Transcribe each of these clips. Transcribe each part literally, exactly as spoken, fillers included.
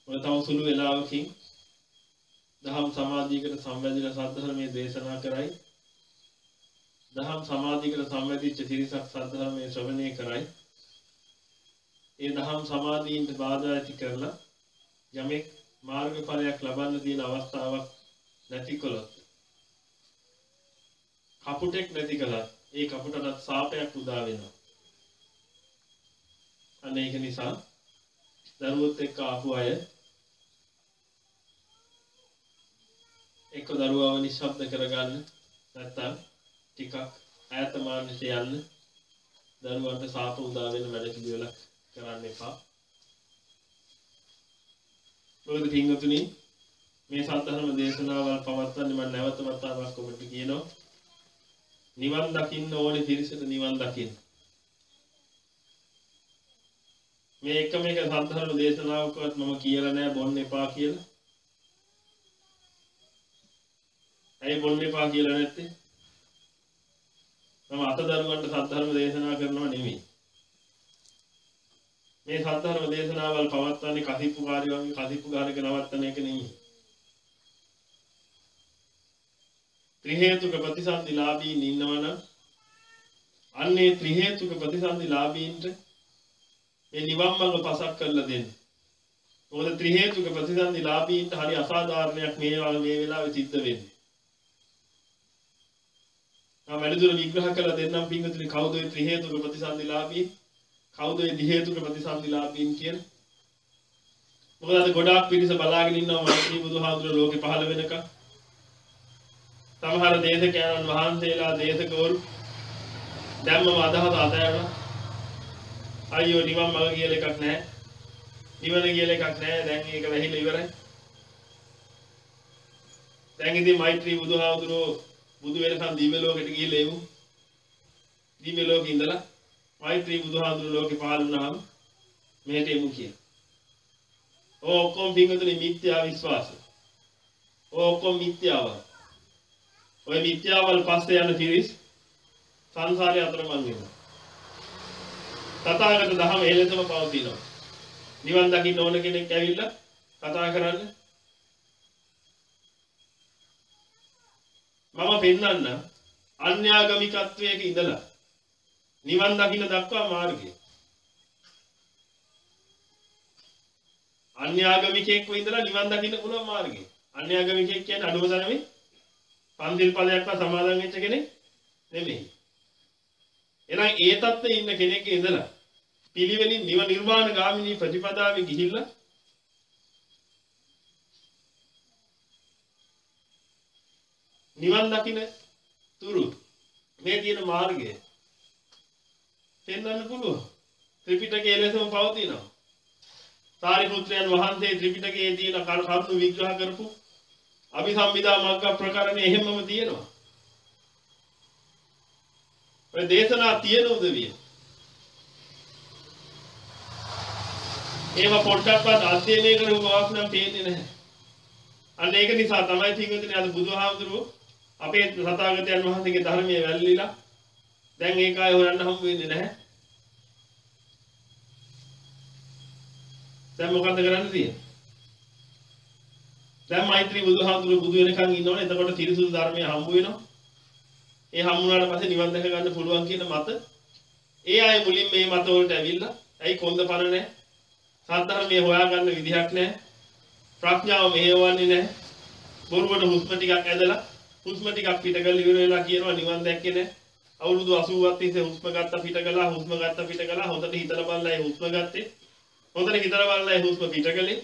ඔය තව සුළු වෙලාවකින් දහම් සමාධියකට සම්බන්ධිලා සද්ධර්මයේ දේශනා කරයි. දහම් සමාධියකට සම්බන්ධිච්ච තිරිසක් සද්ධර්මයේ ශ්‍රවණය කරයි. ඒ දහම් සමාධීන්ට බාධා ඇති කරලා යමෙක් මාර්ගඵලයක් ලබන්න තියෙන අවස්ථාවක් නැති කළොත්, කපුටෙක් නැති කළා ඒ කපුටට සාපයක් උදා වෙනවා. අන්න ඒක නිසා දරුවොත් එක්ක ආපු අය එක්ක දරුවව නිශ්ශබ්ද කරගන්න, නැත්තම් ටිකක් ඈත මාන්නට යන්න. දරුවන්ට සාප උදා වෙන වැඩ පිළිවෙලක් කරන්න එපා. මොකද පින්වතුනි මේ සත්‍යධර්ම දේශනාවල් පවත්වන්නේ මම නැවත වතාවක් ඔබට කියනවා. නිවන් දකින්න ඕනේ පිරිසට නිවන් දකින්න. මේ එක මේක සත්‍යධර්ම දේශනාවකවත් මම කියලා නෑ බොන්න එපා කියලා. ඇයි බොන්න එපා කියලා නැත්තේ? මම අතදරුවන්ට සත්‍යධර්ම දේශනා කරනවා නෙමෙයි. මේ සත්‍යධර්ම දේශනාවල් පවත්වන්නේ කසිප්පු කාර්යවන්ගේ කසිප්පු කාර්යක නවත්තන එක නෙමෙයි. ත්‍රි හේතුක ප්‍රතිසන්දිලාභීන් ඉන්නවනම් අන්නේ ත්‍රි හේතුක ප්‍රතිසන්දිලාභීන්ට මේ නිවන් මඟ පසක් කරලා දෙන්න. මොකද ත්‍රි හේතුක ප්‍රතිසන්දිලාභීන්ට හරි අසාධාරණයක් මේ මේ වෙලාවේ සිද්ධ වෙන්නේ. මම වැඩිදුර විග්‍රහ කරලා දෙන්නම් පින්වතුනි කවුද ඒ ත්‍රි හේතුක ප්‍රතිසන්දිලාභී? කවුද ඒ දි හේතුක ප්‍රතිසන්දිලාභීන් කියන්නේ? මොකද අද ගොඩාක් පිරිස බලාගෙන ඉන්නවා මෛත්‍රී බුදුහාමුදුරුවෝ ලෝකේ පහළ වෙනකම්. සමහර දේශකයන්න් වහන්සේලා දේශකවරු ධම්මම අදහස අතහැරලා අයියෝ නිවන් මඟ කියලා එකක් නැහැ. නිවන කියලා එකක් නැහැ. දැන් ඒක වැහිලා ඉවරයි. දැන් ඉතින් මෛත්‍රී බුදුහාමුදුරුවෝ බුදු වෙනකන් දිව්‍ය ලෝකෙට ගිහිල්ලා එමු. දිව්‍ය ලෝකෙ ඉඳලා මෛත්‍රී බුදුහාමුදුරුවෝ ලෝකෙ පහළ වුණාම මෙහෙට එමු කියලා. ඕ ඔක්කොම පින්වතුනි මිත්‍යා විශ්වාස. ඕ ඔක්කොම මිත්‍යාව. ඔය මිත්‍යාවල් පස්සේ යන තිරිස් සංසාරේ අතරමං වෙනවා. තථාගත දහම හේලෙතම පවතිනවා. නිවන් දකින්න ඕන කෙනෙක් ඇවිල්ලා කතා කරන්න මම පෙන්නන්න අන්‍යාගමිකත්වයක ඉඳලා නිවන් දකින්න දක්වා මාර්ගය. අන්‍යාගමිකයෙක්ව ඉඳලා නිවන් දකින්න පුළුවන් මාර්ගය. අන්‍යාගමිකයෙක් කියන්නේ අඩුම තරමේ පන්තිල් පදයක්වත් සමාදන් වෙච්ච කෙනෙක් නෙමෙයි. එහෙනම් ඒ තත්ත්වයේ ඉන්න කෙනෙක්ගේ ඉඳලා පිළිවෙලින් නිව නිර්වාණ ගාමිනී ප්‍රතිපදාවේ ගිහිල්ලා නිවන් දකින්න තුරු මේ තියෙන මාර්ගය පෙන්වන්න පුළුවන්. ත්‍රිපිටකයේ ලෙසම පවතිනවා. සාරිපුත්‍රයන් වහන්සේ ත්‍රිපිටකයේ තියෙන කරුණු විග්‍රහ කරපු අභිසම්පදා මග්ග ප්‍රකරණේ එහෙමම තියෙනවා. ඔය දේශනා තියෙන උදවිය. ඒව පොඩ්ඩක්වත් අධ්‍යයනය කරපු බවක් නම් පේන්නේ නැහැ. අන්න ඒක නිසා තමයි පින්වතුනි අද බුදුහාමුදුරුවෝ අපේ තථාගතයන් වහන්සේගේ ධර්මයේ වැළලීලා දැන් ඒක ආය හොයන්න හම්බ වෙන්නේ නැහැ. දැන් මොකද කරන්න තියෙන්නේ? දැන් මෛත්‍රී බුදුහාමුදුරුවෝ බුදු වෙනකන් ඉන්නවනේ. එතකොට තිරිසුදු ධර්මයේ හම්බ වෙනවා. ඒ හම්බ වුණාට පස්සේ නිවන් දැක ගන්න පුළුවන් කියන මත ඒ අය මුලින් මේ මත වලට ඇවිල්ලා ඇයි කොන්ද පණ නැහැ? සත්‍ය හොයාගන්න විදිහක් නැහැ. ප්‍රඥාව මෙහෙවන්නේ නැහැ. බොරුවට හුස්ම ටිකක් ඇදලා හුස්ම ටිකක් පිට කරලා ඉවර වෙලා කියනවා නිවන් දැක්කේ නැහැ. අවුරුදු අසූවක් තිස්සේ හුස්ම ගත්ත පිට කළා හුස්ම ගත්ත පිට කළා හොඳට හිතලා බලලා ඒ හුස්ම ගත්තේ. හොඳට හිතලා බලලා ඒ හුස්ම පිට කළේ.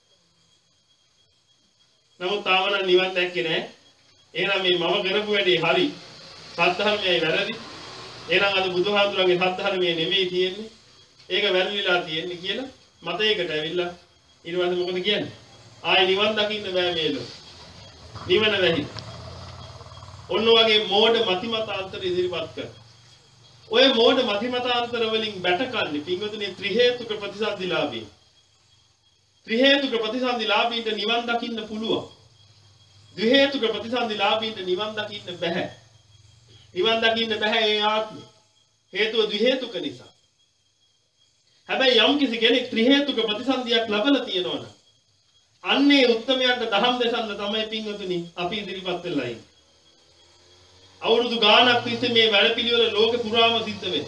නමුත් තාම නම් නිවන් දැක්කේ නැහැ. එහෙනම් මේ මම කරපු වැඩේ හරි. සත්‍යධර්මයයි වැරදි. එහෙනම් අද බුදුහාමුදුරන්ගේ සත්‍යධර්මයේ නෙමෙයි තියෙන්නේ. ඒක වැරදිලා තියෙන්නේ කියලා මතයකට ඇවිල්ලා ඊට පස්සේ මොකද කියන්නේ? ආයි නිවන් දකින්න බෑ මේ ලෝ. නිවන වැහි. ඔන්න වගේ මෝඩ මතිමතාන්තර ඉදිරිපත් කර. ඔය මෝඩ මතිමතාන්තර වලින් බැටකන්නේ පින්වතුනි ත්‍රි හේතුක ප්‍රතිසන්දිලාභී. ත්‍රි හේතුක ප්‍රතිසන්දිලාභීන්ට නිවන් දකින්න පුළුවන්. ද්වි හේතුක ප්‍රතිසන්දිලාභීන්ට නිවන් දකින්න බෑ. නිවන් දකින්න බෑ ඒ ආත්මය. හේතුව ද්වි හේතුක නිසා. හැබැයි යම් කිසි කෙනෙක් ත්‍රි හේතුක ප්‍රතිසන්දියක් ලබලා තියෙනවනම් අන්නේ උත්තමයන්ට දහම් දෙසන්න තමයි පින්වතුනි අපි ඉදිරිපත් වෙලා ඉන්නේ. අවුරුදු ගාණක් තිස්සේ මේ වැඩපිළිවෙල ලෝකෙ පුරාම සිද්ධ වෙන්නේ.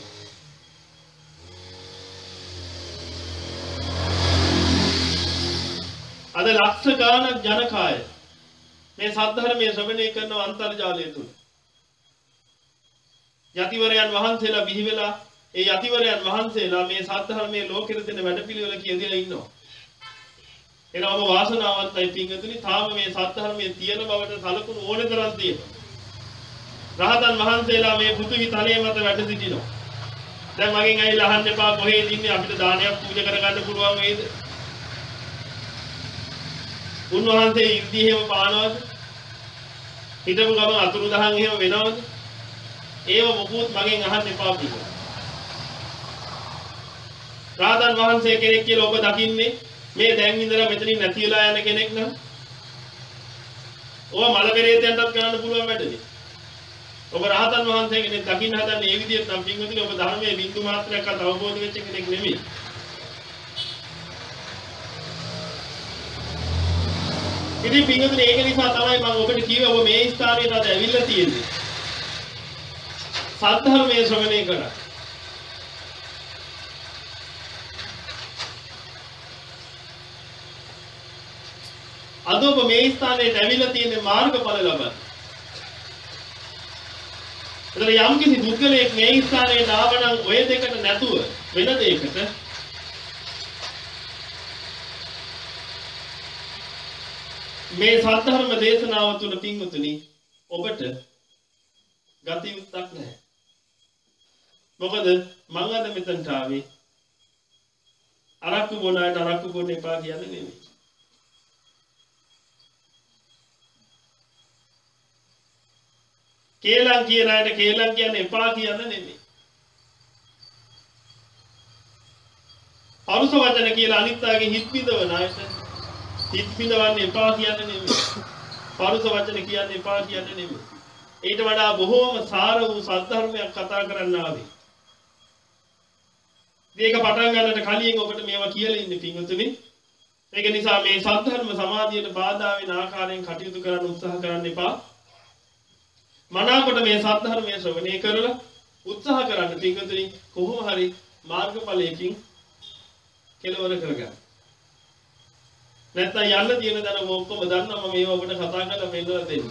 අද ලක්ෂ ගාණක් ජනකාය මේ සද්ධර්මයේ ශ්‍රවණය කරන අන්තර්ජාලය තුල යතිවරයන් වහන්සේලා බිහි වෙලා ඒ යතිවරයන් වහන්සේලා මේ සද්ධර්මයේ ලෝකෙට දෙන වැඩපිළිවෙල කියදලා ඉන්නවා. එනම වාසනාවන්තයි පින්වතුනි තාම මේ සද්ධර්මයේ තියෙන බවට සලකුණු ඕනේ තරම් තියෙනවා. රහතන් වහන්සේලා මේ පෘථිවි තලයේ මත වැඩ සිටිනවා. දැන් මගෙන් ඇවිල්ලා අහන්න එපා කොහෙද ඉන්නේ අපිට දානයක් පූජා කරගන්න පුළුවන් වේද? උන්වහන්සේ ඉර්ධි හේම පානවද? හිතපු ගමන් අතුරු දහන් එහෙම වෙනවද? ඒව මොකුත් මගෙන් අහන්න එපා කියලා. රහතන් වහන්සේ කෙනෙක් කියලා ඔබ දකින්නේ මේ දැන් ඉඳලා මෙතනින් නැති වෙලා යන කෙනෙක් නම් ඔබ මල පෙරේතයන්ටත් කරන්න පුළුවන් වැඩනේ. ඔබ රහතන් වහන්සේ කෙනෙක් දකින්න හදන්නේ ඒ විදිහට නම් පින්වතුනි ඔබ ධර්මයේ බින්දු මාත්‍රයක්වත් අවබෝධ වෙච්ච කෙනෙක් නෙමෙයි. ඉතින් පින්වතුනි ඒක නිසා තමයි මම ඔබට කිව්වේ ඔබ මේ ස්ථානයට අද ඇවිල්ලා තියෙන්නේ. සද්ධර්මයේ ශ්‍රවණය කරා. අද ඔබ මේ ස්ථානයට ඇවිල්ලා තියෙන මාර්ගඵල ලබන්න. ඒතර යම් කිසි පුද්ගලයෙක් මේ ස්ථානයට ආවනම් ඔය දෙකට නැතුව වෙන දෙයකට මේ සද්ධර්ම දේශනාව තුළ පින්වතුනි ඔබට ගතියුත්තක් නැහැ. මොකද මම අද මෙතනට ආවේ අරක්කු බොන අයට අරක්කු බොන්න එපා කියන්නේ නෙමෙයි. කේලම් කියන අයට කේලම් කියන්න එපා කියන්න නෙමෙයි. පරුස වචන කියලා අනිත් අයගේ හිත් බිඳවන අයට හිත් බිඳවන්න එපා කියන්න නෙමෙයි. පරුස වචන කියන්න එපා කියන්න නෙමෙයි. ඊට වඩා බොහෝම සාර වූ සද්ධර්මයක් කතා කරන්න ආවේ. මේක පටන් ගන්නට කලින් ඔබට මේවා කියලා ඉන්නේ පින්වතුනි. ඒක නිසා මේ සද්ධර්ම සමාධියට බාධා වෙන ආකාරයෙන් කටයුතු කරන්න උත්සාහ කරන්න එපා. මනාකොට මේ සද්ධර්මයේ ශ්‍රවණය කරලා උත්සාහ කරන්න පින්වතුනි කොහොම හරි මාර්ගඵලයකින් කෙලවර කරගන්න. නැත්නම් යන්න තියෙන දන ඔක්කොම දන්නවා මම මේව ඔබට කතා කරලා පෙන්නලා දෙන්න.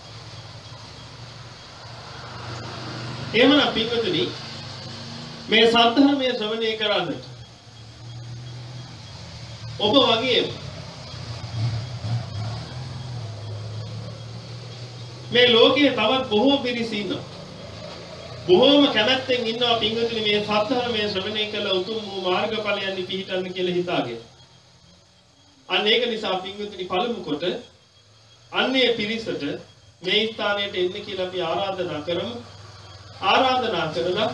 එහෙමනම් පින්වතුනි මේ සද්ධර්මයේ ශ්‍රවණය කරන්නට ඔබ වගේ මේ ලෝකයේ තවත් බොහෝ පිරිස ඉන්නවා. බොහෝම කැමැත්තෙන් ඉන්නවා පින්වතුනි මේ සත්‍යධර්මයේ ශ්‍රවණය කළ උතුම් වූ මාර්ගඵලයන් පිහිටන්න කියලා හිතාගෙන. අන්න ඒක නිසා පින්වතුනි පළමු කොට අන්නේ පිරිසට මේ ස්ථානයට එන්න කියලා අපි ආරාධනා කරමු. ආරාධනා කරලා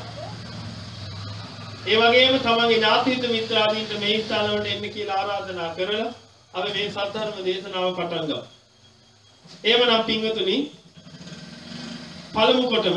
ඒ වගේම තමන්ගේ ඥාතිහිත මිත්‍රාදීන්ට මේ ස්ථානවලට එන්න කියලා ආරාධනා කරලා අපි මේ සත්‍යධර්ම දේශනාව පටන් ගමු. එහෙමනම් පින්වතුනි පළමු කොටම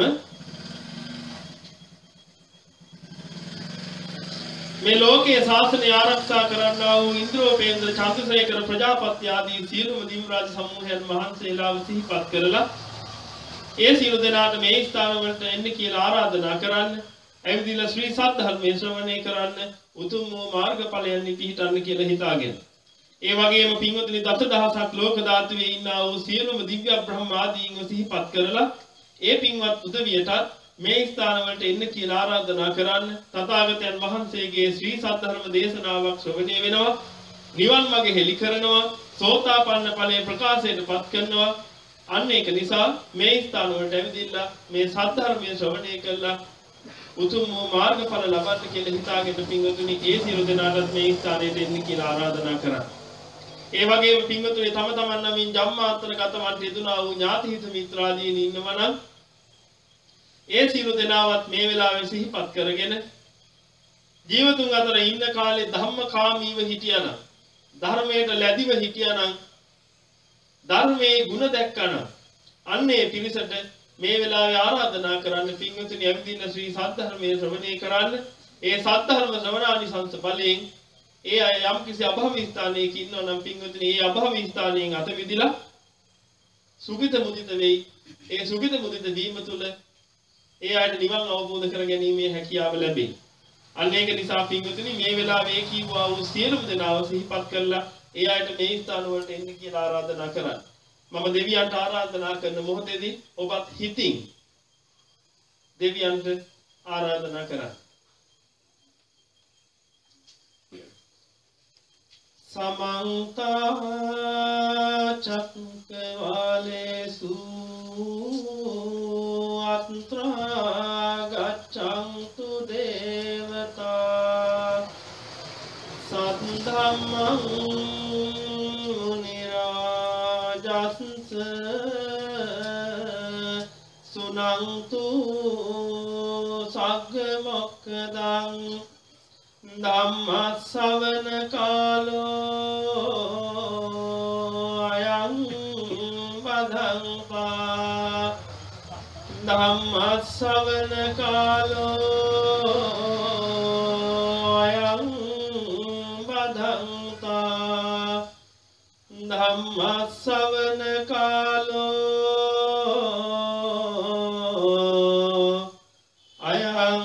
මේ ලෝකයේ ශාසනය ආරක්ෂා කරන්නා වූ ඉන්ද්‍රෝපේන්ද්‍ර චන්ද්‍රසේකර ප්‍රජාපති ආදී සියලුම දිව්‍ය රාජ සමූහයන් වහන්සේලාව සිහිපත් කරලා ඒ සියලු දෙනාට මේ ස්ථාන වලට එන්න කියලා ආරාධනා කරන්න. ඇවිදලා ශ්‍රී සද්ධර්මයේ ශ්‍රවණය කරන්න උතුම් වූ මාර්ගඵලයන් පිහිටන්න කියලා හිතාගෙන. ඒ වගේම පින්වතුනි දසදහසක් ලෝක ධාතුවේ ඉන්නා වූ සියලුම දිව්‍ය බ්‍රහ්ම ආදීන්ව සිහිපත් කරලා ඒ පින්වත් උදවියටත් මේ ස්ථාන වලට එන්න කියලා ආරාධනා කරන්න. තථාගතයන් වහන්සේගේ ශ්‍රී සද්ධර්ම දේශනාවක් ශ්‍රවණය වෙනවා. නිවන් මඟ හෙළි කරනවා. සෝතාපන්න ඵලයේ ප්‍රකාශයටපත් කරනවා. අන්න ඒක නිසා මේ ස්ථාන වලට ඇවිදilla මේ සද්ධර්මයේ ශ්‍රවණය කළා උතුම් වූ මාර්ගඵල ලබන්න කියලා හිතාගෙන පින්වතුනි ඒ සියලු දෙනාටත් මේ ස්ථානයට එන්න කියලා ආරාධනා කරා. ඒ වගේම පින්වතුනි තම තමන් නමින් ජම්මාන්තරගත වන් යෙදුනා වූ ඥාතිහිත මිත්‍රාදීන් ඉන්නවා නම් ඒ සියලු දෙනාවත් මේ වෙලාවේ සිහිපත් කරගෙන ජීවතුන් අතර ඉන්න කාලේ ධම්මකාමීව හිටියානම් ධර්මයට ලැබිව හිටියානම් ධර්මයේ ගුණ දැක්කනම් අන්නේ පිරිසට මේ වෙලාවේ ආරාධනා කරන්න පින්වතුනි ඇවිදින්න ශ්‍රී සද්ධර්මයේ ශ්‍රවණය කරන්න. ඒ සද්ධර්ම ශ්‍රවණානිසංස බලයෙන් ඒ අය යම් කිසි අභවී ස්ථානයක ඉන්නවා නම් පින්වතුනි ඒ අභවී ස්ථානයෙන් අත මිදලා සුගිත මුදිත වෙයි. ඒ සුගිත මුදිත වීම තුළ ඒ අයට නිවන් අවබෝධ කර ගැනීමේ හැකියාව ලැබෙයි. අන්න ඒක නිසා පින්වතුනි මේ වෙලාවේ කීවා වූ සියලුම දෙනාව සිහිපත් කරලා ඒ අයට මේ ස්ථාන වලට එන්න කියලා ආරාධනා කරන්න. මම දෙවියන්ට ආරාධනා කරන මොහොතේදී ඔබත් හිතින් දෙවියන්ට ආරාධනා කරන්න. समन्त चक्रवालेषु अत्रा गच्छन्तु देवता सद्धम्मं मुनिराजस्स सुनन्तु सग्गमोक्खदं ධම්මස්සවන කාලෝ අයං බදංපා ධම්මස්සවන කාලෝ අයං බදංපා ධම්මස්සවන කාලෝ අයං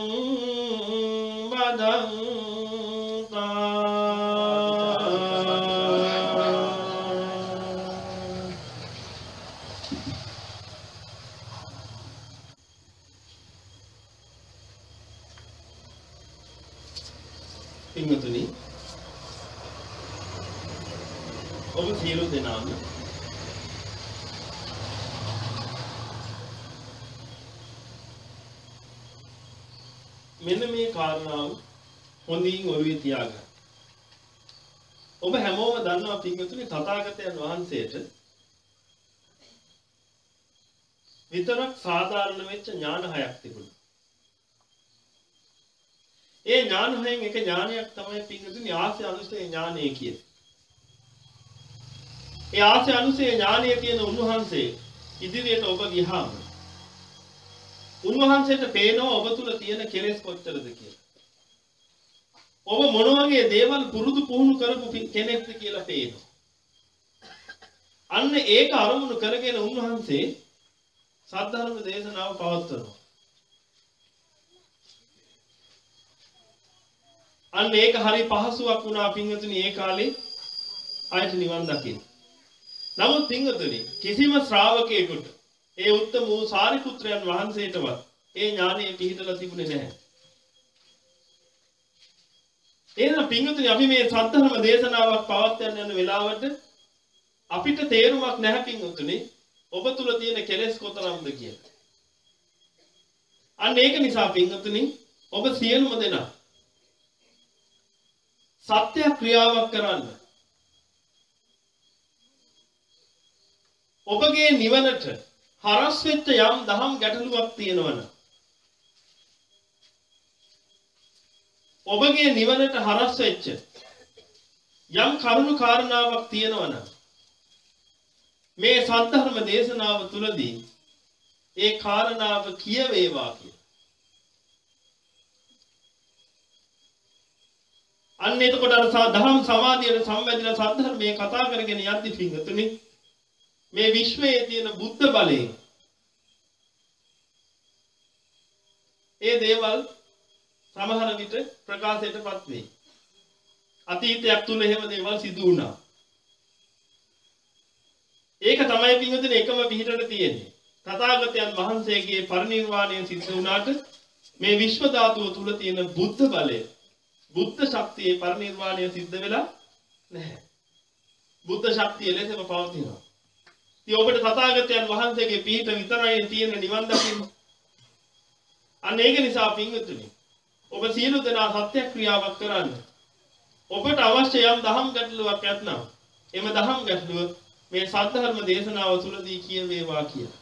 පින්වතුනි ඔබ සියලු දෙනාම මෙන්න මේ කාරණාව හොඳින් ඔළුවේ තියාගන්න. ඔබ හැමෝම දන්නවා පින්වතුනි තථාගතයන් වහන්සේට විතරක් සාධාරණ වෙච්ච ඥාන හයක් තිබුණා. ඒ ඥාන හයෙන් එක ඥානයක් තමයි පින්වතුනි ආශ්‍රය අනුසය ඥානය කියන්නේ. ඒ ආශ්‍රය අනුසය ඥානයේ තියෙන උන්වහන්සේ ඉදිරියට ඔබ ගියාම උන්වහන්සේට පේනවා ඔබ තුල තියෙන කෙලෙස් කොච්චරද කියලා. ඔබ මොන වගේ දේවල් පුරුදු පුහුණු කරපු කෙනෙක්ද කියලා පේනවා. අන්න ඒක අරමුණු කරගෙන උන්වහන්සේ සද්ධර්ම දේශනාව පවත්වනවා. අන්න ඒක හරි පහසුවක් වුණා පින්වතුනි ඒ කාලේ ආයත නිවන් දකින්න. නමුත් පින්වතුනි කිසිම ශ්‍රාවකයෙකුට ඒ උත්තම වූ සාරිපුත්‍රයන් වහන්සේටවත් ඒ ඥානය පිහිටලා තිබුණේ නැහැ. එහෙනම් පින්වතුනි අපි මේ සද්ධර්ම දේශනාවක් පවත්වන්න යන වෙලාවට අපිට තේරුමක් නැහැ පින්වතුනි ඔබ තුල තියෙන කෙලෙස් කොතරම්ද කියලා. අන්න ඒක නිසා පින්වතුනි ඔබ සියලුම දෙනා සත්‍ය ක්‍රියාවක් කරන්න. ඔබගේ නිවනට හරස් වෙච්ච යම් දහම් ගැටලුවක් තියෙනවනම් ඔබගේ නිවනට හරස් වෙච්ච යම් කරුණු කාරණාවක් තියෙනවනම් මේ සද්ධර්ම දේශනාව තුලදී ඒ කාරණාව කියවේවා කියලා. අන්න එතකොට අර දහම් සමාධියට සම්බන්ධන සද්ධර්මයේ කතා කරගෙන යද්දි පින්වතුනි මේ විශ්වයේ තියෙන බුද්ධ බලයෙන් ඒ දේවල් සමහර විට ප්‍රකාශයටපත් වෙයි. අතීතයක් තුල එහෙම දේවල් සිදු වුණා. ඒක තමයි පින්වතුනි එකම පිළිහෙට තියෙන්නේ. තථාගතයන් වහන්සේගේ පරිනිර්වාණය සිද්ධ වුණාට මේ විශ්ව ධාතුව තුල තියෙන බුද්ධ බලය බුද්ධ ශක්තියේ පරිනිර්වාණය සිද්ධ වෙලා නැහැ. බුද්ධ ශක්තිය ලෙසම පවතිනවා. ඉතින් ඔබට තථාගතයන් වහන්සේගේ පිහිට විතරයි තියෙන නිවන් දකින්න. අන්න ඒක නිසා පින්වතුනි ඔබ සියලු දෙනා සත්‍ය ක්‍රියාවක් කරන්න. ඔබට අවශ්‍ය යම් දහම් ගැටලුවක් නැත්නම් එම දහම් ගැටලුව මේ සද්ධර්ම දේශනාව තුළදී කියවේවා කියලා.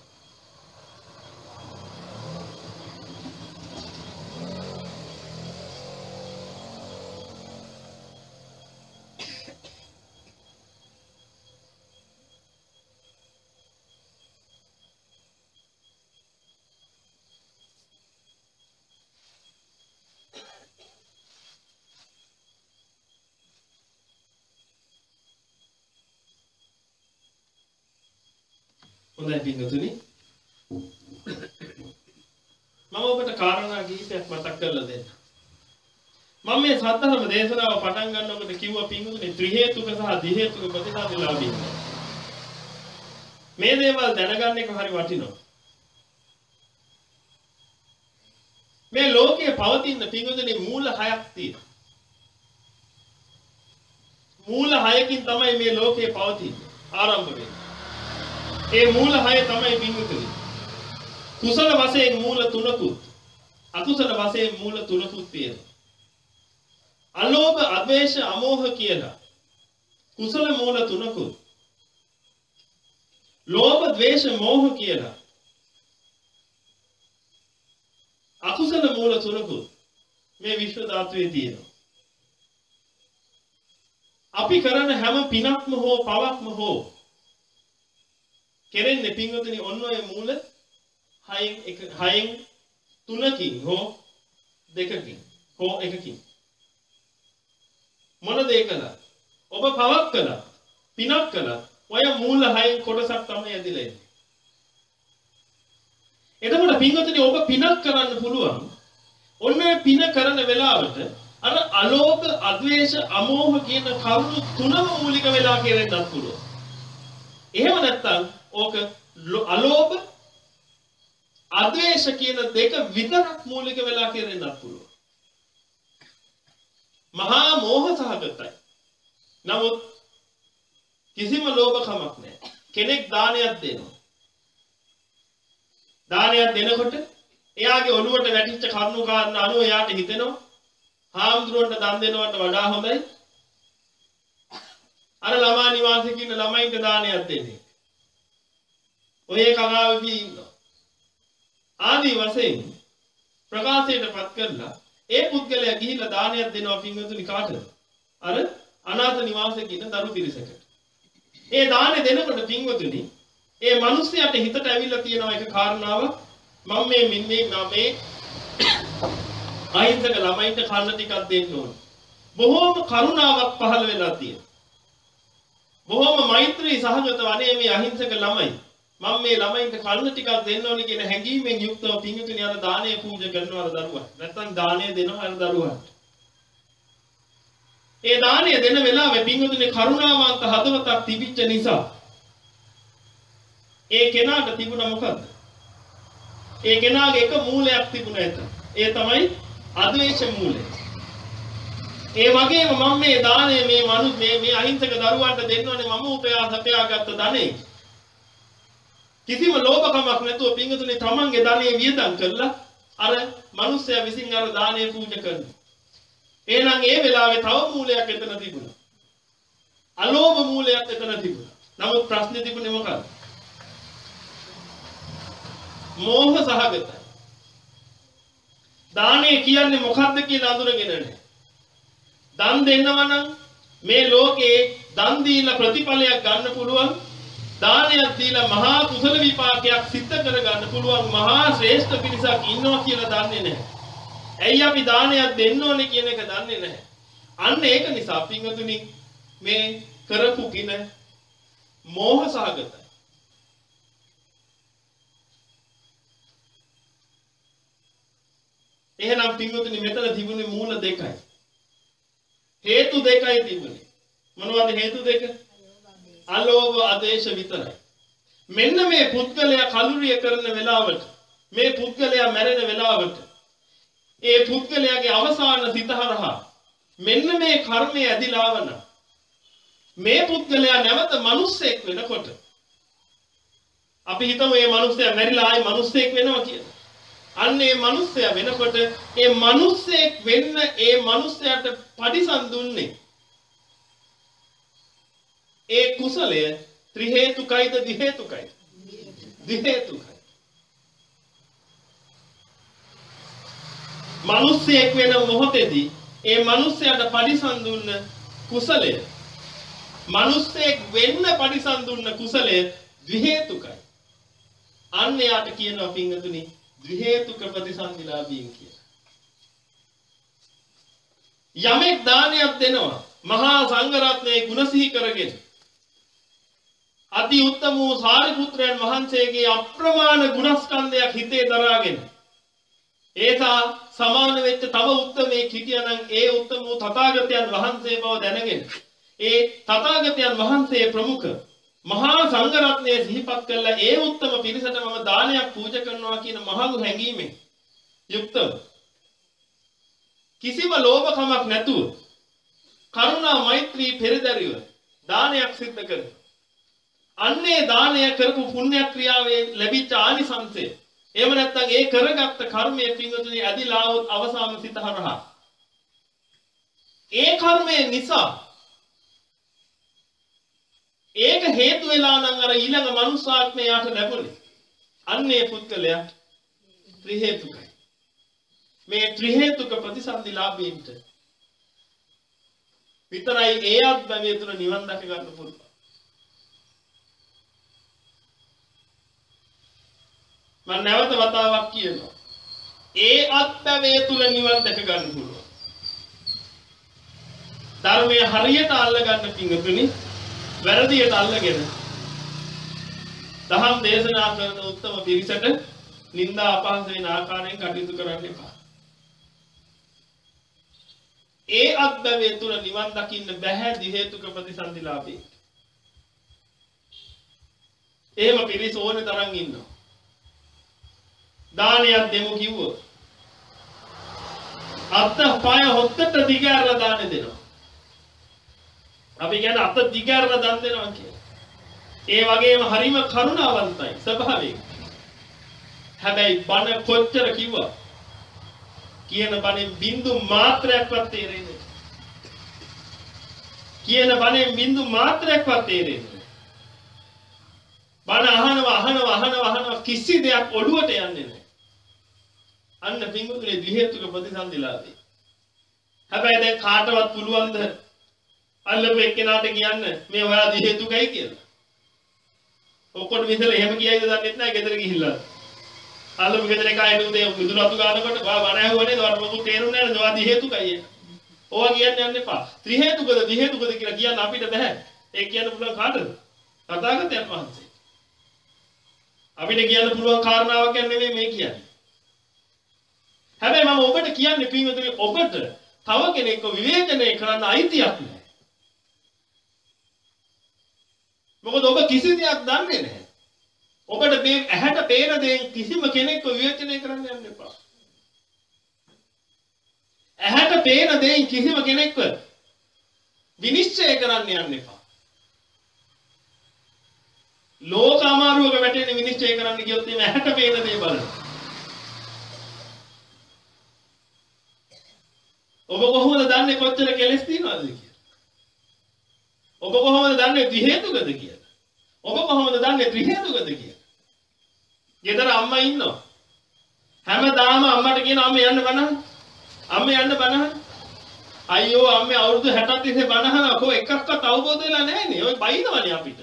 හොඳයි පින්වතුනි. මම ඔබට කාරණා කිහිපයක් මතක් කරලා දෙන්න. මම මේ සත්‍යධර්ම දේශනාව පටන් ගන්නකොට කිව්වා පින්වතුනි ත්‍රි හේතුක සහ දි හේතුක ප්‍රතිසන්දිලාභී. මේ දේවල් දැනගන්න එක හරි වටිනවා. මේ ලෝකයේ පවතින පින්වතුනි මූල හයක් තියෙනවා. මූල හයකින් තමයි මේ ලෝකයේ පවතින්නේ ආරම්භ වෙන්නේ. ඒ මූල හය තමයි පින්වතුනි. කුසල වශයෙන් මූල තුනකුත් අකුසල වශයෙන් මූල තුනකුත් තියෙනවා. අලෝභ, අද්වේෂ, අමෝහ කියලා කුසල මූල තුනකුත්. ලෝභ, ද්වේෂ, මෝහ කියලා අකුසල මූල තුනකුත් මේ විශ්ව ධාතුවේ තියෙනවා. අපි කරන හැම පිනක්ම හෝ පවක්ම හෝ කෙරෙන්නේ පින්වතුනි ඔන්න ඔය මූල හයෙන් එක හයෙන් තුනකින් හෝ දෙකකින් හෝ එකකින්. මොන දේ කළා? ඔබ පවක් කළා, පිනක් කළා. ඔය මූල හයෙන් කොටසක් තමයි ඇදලා ඉන්නේ. එතකොට පින්වතුනි ඔබ පිනක් කරන්න පුළුවන්. ඔන්න ඔය පින කරන වෙලාවට අර අලෝභ, අද්වේෂ, අමෝහ කියන කරුණු තුනම මූලික වෙලා කෙරෙන්නත් පුළුවන්. එහෙම නැත්නම් ඕක අලෝභ, අද්වේෂ කියන දෙක විතරක් මූලික වෙලා කෙරෙන්නත් පුළුවන්. මහා මෝහ සහගතයි. නමුත් කිසිම ලෝභකමක් නැහැ. කෙනෙක් දානයක් දෙනවා. දානයක් දෙනකොට එයාගේ ඔළුවට වැටිච්ච කරුණු කාරණා අනුව එයාට හිතෙනවා හාමුදුරුවන්ට දන් දෙනවට වඩා හොඳයි අර ළමා නිවාසයේ ඉන්න ළමයින්ට දානයක් දෙන්නේ. ඔය කගාවදී ඉන්නවා. ආදී වශයෙන් ප්‍රකාශයටපත් කරලා ඒ පුද්ගලයා ගිහිල්ලා දානයක් දෙනවා පින්වතුනි කාටද? අර අනාථ නිවාසයේ ඉන්න දරු පිරිසකට. ඒ දානෙ දෙනකොට පින්වතුනි ඒ මිනිස්යාට හිතට ඇවිල්ලා තියෙන එක කාරණාවක් මම මේ මින්නේ මේ අහිංසක ළමයින්ට කන්න ටිකක් දෙන්න ඕන. බොහෝම කරුණාවක් පහළ වෙලා තියෙනවා. බොහෝම මෛත්‍රී සහගත වනේ මේ අහිංසක ළමයි. මම මේ ළමයින්ට කන්න ටිකක් දෙන්න ඕනේ කියන හැඟීමෙන් යුක්තව පින්වතුනි අර දානය පූජා කරනවා අර දරුවා. නැත්තම් දානය දෙනවා අර දරුවාට. ඒ දානය දෙන වෙලාවේ පින්වතුනි කරුණාවන්ත හදවතක් තිබිච්ච නිසා ඒ කෙනාට තිබුණා මොකද්ද? ඒ කෙනාගේ එක මූලයක් තිබුණා එතන. ඒ තමයි අද්වේෂ මූලය. ඒ වගේම මම මේ දානය මේ මනු මේ මේ අහිංසක දරුවන්ට දෙන්නෝනේ මම උපයා සපයාගත්ත ධනෙ. කිසිම ලෝභකමක් නැතුව පින්වතුනි තමන්ගේ ධනෙ වියදම් කරලා අර මිනිස්සයා විසින් අර දානය පූජා කරනවා. එහෙනම් ඒ වෙලාවේ තව මූලයක් එතන තිබුණා. අලෝභ මූලයක් එතන තිබුණා. නමුත් ප්‍රශ්නේ තිබුණේ මොකක්ද? මෝහ සහගතයි. දානය කියන්නේ මොකක්ද කියලා අඳුරගෙන නැහැ. දන් දෙන්නවා නම් මේ ලෝකේ දන් දීලා ප්‍රතිඵලයක් ගන්න පුළුවන්. දානයක් දීලා මහා කුසල විපාකයක් සිද්ධ කර ගන්න පුළුවන් මහා ශ්‍රේෂ්ඨ පිරිසක් ඉන්නවා කියලා දන්නේ නැහැ. ඇයි අපි දානයක් දෙන්න ඕනේ කියන එක දන්නේ නැහැ. අන්න ඒක නිසා පින්වතුනි මේ කරපු කින මෝහ සහගතයි. එහෙනම් පින්වතුනි මෙතන තිබුණේ මූල දෙකයි. හේතු දෙකයි තිබුණේ. මොනවද හේතු දෙක? අලෝභ ආදේශ විතරයි. මෙන්න මේ පුද්ගලයා කලුරිය කරන වෙලාවට මේ පුද්ගලයා මැරෙන වෙලාවට ඒ පුද්ගලයාගේ අවසාන සිත හරහා මෙන්න මේ කර්මය ඇදිලා වන මේ පුද්ගලයා නැවත මිනිස්සෙක් වෙනකොට අපි හිතමු මේ මිනිස්සයා මැරිලා ආයි මිනිස්සෙක් වෙනවා කියලා. අන්න ඒ මිනිස්සයා වෙනකොට ඒ මිනිස්සෙක් වෙන්න ඒ මිනිස්සයාට පරිසම් දුන්නේ ඒ කුසලය ත්‍රි හේතුකයිද දි හේතුකයිද? දි හේතුකයි. මිනිස්සෙක් වෙන මොහොතේදී ඒ මිනිස්සයාට පරිසම් දුන්න කුසලය මිනිස්සෙක් වෙන්න පරිසම් දුන්න කුසලය ද්වි හේතුකයි. අන්න යාට කියනවා පින්වතුනි ද්වි හේතුක ප්‍රතිසන්දිලාභීන් කියලා. යමෙක් දානයක් දෙනවා මහා සංඝරත්නයේ ගුණ සිහි කරගෙන අති උත්තම වූ සාරිපුත්‍රයන් වහන්සේගේ අප්‍රමාණ ගුණස්කන්ධයක් හිතේ දරාගෙන ඒසා සමාන වෙච්ච තව උත්තමයෙක් හිටියනම් ඒ උත්තම වූ තථාගතයන් වහන්සේ බව දැනගෙන ඒ තථාගතයන් වහන්සේ ප්‍රමුඛ මහා සංඝ රත්නය සිහිපත් කළා ඒ උත්තම පිරිසට මම දානයක් පූජා කරනවා කියන මහඟු හැඟීමෙන් යුක්තව කිසිම ලෝභකමක් නැතුව කරුණා මෛත්‍රී පෙරදරිව දානයක් සිද්ධ කරනවා. අන්නේ දානය කරපු පුණ්‍ය ක්‍රියාවේ ලැබිච්ච ආනිසංසය එහෙම නැත්නම් ඒ කරගත්ත කර්මයේ පිංගුතුනි ඇදිලා આવොත් අවසාන සිත හරහා ඒ කර්මය නිසා ඒක හේතු වෙලා නම් අර ඊළඟ මනුස්සාත්මයට ලැබුණේ අන්නේ පුද්ගලයා ත්‍රි හේතුකයි. මේ ත්‍රි හේතුක ප්‍රතිසන්දිලාභීන්ට විතරයි ඒ අත්දැකීම තුන නිවන් දැක ගන්න පුළුවන්. මම නැවත වතාවක් කියනවා. ඒ අත්දැකීම තුල නිවන් දැක ගන්න පුළුවන්. ධර්මයේ හරියට අල්ල ගන්න පිංගුතුනි වැරදියට අල්ලගෙන දහම් දේශනා කරන උත්තම පිරිසට නිന്ദා අපහාස වෙන ආකාරයෙන් කටයුතු කරන්න එපා. ඒ අත්දැකීම තුල නිවන් දකින්න බැහැ දි හේතුක ප්‍රතිසන්දිලාභී. එහෙම පිරිස ඕනේ තරම් ඉන්නවා. දානයක් දෙමු කිව්වොත් අත්ත පය හොත්තට දිගාරලා දාන දෙනවා. අපි කියන්නේ අත දිගාරලා දාන දෙනවා කියන්නේ. ඒ වගේම හරිම කරුණාවන්තයි ස්වභාවයෙන්. හැබැයි බණ කොච්චර කිව්වා කියන බණෙන් බින්දු මාත්‍රයක්වත් තේරෙන්නේ නැහැ. කියන බණෙන් බින්දු මාත්‍රයක්වත් තේරෙන්නේ නැහැ. බණ අහනවා අහනවා අහනවා අහනවා කිසි දෙයක් ඔළුවට යන්නේ නැහැ. අන්න පිංගුතුනේ දි හේතුක ප්‍රතිසන්දිලාභී. හැබැයි දැන් කාටවත් පුළුවන්ද අල්ලපු එක්කෙනාට කියන්න මේ ඔයා දි හේතුකයි කියලා? ඔක්කොට විතර එහෙම කියයිද දන්නේ නැහැ ගෙදර ගිහිල්ලා. අල්ලපු ගෙදර එකයි උදේ මිදුළු අතු ගන්නකොට ඔයා බණ ඇහුවනේ ඔයාට මොකද තේරුන්නේ නැහැ ඔයා දි හේතුකයි. ඕවා කියන්න යන්න එපා. ත්‍රි හේතුකද දි හේතුකද කියලා කියන්න අපිට බෑ. ඒ කියන්න පුළුවන් කාටද? තථාගතයන් වහන්සේ. අපිට කියන්න පුළුවන් කාරණාවක් නෙමෙයි මේ කියන්නේ. හැබැයි මම ඔබට කියන්නේ පින්වතුනි ඔබට තව කෙනෙක්ව විවේචනය කරන්න අයිතියක් නැහැ. මොකද ඔබ කිසි දෙයක් දන්නේ නැහැ. ඔබට මේ ඇහැට පේන දේ කිසිම කෙනෙක්ව විවේචනය කරන්න යන්න එපා. ඇහැට පේන දේ කිසිම කෙනෙක්ව විනිශ්චය කරන්න යන්න එපා. ලෝක අමාරුවක වැටෙන විනිශ්චය කරන්න ගියොත් මේ ඇහැට පේන දේ බලන්න. ඔබ කොහොමද දන්නේ කොච්චර කෙලස් තියනවද කියලා? ඔබ කොහොමද දන්නේ ත්‍රි හේතුකද කියලා? ඔබ කොහොමද දන්නේ ත්‍රි හේතුකද කියලා? ගෙදර අම්මා ඉන්නවා. හැමදාම අම්මට කියන අම්මා යන්න බනහන්. අම්මා යන්න බනහන්. අයියෝ අම්මේ අවුරුදු හැටක් තිස්සේ බනහන කො එකක්වත් අවබෝධ වෙලා නැහැ නේ. ඔය බයිනවනේ අපිට.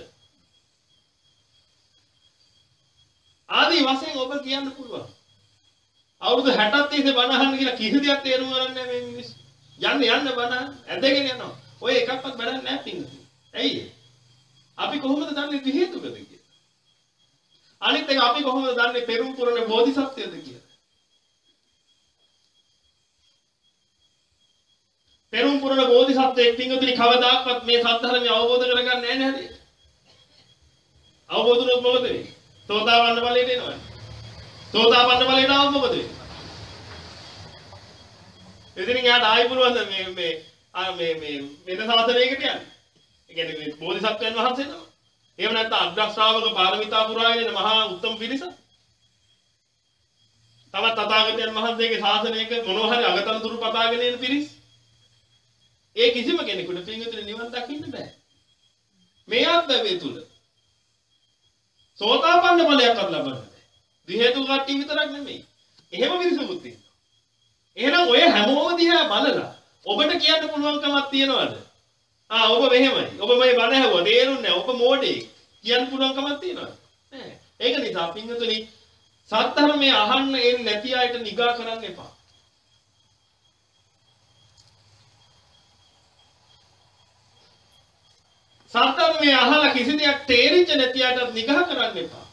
ආදී වශයෙන් ඔබ කියන්න පුළුවන්. අවුරුදු හැටක් තිස්සේ බනහන් කියලා කිසි දෙයක් තේරුම් ගන්න නැහැ මේ මිනිස්සු. යන්න යන්න බනහන් ඇදගෙන යනවා. ඔය එකක්වත් වැඩක් නැහැ පින්වතුනි. ඇයි? අපි කොහොමද දන්නේ ත්‍රි හේතුකද කියලා? අනිත් එක අපි කොහොමද දන්නේ පෙරම් පුරණ බෝධිසත්වයද කියලා? පෙරම් පුරණ බෝධිසත්වයෙක් පින්වතුනි කවදාකවත් මේ සත්‍ය අවබෝධ කරගන්නේ නැහැ නේද? අවබෝධ වුණොත් මොකද වෙන්නේ? සෝතාපන්න ඵලයට එනවනේ. සෝතාපන්න ඵලයට ආවොත් මොකද වෙන්නේ? එදිනින් යාට ආයි පුළුවන් මේ මේ ආ මේ මේ වෙන සාසනයකට යන්න. ඒ කියන්නේ මේ බෝධිසත්වයන් වහන්සේ නම. එහෙම නැත්නම් අග්‍ර ශ්‍රාවක පාරමිතා පුරාගෙන ඉන්න මහා උත්තම පිරිස. තවත් තථාගතයන් වහන්සේගේ ශාසනයක මොනවා හරි අගතන්තුරු පතාගෙන ඉන්න පිරිස. ඒ කිසිම කෙනෙකුට පින්විතේ නිවන් දකින්න බෑ. මේ අත්දැකීම තුල සෝතාපන්න ඵලයක්වත් ලබන්න බෑ. දි හේතු කට්ටිය විතරක් නෙමෙයි. එහෙම මිනිසුත් ඉන්නවා. එහෙනම් ඔය හැමෝම දිහා බලලා ඔබට කියන්න පුළුවන්කමක් තියනවද? ආ ඔබ මෙහෙමයි. ඔබ මේ බණ ඇහුවා තේරුන්නේ නැහැ. ඔබ මෝඩේ. කියන්න පුළුවන්කමක් තියනවද? නැහැ. ඒක නිසා පින්වතුනි සත්‍යධර්මයේ අහන්න එන්නේ නැති අයට නිගා කරන්න එපා. සත්‍යමේ අහලා කිසි දෙයක් තේරිච්ච නැතිවට නිගහ කරන්න එපා.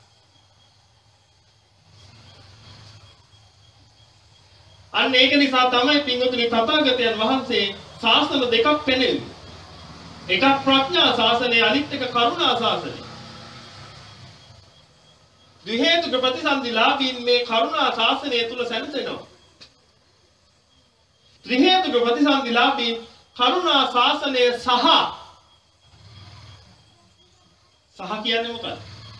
අන්න ඒක නිසා තමයි පින්වතුනි තථාගතයන් වහන්සේ ශාසන දෙකක් පෙන්වන්නේ. එකක් ප්‍රඥා ශාසනය, අනිත් එක කරුණා ශාසනය. ද්විහේතුක ප්‍රතිසන්දිලාභීන් මේ කරුණා ශාසනය තුල සැනසෙනවා. ත්‍රිහේතුක ප්‍රතිසන්දිලාභීන් කරුණා ශාසනය සහ සහ කියන්නේ මොකක්ද?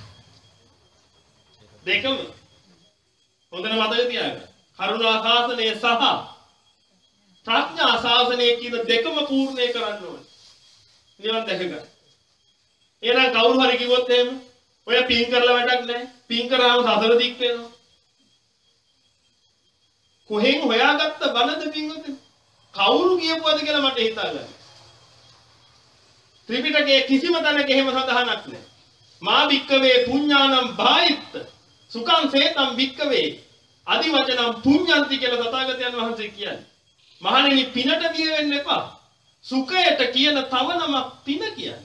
දෙකම. හොඳට මතක තියාගන්න. කරුණා ශාසනය සහ ප්‍රඥා ශාසනය කියන දෙකම පූර්ණේ කරන්න ඕනේ. නිවන් දැක ගන්න. එහෙනම් කවුරු හරි කිව්වොත් එහෙම ඔය පින් කරලා වැඩක් නැහැ. පින් කරාම සතර දික් වෙනවා. කොහෙන් හොයාගත්ත බණද පින්වතුනි? කවුරු කියපුවද කියලා මට හිතා ගන්න. ත්‍රිපිටකයේ කිසිම තැනක එහෙම සඳහනක් නැහැ. මා භික්කවේ පුඤ්ඤානම් භායිත්ත සුඛං සේතම් භික්කවේ අදි වචනම් පුඤ්ඤන්ති කියලා තථාගතයන් වහන්සේ කියන්නේ. මහණෙනි පිනට බිය වෙන්න එපා. සුඛයට කියන තව නමක් පින කියන්නේ.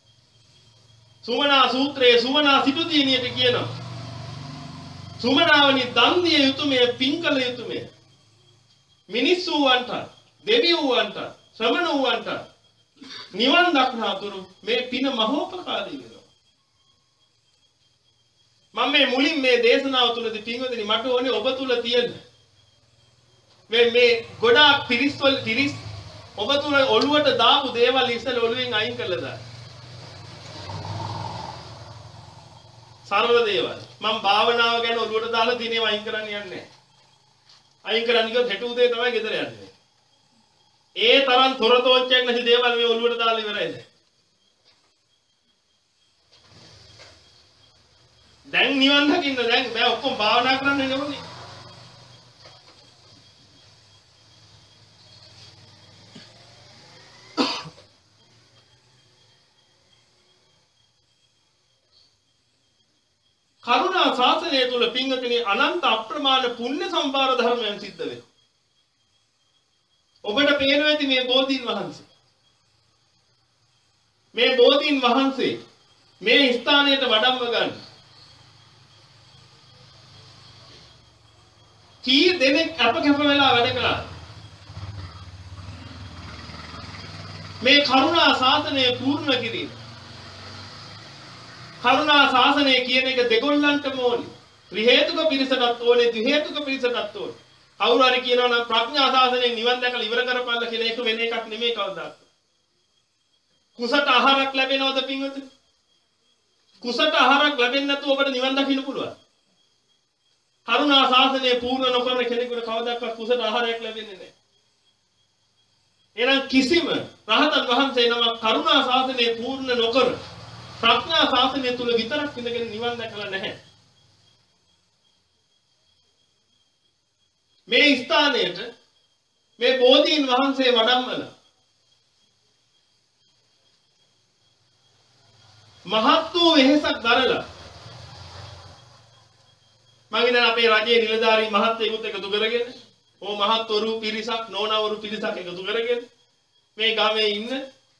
සුමනා සූත්‍රයේ සුමනා සිටුදීනියට කියනවා. සුමනාවනි දන් දිය යුතුයමේ පින් කළ යුතුයමේ. මිනිස්සු වන්ට දෙවියෝ වන්ට ශ්‍රමණ වන්ට නිවන් දක්නාතුරු මේ පින මහෝපකාරී වෙනවා. මම මේ මුලින් මේ දේශනාව තුලදී පින්වතුනි මට ඕනේ ඔබ තුල තියෙන මේ මේ ගොඩාක් පිරිස්වල පිරිස් ඔබ තුල ඔළුවට දාපු දේවල් ඉස්සෙල්ලා ඔළුවෙන් අයින් කරලා දාන්න. සරල දේවල්. මම භාවනාව ගැන ඔළුවට දාලා දිනේ අයින් කරන්න යන්නේ නැහැ. අයින් කරන්න ගියොත් හෙට උදේ තමයි ගෙදර යන්නේ. ඒ තරම් තොරතෝංචයක් නැති දේවල් මේ ඔළුවට දාලා ඉවරයිද? දැන් නිවන් දකින්න දැන් බෑ ඔක්කොම භාවනා කරන්න ඕනේ. කරුණා ශාසනය තුල පින්වතුනි අනන්ත අප්‍රමාණ පුණ්‍ය සම්භාර ධර්මයන් සිද්ධ වෙනවා. ඔබට පේනවා ඇති මේ බෝධීන් වහන්සේ. මේ බෝධීන් වහන්සේ මේ ස්ථානයට වඩම්ම ගන්න. කී දෙනෙක් අප කැප වෙලා වැඩ කළා. මේ කරුණා ශාසනය පූර්ණ කිරීම. කරුණා ශාසනය කියන එක දෙගොල්ලන්ටම ඕනේ. ත්‍රි හේතුක පිරිසටත් ඕනේ, ද්වි හේතුක පිරිසටත් ඕනේ. කවුරු හරි කියනවා නම් ප්‍රඥා ශාසනයෙන් නිවන් දැකලා ඉවර කරපල්ල කියලා ඒක වෙන එකක් නෙමෙයි කවදාවත්. කුසට ආහාරයක් ලැබෙනවද පින්වතුනි? කුසට ආහාරයක් ලැබෙන්නේ නැතුව ඔබට නිවන් දකින්න පුළුවන්. කරුණා ශාසනය පූර්ණ නොකරන කෙනෙකුට කවදාවත් කුසට ආහාරයක් ලැබෙන්නේ නැහැ. එහෙනම් කිසිම රහතන් වහන්සේ නමක් කරුණා ශාසනය පූර්ණ නොකර ප්‍රඥා ශාසනය තුල විතරක් ඉඳගෙන නිවන් දැකලා නැහැ. මේ ස්ථානයට මේ බෝධීන් වහන්සේ වඩම්මලා මහත් වූ වෙහෙසක් දරලා මම ඉතින් අපේ රජයේ නිලධාරී මහත්යෙකුත් එකතු කරගෙන ඕ මහත්වරු පිරිසක් නෝනවරු පිරිසක් එකතු කරගෙන මේ ගමේ ඉන්න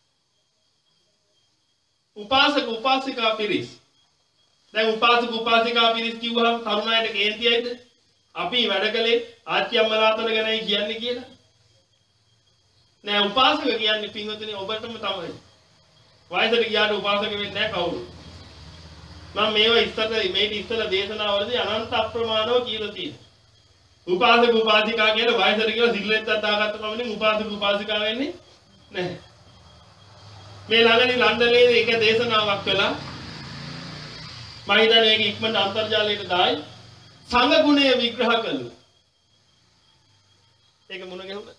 උපාසක උපාසිකා පිරිස්. දැන් උපාසක උපාසිකා පිරිස් කිව්වහම තරුණයින්ට කේන්තියයිද? අපි වැඩ කළේ ආච්චි අම්මලාතල ගැනයි කියන්නේ කියලා. නෑ උපාසක කියන්නේ පින්වතුනි ඔබටම තමයි. වයසට ගියාට උපාසක වෙන්නේ නැහැ කවුරු. මම මේවා ඉස්සර මේක ඉස්සර දේශනාවලදී අනන්ත අප්‍රමාණව කියලා තියෙනවා. උපාසක උපාසිකා කියලා වයසට ගිහලා සිල්ලෙත්තක් දාගත්ත පමණින් උපාසක උපාසිකා වෙන්නේ නැහැ. මේ ළඟදී ලන්ඩනයේ එක දේශනාවක් කළා. මම හිතන්නේ ඒක ඉක්මනට අන්තර්ජාලයට දායි. සංඝ ගුණය විග්‍රහ කළා. ඒක මොන ගැහුණා?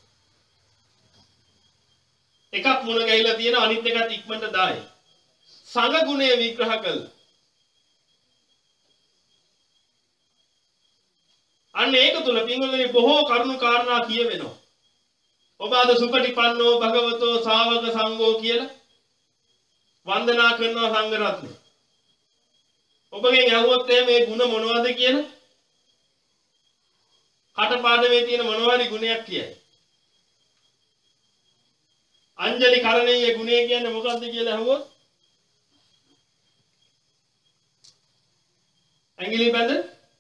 එකක් මුණ ගැහිලා තියෙනවා අනිත් එකත් ඉක්මනට දායි. සංඝ ගුණය විග්‍රහ කළා. අන්න ඒක තුල පින්වලේ බොහෝ කරුණු කාරණා කියවෙනවා. ඔබ අද සුපටිපන්නෝ භගවතෝ ශාවක සංඝෝ කියලා වන්දනා කරනවා සංඝ රත්නය. ඔබගෙන් අහුවොත් මේ ගුණ මොනවද කියලා කටපාඩමේ තියෙන මොනවාරි ගුණයක් කියයි. අංජලි කරණීය ගුණය කියන්නේ මොකක්ද කියලා අහුවොත් ඇඟිලි බැඳ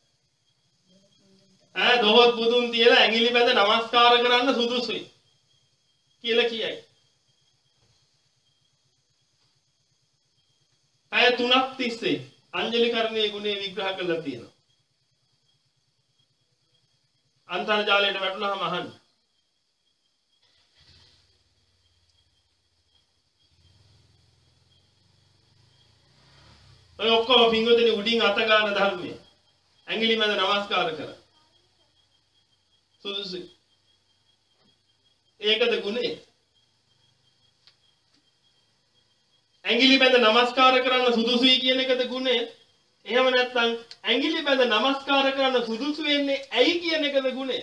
ඈ දොහොත් බුදුන් තියලා ඇඟිලි බැඳ නමස්කාර කරන්න සුදුසුයි කියලා කියයි. අය තුනක් තිස්සේ අංජලි කරණයේ ගුණේ විග්‍රහ කරලා තියෙනවා. අන්තර්ජාලයට වැටුනහම අහන්න. ඔය ඔක්කොම පින්වතුනි උඩින් අත ගන්න ධර්මයේ ඇඟිලි මැද නමස්කාර කර. සුදුසුයි. ඒකද ගුණේ. ඇඟිලි බැඳ නමස්කාර කරන්න සුදුසුයි කියන එකද ගුණය? එහෙම නැත්නම් ඇඟිලි බැඳ නමස්කාර කරන්න සුදුසු වෙන්නේ ඇයි කියන එකද ගුණය?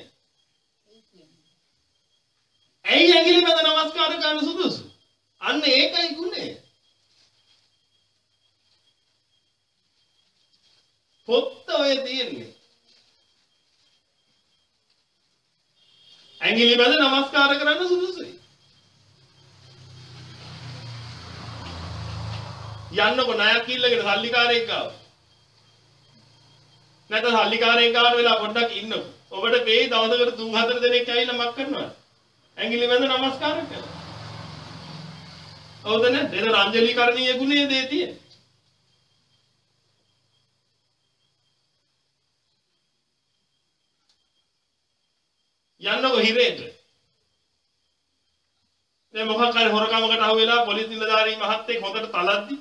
ඇයි ඇඟිලි බැඳ නමස්කාර කරන්න සුදුසු? අන්න ඒකයි ගුණය. පොත්ත ඔය තියෙන්නේ. ඇඟිලි බැඳ නමස්කාර කරන්න සුදුසුයි. යන්නකො ණයක් ඉල්ලගෙන සල්ලිකාරයෙක් ගාව. නැත්නම් සල්ලිකාරයෙක් ගාවට වෙලා පොඩ්ඩක් ඉන්නකො. ඔබට මේ දවසකට තුන් හතර දෙනෙක් ඇවිල්ලා මක් කරනවා. ඇඟිලි බැඳ නමස්කාර කරනවා. හවුද නැද්ද? ඒක අංජලි කරණීය ගුණයේ දේ තියෙන්නේ. යන්නකො හිරේට. දැන් මොකක් හරි හොරකමකට අහු වෙලා පොලිස් නිලධාරී මහත්තයෙක් හොඳට තලද්දි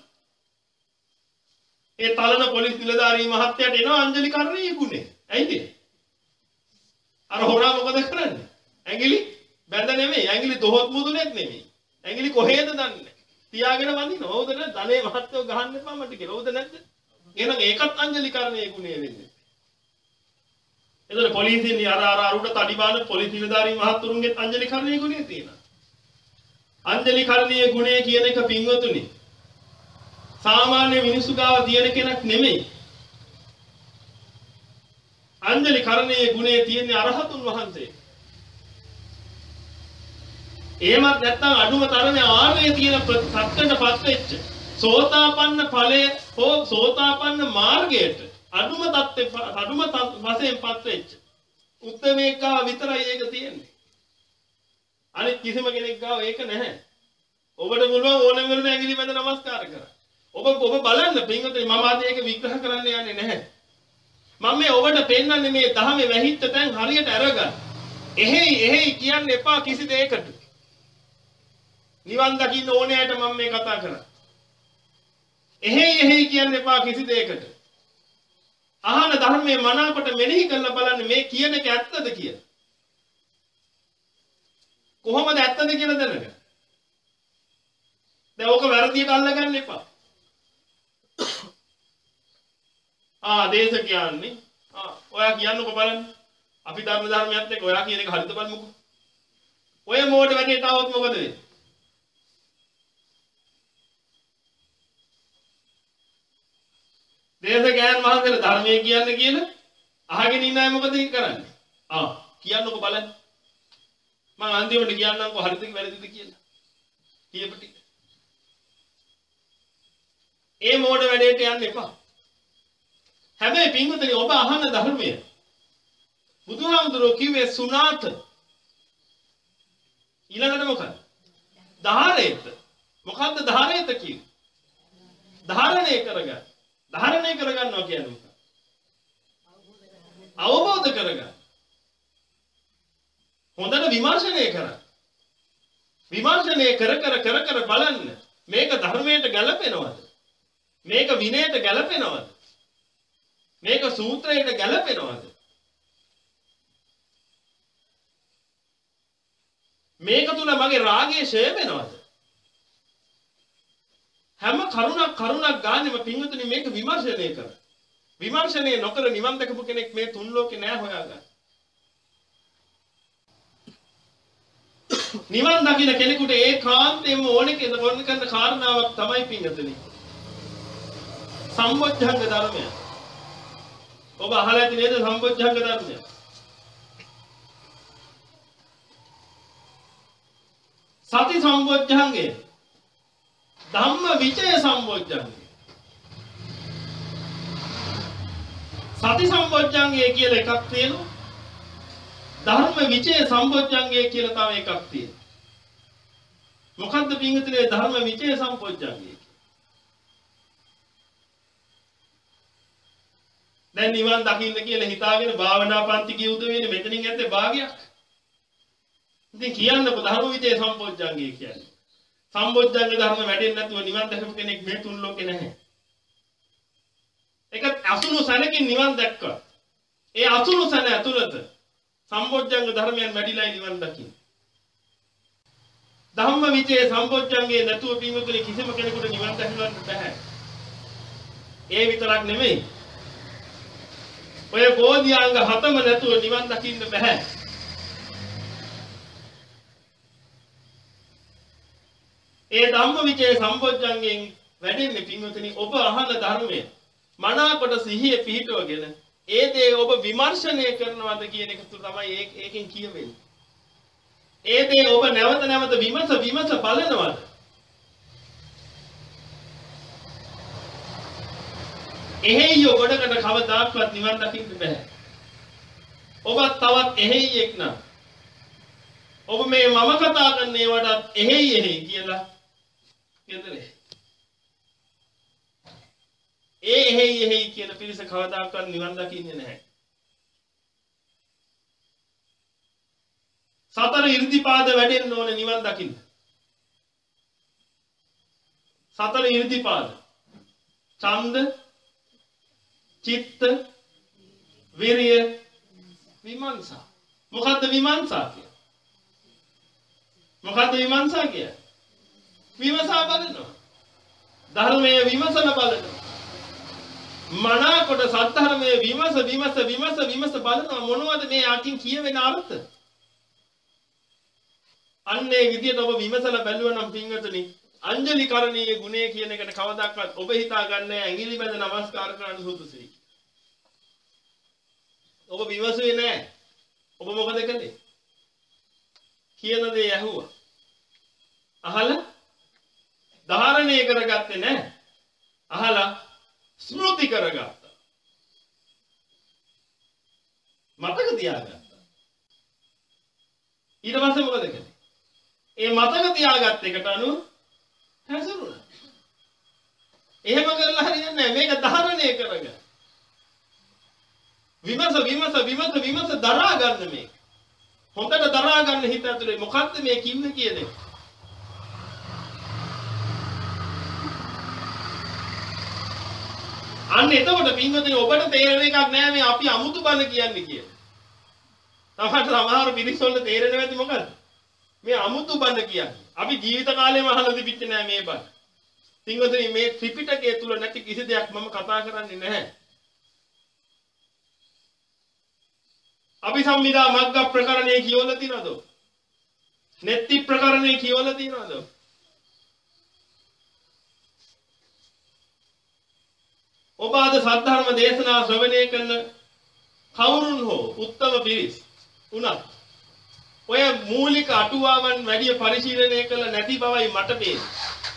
ඒ තලන පොලිස් නිලධාරී මහත්තයාට එනවා අංජලි කරණීය ගුණය. ඇයිද? අර හොරා මොකද කරන්නේ? ඇඟිලි බැඳ නෙමෙයි, ඇඟිලි දොහොත් මුදුනේත් නෙමෙයි. ඇඟිලි කොහෙද දන්නේ? තියාගෙන වඳිනවා. හොද නැද්ද? අනේ මහත්තයෝ ගහන්න එපා මට කියලා. හොද නැද්ද? එහෙනම් ඒකත් අංජලි කරණීය ගුණය වෙන්නේ. එතකොට පොලිසියෙන් අර අර අරුඩ තඩිබාන පොලිස් නිලධාරී මහත්තුරුන්ගෙත් අංජලි කරණීය ගුණය තියෙනවා. අංජලි කරණීය ගුණය කියන එක පින්වතුනි සාමාන්‍ය මිනිස්සු ගාව තියෙන කෙනෙක් නෙමෙයි. අංජලි කරණීය ගුණය තියෙන්නේ අරහතුන් වහන්සේ. එහෙමත් නැත්නම් අඩුම තරමේ ආර්ය තියෙන සත්‍යයටපත් වෙච්ච සෝතාපන්න ඵලයේ හෝ සෝතාපන්න මාර්ගයට අඩුම තත්ත්වේ අඩුම වශයෙන්පත් වෙච්ච උත්තමේක ගාව විතරයි ඒක තියෙන්නේ. අනිත් කිසිම කෙනෙක් ගාව ඒක නැහැ. ඔබට පුළුවන් ඕනම වෙලාවෙ ඇඟිලි බැඳ නමස්කාර කරන්න. ඔබ ඔබ බලන්න පින්වතුනි මම අද ඒක විග්‍රහ කරන්න යන්නේ නැහැ. මම මේ ඔබට පෙන්නන්නේ මේ ධහමේ වැහිච්ච තැන් හරියට අරගන්න. එහෙයි එහෙයි කියන්න එපා කිසි දෙයකට. නිවන් දකින්න ඕනෑට මම මේ කතා කරන්නේ. එහෙයි එහෙයි කියන්න එපා කිසි දෙයකට. අහන ධර්මයේ මනාකොට මෙනෙහි කරලා බලන්න මේ කියන එක ඇත්තද කියලා. කොහොමද ඇත්තද කියලා දැනගන්න. දැන් ඕක වැරදියට අල්ලගන්න එපා. ආ දේශකයන්නේ ආ ඔයා කියන්නකෝ බලන්න. අපි ධර්ම ධර්මයත් එක්ක ඔයා කියන එක හරිද බලමුකෝ. ඔය මොඩ වැඩේට આવොත් මොකද වෙන්නේ? දේශකයන් වහන්සේලා ධර්මයේ කියන්නේ කියලා අහගෙන ඉන්න අය මොකද කරන්නේ? ආ කියන්නකෝ බලන්න. මම අන්තිමට කියන්නම්කෝ හරිද වැරදිද කියලා. කියපු ටික. ඒ මොඩ වැඩේට යන්න එපා. හැබැයි පින්වතුනි ඔබ අහන ධර්මය බුදුහාමුදුරුවෝ කිව්වේ සුණාත ඊළඟට මොකක්ද? ධාරේත. මොකද්ද ධාරේත කියන්නේ? ධාරණය කරගන්න. ධාරණය කරගන්නවා කියන්නේ මොකක්ද? අවබෝධ කරගන්න. හොඳට විමර්ශනය කරන්න. විමර්ශනය කර කර කර කර බලන්න මේක ධර්මයට ගැලපෙනවද? මේක විනයට ගැලපෙනවද? මේක සූත්‍රයට ගැලපෙනවද? මේක තුල මගේ රාගය ෂය වෙනවද? හැම කරුණක් කරුණක් ගානෙම පින්වතුනි මේක විමර්ශනය කර. විමර්ශනය නොකර නිවන් දැකපු කෙනෙක් මේ තුන් ලෝකේ නෑ හොයාගන්න. නිවන් දකින්න කෙනෙකුට ඒකාන්තයෙන්ම ඕනේ කියන ඕන කරන කාරණාවක් තමයි පින්වතුනි. සම්බොධ්ධංග ධර්මය. ඔබ අහලා ඇති නේද සම්බොධ්ධංග ධර්මය? සති සම්බොධ්ධංගය. ධම්ම විචය සම්බොධ්ධංගය. සති සම්පොච්චංගය කියලා එකක් තියෙනවා. ධර්ම විචේ සම්පොච්චංගය කියලා තව එකක් තියෙනවා. මොකද්ද පින්විතනේ ධර්ම විචේ සම්පොච්චංගය? දැන් නිවන් දකින්න කියලා හිතාගෙන භාවනා පන්ති කිය උදේ මෙතනින් ඇත්තේ භාගයක්. ඉතින් කියන්නකො ධර්ම විචේ සම්පොච්චංගය කියන්නේ. සම්පොච්චංග ධර්ම වැඩෙන්නේ නැතුව නිවන් දැකපු කෙනෙක් මේ තුන් ලෝකේ නැහැ. ඒක අසුණු සැනකින් නිවන් දැක්කා. ඒ අසුණු සැන ඇතුළත සම්පොච්චංග ධර්මයන් වැඩිලා නිවන් දකින්න. ධම්ම විචේ සම්පොච්චංගේ නැතුව පින්වතුනි කිසිම කෙනෙකුට නිවන් දැකගන්න බෑ. ඒ විතරක් නෙමෙයි. ඔය බෝධිඅංග හතම නැතුව නිවන් දකින්න බෑ. ඒ ධම්ම විචේ සම්පොච්චංගෙන් වැඩෙන්නේ පින්වතුනි ඔබ අහන ධර්මය මනාකොට සිහිය පිහිටවගෙන ඒ දේ ඔබ විමර්ශනය කරනවද කියන එක තමයි ඒකෙන් කියවෙන්නේ. ඒ දේ ඔබ නැවත නැවත විමස විමස බලනවද? එහෙයි ඔබකට කවදාක්වත් නිවන් දකින්න බෑ. ඔබ තවත් එහෙයි එක් නම් ඔබ මේ මම කතා කරන ඒවාට එහෙයි එහෙයි කියලා කියදරේ. ඒ එහෙයි එහෙයි කියන පිරිස කවදාක්වත් නිවන් දකින්නේ නැහැ. සතර ඉර්ධිපාද වැඩෙන්න ඕනේ නිවන් දකින්න. සතර ඉර්ධිපාද. ඡන්ද, චිත්ත, විරිය, විමර්ශා. මොකද්ද විමර්ශා කියන්නේ? මොකද්ද විමර්ශා කියන්නේ? විමසා බලනවා. ධර්මයේ විමසන බලනවා. මනාකොට සත්‍යධර්මයේ විමස විමස විමස විමස බලනවා මොනවද මේ අකින් කියවෙන අර්ථ? අන්නේ විදියට ඔබ විමසලා බැලුවා නම් පින්වතුනි අංජලි කරණීය ගුණය කියන එකට කවදාවත් ඔබ හිතා ගන්න ඇඟිලි බඳ නමස්කාර කරන්න සුදුසුයි. ඔබ විමසුවේ නැහැ. ඔබ මොකද කළේ? කියන දේ ඇහුවා. අහලා ධාරණය කරගත්තේ නැහැ. අහලා ස්මෘති කරගත්තා. මතක තියාගත්තා. ඊට පස්සේ මොකද කළේ? ඒ මතක තියාගත් එකට අනුව හැසිරුණා. එහෙම කරලා හරියන්නේ නැහැ. මේක ධාරණය කරගන්න. විමස විමස විමස විමස දරා ගන්න මේක. හොඳට දරා ගන්න හිත ඇතුලේ මොකද්ද මේ කිව්වේ කියන්නේ? අන්න එතකොට පින්වතුනි ඔබට තේරෙන එකක් නෑ මේ අපි අමුතු බණ කියන්නේ කියලා. තමන්ට සමහර පිරිසොල්ල තේරෙන්නේ නැති මොකද්ද? මේ අමුතු බණ කියන්නේ. අපි ජීවිත කාලෙම අහලා තිබිච්ච නෑ මේ බණ. පින්වතුනි මේ ත්‍රිපිටකය තුල නැති කිසි දෙයක් මම කතා කරන්නේ නැහැ. අපි සම්මිදා මග්ග ප්‍රකරණේ කියවලා තියනවද? නෙත්ති ප්‍රකරණේ කියවලා තියනවද? ඔබ අද සද්ධර්ම දේශනා ශ්‍රවණය කරන කවුරුන් හෝ උත්තම පිරිස් උනත් ඔය මූලික අටුවාවන් වැඩි පරිශීලනය කළ නැති බවයි මට පේන්නේ.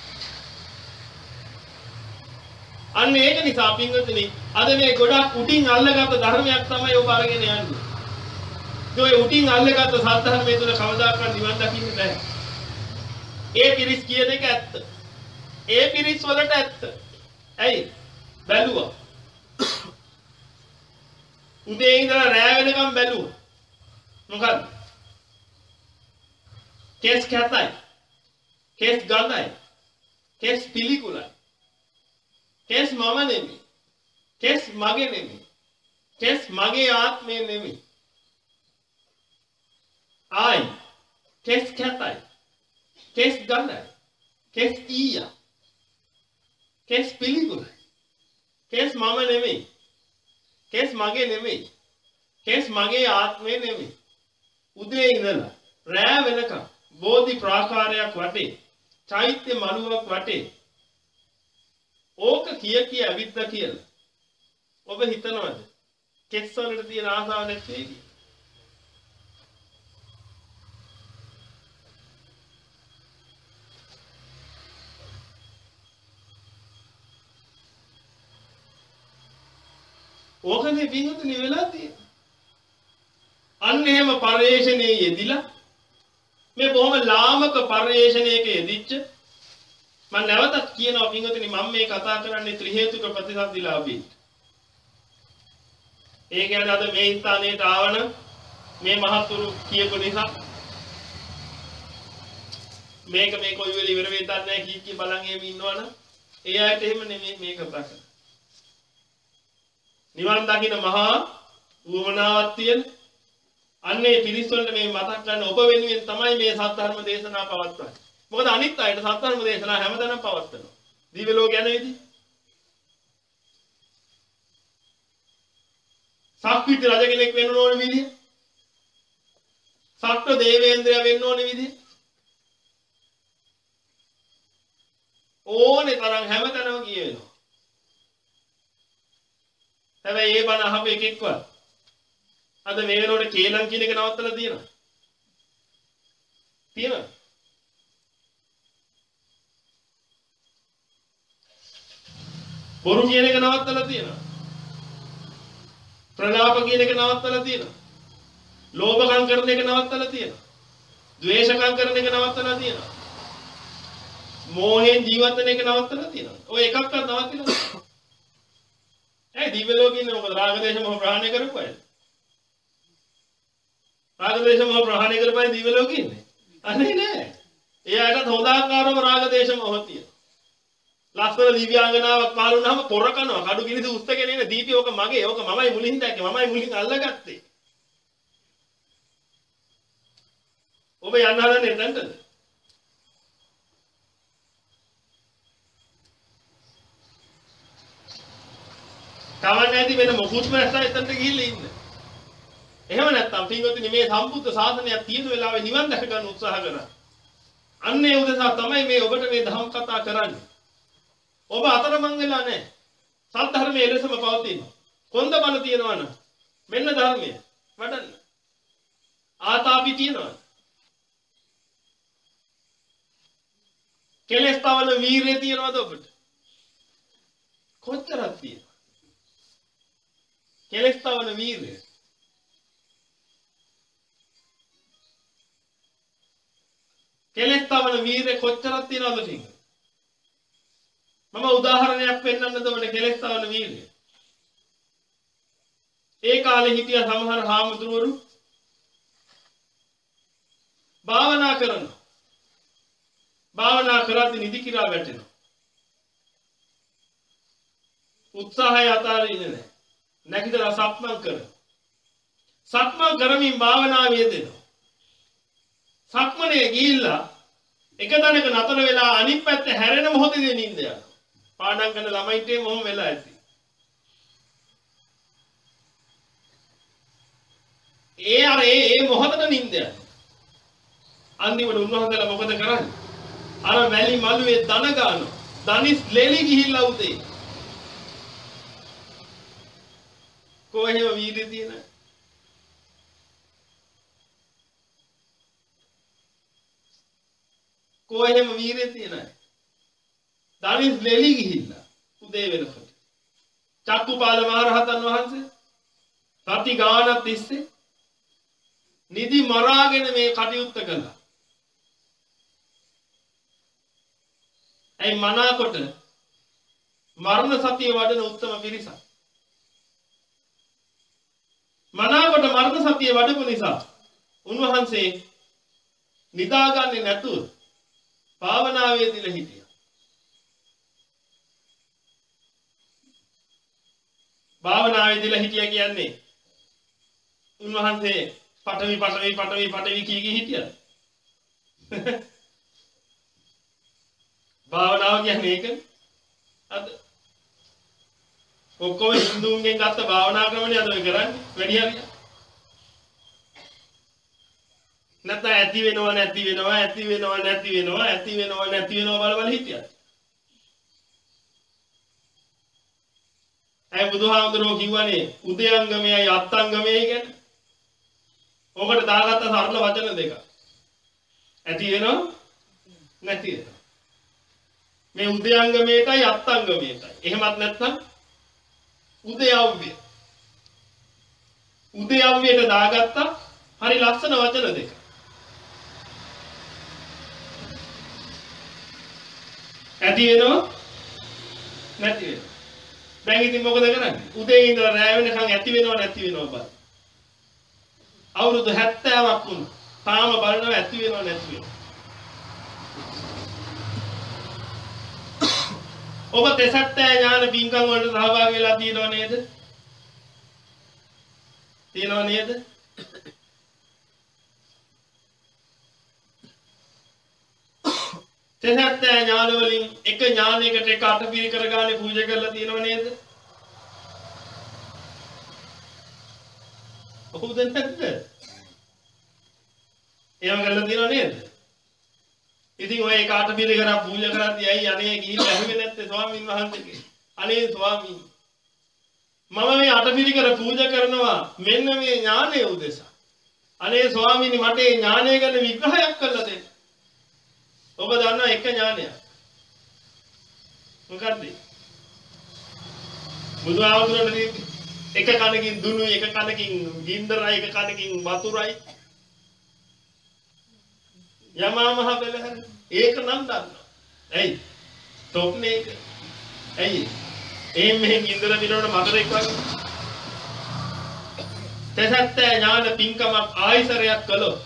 අන්න ඒක නිසා පින්වතුනි අද මේ ගොඩක් උටින් අල්ලගත්ත ධර්මයක් තමයි ඔබ අරගෙන යන්නේ. ඒ උටින් අල්ලගත්ත සද්ධර්මයේ තුල කවදාකවත් නිවන් දකින්න බෑ. ඒ පිරිස් කියන එක ඇත්ත. ඒ පිරිස් වලට ඇත්ත. ඇයි? බැලුවා. උදේ ඉඳලා රෑ වෙනකම් බැලුවා. මොකද්ද? කේස් කැතයි. කේස් ගඳයි. කේස් පිළිකුලයි. කේස් මම නෙමෙයි. කේස් මගේ නෙමෙයි. කේස් මගේ ආත්මය නෙමෙයි. ආයි කේස් කැතයි. කේස් ගඳයි. කේස් ඊයා. කේස් පිළිකුලයි. කේස් මම නෙමෙයි. කේස් මගේ නෙමෙයි. කේස් මගේ ආත්මය නෙමෙයි. උදේ ඉඳලා රෑ වෙනකම් බෝධි ප්‍රාකාරයක් වටේ චෛත්‍ය මළුවක් වටේ ඕක කිය කිය අවිද්ද කියලා. ඔබ හිතනවද කෙස් වලට තියෙන ආසාව නැත්තේ කියලා? ඕකනේ පින්වතුනි වෙලා තියෙන්නේ. අන්න එහෙම පරිේශණයේ යෙදිලා මේ බොහොම ලාමක පරිේශණයක යෙදිච්ච මම නැවතත් කියනවා පින්වතුනි මම මේ කතා කරන්නේ ත්‍රි හේතුක ප්‍රතිසන්දිලාභී. ඒ කියන්නේ අද මේ ස්ථානයට ආවන මේ මහත්තුරු කියපු නිසා මේක මේ කොයි වෙලෙ ඉවර වෙයිද නැහැ කී කී බලන් එහෙම ඉන්නවනම් ඒ අයට එහෙම නෙමෙයි මේක කතා කරන්නේ. නිවන් දකින්න මහා වුවමනාවක් තියෙන අන්නේ පිරිස් වලට මේ මතක් ගන්න ඔබ වෙනුවෙන් තමයි මේ සත්‍ය දේශනා පවත්වන්නේ. මොකද අනිත් අයට සත්‍ය දේශනා හැමදාම පවත්වනවා. දිව්‍ය ලෝක යන විදිහ. සක්විති රජ කෙනෙක් වෙන්න ඕන විදිහ. සක්‍ර දේවේන්ද්‍රයා වෙන්න ඕන විදිහ. ඕනේ තරම් හැමතැනම කියවෙනවා. හැබැයි ඒ බණ අහපු එකෙක්වත් අද මේ වෙනකොට කේලම් කියන එක නවත්තලා තියෙනවා. තියෙනවා. බොරු කියන එක නවත්තලා තියෙනවා. ප්‍රලාප කියන එක නවත්තලා තියෙනවා. ලෝභකම් කරන එක නවත්තලා තියෙනවා. ද්වේෂකම් කරන එක නවත්තලා තියෙනවා. මෝහයෙන් ජීවත් වෙන එක නවත්තලා තියෙනවා. ඔය එකක්වත් නවතිලා නැහැ. ඒ දිව්‍ය ලෝකේ ඉන්නේ මොකද රාග දේශ මොහ ප්‍රහාණය කරපු අය. රාග දේශ මොහ ප්‍රහාණය කරපු අය දිව්‍ය ලෝකේ ඉන්නේ. අනේ නෑ. ඒ අයටත් හොඳ ආකාරව රාග දේශ මොහ තියෙනවා. ලස්සන දිව්‍යාංගනාවක් පහළ වුණාම පොර කනවා. කඩු කිනිසි උස්සගෙන ඉන්නේ දීපි ඕක මගේ. ඕක මමයි මුලින් දැක්කේ. මමයි මුලින් අල්ලගත්තේ. ඔබ යන්න හදන්නේ නැද්ද? කවන්න ඇති වෙන මොකුත්ම නැත්නම් එතනට ගිහිල්ලා ඉන්න. එහෙම නැත්නම් පින්වත්නි මේ සම්බුද්ධ ශාසනයක් තියෙන වෙලාවේ නිවන් දැක ගන්න උත්සාහ කරා. අන්නේ උදෙසා තමයි මේ ඔබට මේ ධම්ම කතා කරන්නේ. ඔබ අතරමං වෙලා නැහැ. සත්‍ය ධර්මයේ එලෙසම පවතිනවා. කොන්ද බල තියනවනම් මෙන්න ධර්මය වඩන්න. ආතාපි තියනවා. කෙලස් තවන වීරිය තියනවද ඔබට? කොච්චරක් තියෙනවද? කෙලස් තවන වීරිය. කෙලස් තවන වීරිය කොච්චරක් තියෙනවද ටික? මම උදාහරණයක් පෙන්නන්නද ඔබට කෙලස් තවන වීරිය. ඒ කාලේ හිටිය සමහර හාමුදුරුවරු භාවනා කරනවා. භාවනා කරද්දී නිදි කිරා වැටෙනවා. උත්සාහය අතාරින්නේ නැහැ. නැගිටලා සක්මන් කර. සක්මන් කරමින් භාවනාවේ යෙදෙනවා. සක්මනේ ගිහිල්ලා එක තැනක නතර වෙලා අනිත් පැත්ත හැරෙන මොහොතේදී නිින්ද යනවා. පාඩම් කරන ළමයින්ට මොහොම වෙලා ඇති. ඒ අර ඒ ඒ මොහොතට නිින්ද යනවා. අන්තිමට උන්වහන්සේලා මොකද කරන්නේ? අර වැලි මළුවේ දන ගන්නවා. දනිස් ලෙලි ගිහිල්ලා උදේ. කොහෙම වීර්යය තියෙන කොහෙම වීර්යය තියෙන දනිස් ලෙලි ගිහිල්ලා උදේ වෙනකොට චක්කුපාල මහ රහතන් වහන්සේ සති ගානක් තිස්සේ නිදි මරාගෙන මේ කටයුත්ත කළා. ඒ මනාකොට මරණ සතිය වඩන උත්තම පිරිසක්. මනාකොට මරණ සතිය වඩපු නිසා උන්වහන්සේ නිදාගන්නේ නැතුව භාවනාවේදීලා හිටියා. භාවනාවේදීලා හිටියා කියන්නේ උන්වහන්සේ පටවි පටවි පටවි පටවි කී කී හිටියද? භාවනාව කියන්නේ ඒක. අද ඔක්කොම හින්දුන්ගෙන් ගත්ත භාවනා ක්‍රමනේ අද ඔය කරන්නේ වැඩි හරියක්. නැත්නම් ඇති වෙනවා නැති වෙනවා ඇති වෙනවා නැති වෙනවා ඇති වෙනවා නැති වෙනවා බල බල හිටියද? ඇයි බුදුහාමුදුරුවෝ කිව්වනේ උදයංගමයයි අත්ංගමයයි කියන්නේ? ඔකට දාගත්ත සරල වචන දෙක. ඇති වෙනවා නැති වෙනවා. මේ උදයංගමයටයි අත්ංගමයටයි. එහෙමත් නැත්නම් උදයව්‍ය උදයව්‍යයට දාගත්තා. හරි ලස්සන වචන දෙක. ඇති වෙනවා නැති වෙනවා. දැන් ඉතින් මොකද කරන්නේ? උදේ ඉඳලා රැ වෙනකන් ඇති වෙනව නැති වෙනව බලන්න. අවුරුදු හැත්තෑවක් වුණා. තාම බලනවා ඇති වෙනව නැති වෙනව. ඔබ තෙසත්තෑ ඥාන පින්කම් වලට සහභාගී වෙලා තියෙනව නේද? තියෙනව නේද? තෙසත්තෑ ඥාන වලින් එක ඥානයකට එක අටපිරි කරගානේ පූජා කරලා තියෙනව නේද? ඔහුද නැද්ද? එහෙම කරලා තියෙනව නේද? ඉතින් ඔය එක අටපිරි කරා පූජා කරද්දී ඇයි අනේ ගිහිල්ලා ඇහුවේ නැත්තේ ස්වාමීන් වහන්සේගේ? අනේ ස්වාමීන් මම මේ අටපිරි කර පූජා කරනවා මෙන්න මේ ඥානය උදෙසා. අනේ ස්වාමීනි මට මේ ඥානය ගැන විග්‍රහයක් කරලා දෙන්න. ඔබ දන්නා එක ඥානයක්. මොකද්ද? බුදුආවුරුද්දේ එක කනකින් දුනුයි එක කනකින් ගින්දරයි එක කනකින් වතුරයි. යමා මහ පෙළහැර ඒක නම් දන්නවා. ඇයි? තොප්නේ එක. ඇයි? එහෙන් මෙහෙන් ගින්දර දිනවන මතරෙක් වගේ. තෙසත්තෑ ඥාන පින්කමක් ආයිසරයක් කළොත්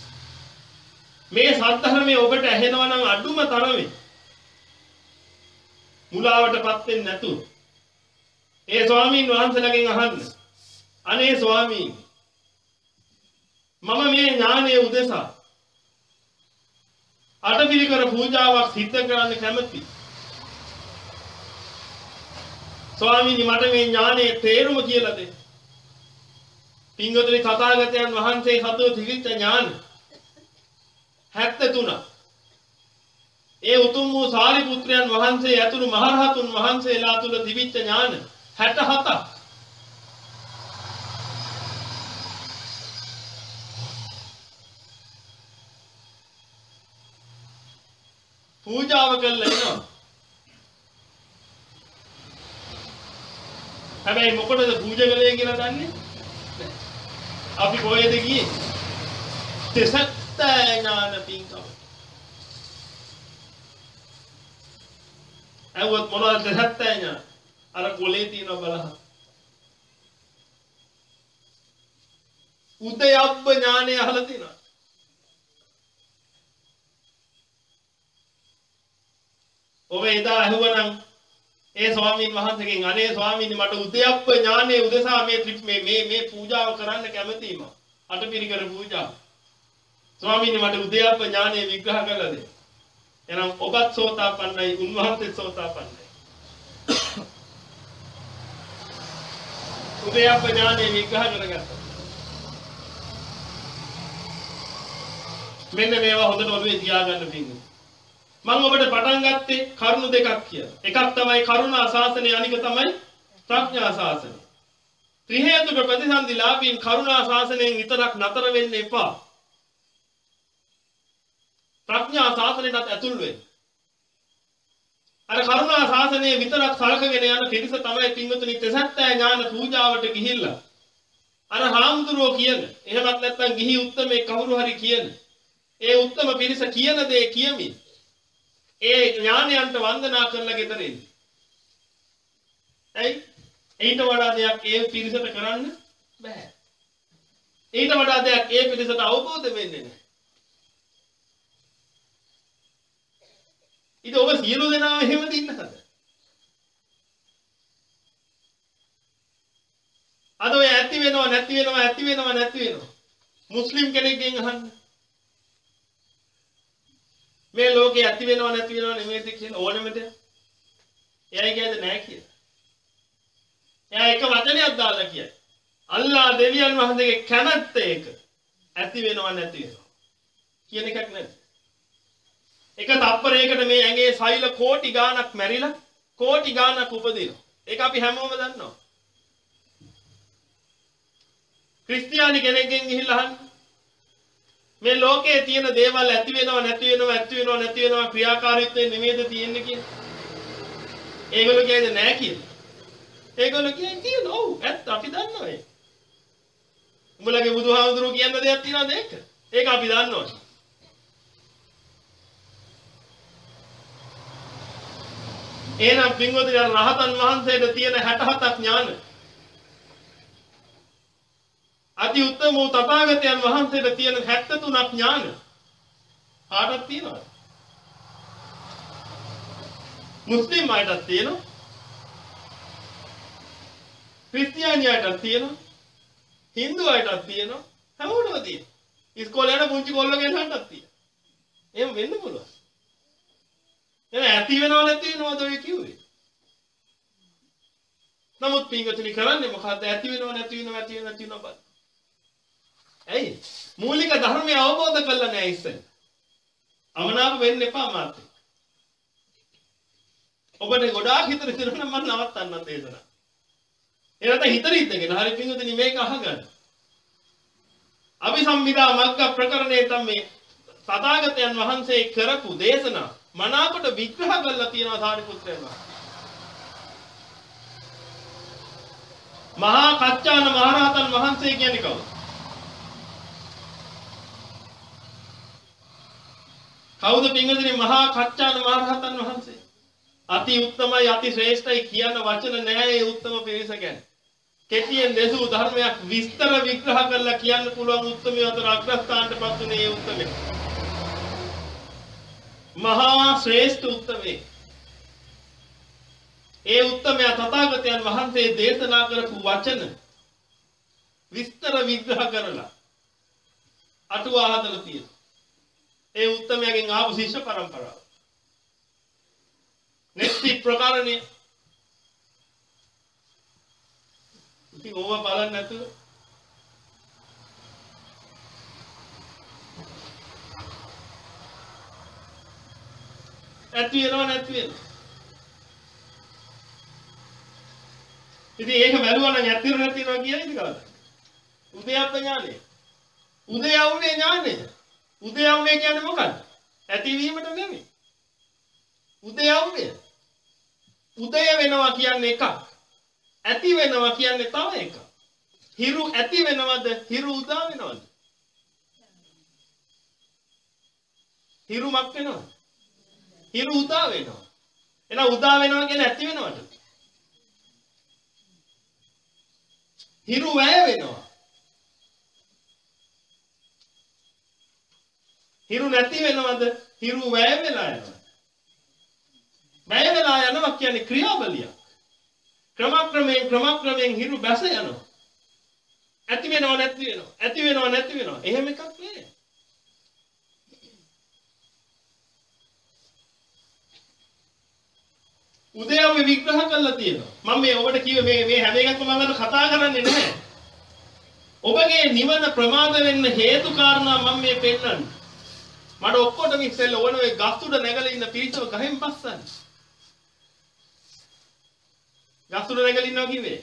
මේ සත්‍යධර්මයේ ඔබට ඇහෙනවා නම් අඩුම තරමේ මුලාවටපත් වෙන්නේ නැතුව ඒ ස්වාමීන් වහන්සේලාගෙන් අහන්න. අනේ ස්වාමීන් මම මේ ඥානයේ උදෙසා අටපිරි කර පූජාවක් සිද්ධ කරන්න කැමතියි. ස්වාමීනි මට මේ ඥානයේ තේරුම කියලා දෙන්න. පින්වතුනි තථාගතයන් වහන්සේ සතු තිවිච්ච ඥාන හැත්තෑ තුනක්. ඒ උතුම් වූ සාරිපුත්‍රයන් වහන්සේ ඇතුළු මහරහතුන් වහන්සේලා තුල තිබිච්ච ඥාන හැත්තෑ හතක්. පූජාව කළා එනවා. හැබැයි මොකටද පූජා කළේ කියලා දන්නේ? අපි කොහෙද ගියේ? තෙසත්තෑ ඥාන පින්කම. ඇහුවත් මොනවද තෙසත්තෑ ඥාන? අර කොලේ තියෙන බලහ. උදයබ්බ ඥානය අහලා තියෙනවා. ඔබ එදා ඇහුවනම් ඒ ස්වාමීන් වහන්සේගෙන් අනේ ස්වාමීනි මට උදයප්ප ඥානයේ උදෙසා මේ මේ මේ මේ පූජාව කරන්න කැමතියි මම. අටපිරි කර පූජාව. ස්වාමීනි මට උදයප්ප ඥානයේ විග්‍රහ කරලා දෙන්න. එහෙනම් ඔබත් සෝතාපන්නයි උන්වහන්සේත් සෝතාපන්නයි. උදයප්ප ඥානයේ විග්‍රහ කරගත්තා. මෙන්න මේවා හොඳට ඔළුවේ තියාගන්න පිංගු. මම ඔබට පටන් ගත්තේ කරුණු දෙකක් කියලා. එකක් තමයි කරුණා ශාසනය අනික තමයි ප්‍රඥා ශාසනය. ත්‍රි හේතුක ප්‍රතිසන්දිලාභීන් කරුණා ශාසනයෙන් විතරක් නතර වෙන්න එපා. ප්‍රඥා ශාසනයටත් ඇතුල් වෙන්න. අර කරුණා ශාසනයේ විතරක් සලකගෙන යන පිරිස තමයි පින්වතුනි තෙසත්තෑ ඥාන පූජාවට ගිහිල්ලා අර හාමුදුරුවෝ කියන එහෙමත් නැත්නම් ගිහි උත්තමේ කවුරු හරි කියන ඒ උත්තම පිරිස කියන දේ කියමින් ඒ ඥානයන්ට වන්දනා කරලා ගෙදර එන්නේ. ඇයි? ඊට වඩා දෙයක් ඒ පිරිසට කරන්න බෑ. ඊට වඩා දෙයක් ඒ පිරිසට අවබෝධ වෙන්නේ නැහැ. ඉතින් ඔබ සියලු දෙනාම එහෙම දින්නද? අද ඔය ඇති වෙනව නැති වෙනව ඇති වෙනව නැති වෙනව. මුස්ලිම් කෙනෙක්ගෙන් අහන්න. මේ ලෝකේ ඇති වෙනව නැති වෙනව නෙමෙයිද කියන ඕනෙම දෙයක්. එයා කියද නැහැ කියලා. එයා එක වචනයක් දාලා කියයි. අල්ලා දෙවියන් වහන්සේගේ කැමැත්ත ඒක. ඇති වෙනව නැති වෙනව. කියන එකක් නැද්ද? එක තප්පරයකට මේ ඇඟේ සෛල කෝටි ගාණක් මැරිලා කෝටි ගාණක් උපදිනවා. ඒක අපි හැමෝම දන්නවා. ක්‍රිස්තියානි කෙනෙක්ගෙන් ගිහිල්ලා අහන්න. මේ ලෝකයේ තියෙන දේවල් ඇති වෙනව නැති වෙනව ඇති වෙනව නැති වෙනව ක්‍රියාකාරීත්වයෙන් නෙමෙයිද තියෙන්නේ කියලා. ඒගොල්ලෝ කියන්නේ නැහැ කියලා. ඒගොල්ලෝ කියන්නේ තියෙනවා. ඔව් ඇත්ත අපි දන්නවා ඒක. උඹලගේ බුදුහාමුදුරුවෝ කියන දෙයක් තියෙනවද ඒක? ඒක අපි දන්නවා. එහෙනම් පින්වතුනි රහතන් වහන්සේට තියෙන හැට හතක් ඥාන. අති උත්තම වූ තථාගතයන් වහන්සේට තියෙන හැත්තෑ තුනක් ඥාන. කාටද තියෙනවද? මුස්ලිම් අයටත් තියෙනවා. ක්‍රිස්තියානි අයටත් තියෙනවා. හින්දු අයටත් තියෙනවා. හැමෝටම තියෙනවා. ඉස්කෝලේ යන පුංචි කොල්ලෝ ගෙන්නන්නත් තියෙනවා. එහෙම වෙන්න පුළුවන්. එන ඇති වෙනව නැති වෙනවද ඔය කිව්වේ? නමුත් පින්වතුනි කරන්නේ මොකද්ද? ඇති වෙනව නැති වෙනව ඇති වෙනව නැති වෙනව බල. ඇයි? මූලික ධර්මය අවබෝධ කරලා නැහැ ඉස්සෙල්. අමනාප වෙන්න එපා මාත්. ඔබට ගොඩාක් හිතට ඉතිරෙන්න මම නවත්තන්න දේශනා. එනත හිතට ඉඳගෙන හරි පින්වතුනි මේක අහගන්න. අභිසම්මිදා මග්ග ප්‍රකරණේ තමයි සදාගතයන් වහන්සේ කරපු දේශනා මනාකොට විග්‍රහ කරලා තියෙනවා සාරිපුත්‍රයන් වහන්සේ. මහා කච්චාන මහරහතන් වහන්සේ කියන්නේ කවුද? කවුද පින්වතුනි මහා කච්චාන මහරහතන් වහන්සේ? අති උත්තමයි අති ශ්‍රේෂ්ඨයි කියන වචන නැහැ ඒ උත්තම පිරිස ගැන. කෙටියෙන් දෙසූ ධර්මයක් විස්තර විග්‍රහ කරලා කියන්න පුළුවන් උත්තමය අතර අග්‍රස්ථානටපත් උනේ ඒ උත්තමය. මහා ශ්‍රේෂ්ඨ උත්තමේ. ඒ උත්තමය තථාගතයන් වහන්සේ දේශනා කරපු වචන විස්තර විග්‍රහ කරලා අටුවා හදලා තියෙනවා. ඒ උත්තමයන්ගෙන් ආපු ශිෂ්‍ය පරම්පරාව. නෙක්ටි ප්‍රකාරණය. ඉතින් ඕවා බලන්න නැතුව ඇති වෙනව නැති වෙනව. ඉතින් ඒක බැලුවා නම් ඇති වෙනව නැති වෙනව කියයිද කවදාද? උදයප්ප ඥානෙ. උදයවුනේ ඥානෙ. උදයවුනේ කියන්නේ මොකක්ද? ඇතිවීමට නෙමෙයි. උදයවුනේ. උදය වෙනවා කියන්නේ එකක්. ඇති වෙනවා කියන්නේ තව එකක්. හිරු ඇති වෙනවද? හිරු උදා වෙනවද? හිරුමක් වෙනවද? හිරු උදා වෙනවා. එහෙනම් උදා වෙනවා කියන්නේ ඇති වෙනවද? හිරු වැය වෙනවා. හිරු නැති වෙනවද? හිරු වැය වෙලා යනවා. වැය වෙලා යනවා කියන්නේ ක්‍රියාවලියක්. ක්‍රමක්‍රමයෙන් ක්‍රමක්‍රමයෙන් හිරු බැස යනවා. ඇති වෙනව නැති වෙනව. ඇති වෙනව නැති වෙනව. එහෙම එකක් නෑ. උදයව විග්‍රහ කරලා තියෙනවා. මම මේ ඔබට කිව්වේ මේ මේ හැම එකක්ම මම අද කතා කරන්නේ නැහැ. ඔබගේ නිවන ප්‍රමාද වෙන්න හේතු කාරණා මම මේ පෙන්නන්නේ. මට ඔක්කොටම ඉස්සෙල්ල ඕන ඔය ගස් උඩ නැගලා ඉන්න පිරිසව ගහෙන් බස්සන්න. ගස් උඩ නැගලා ඉන්නවා කිව්වේ.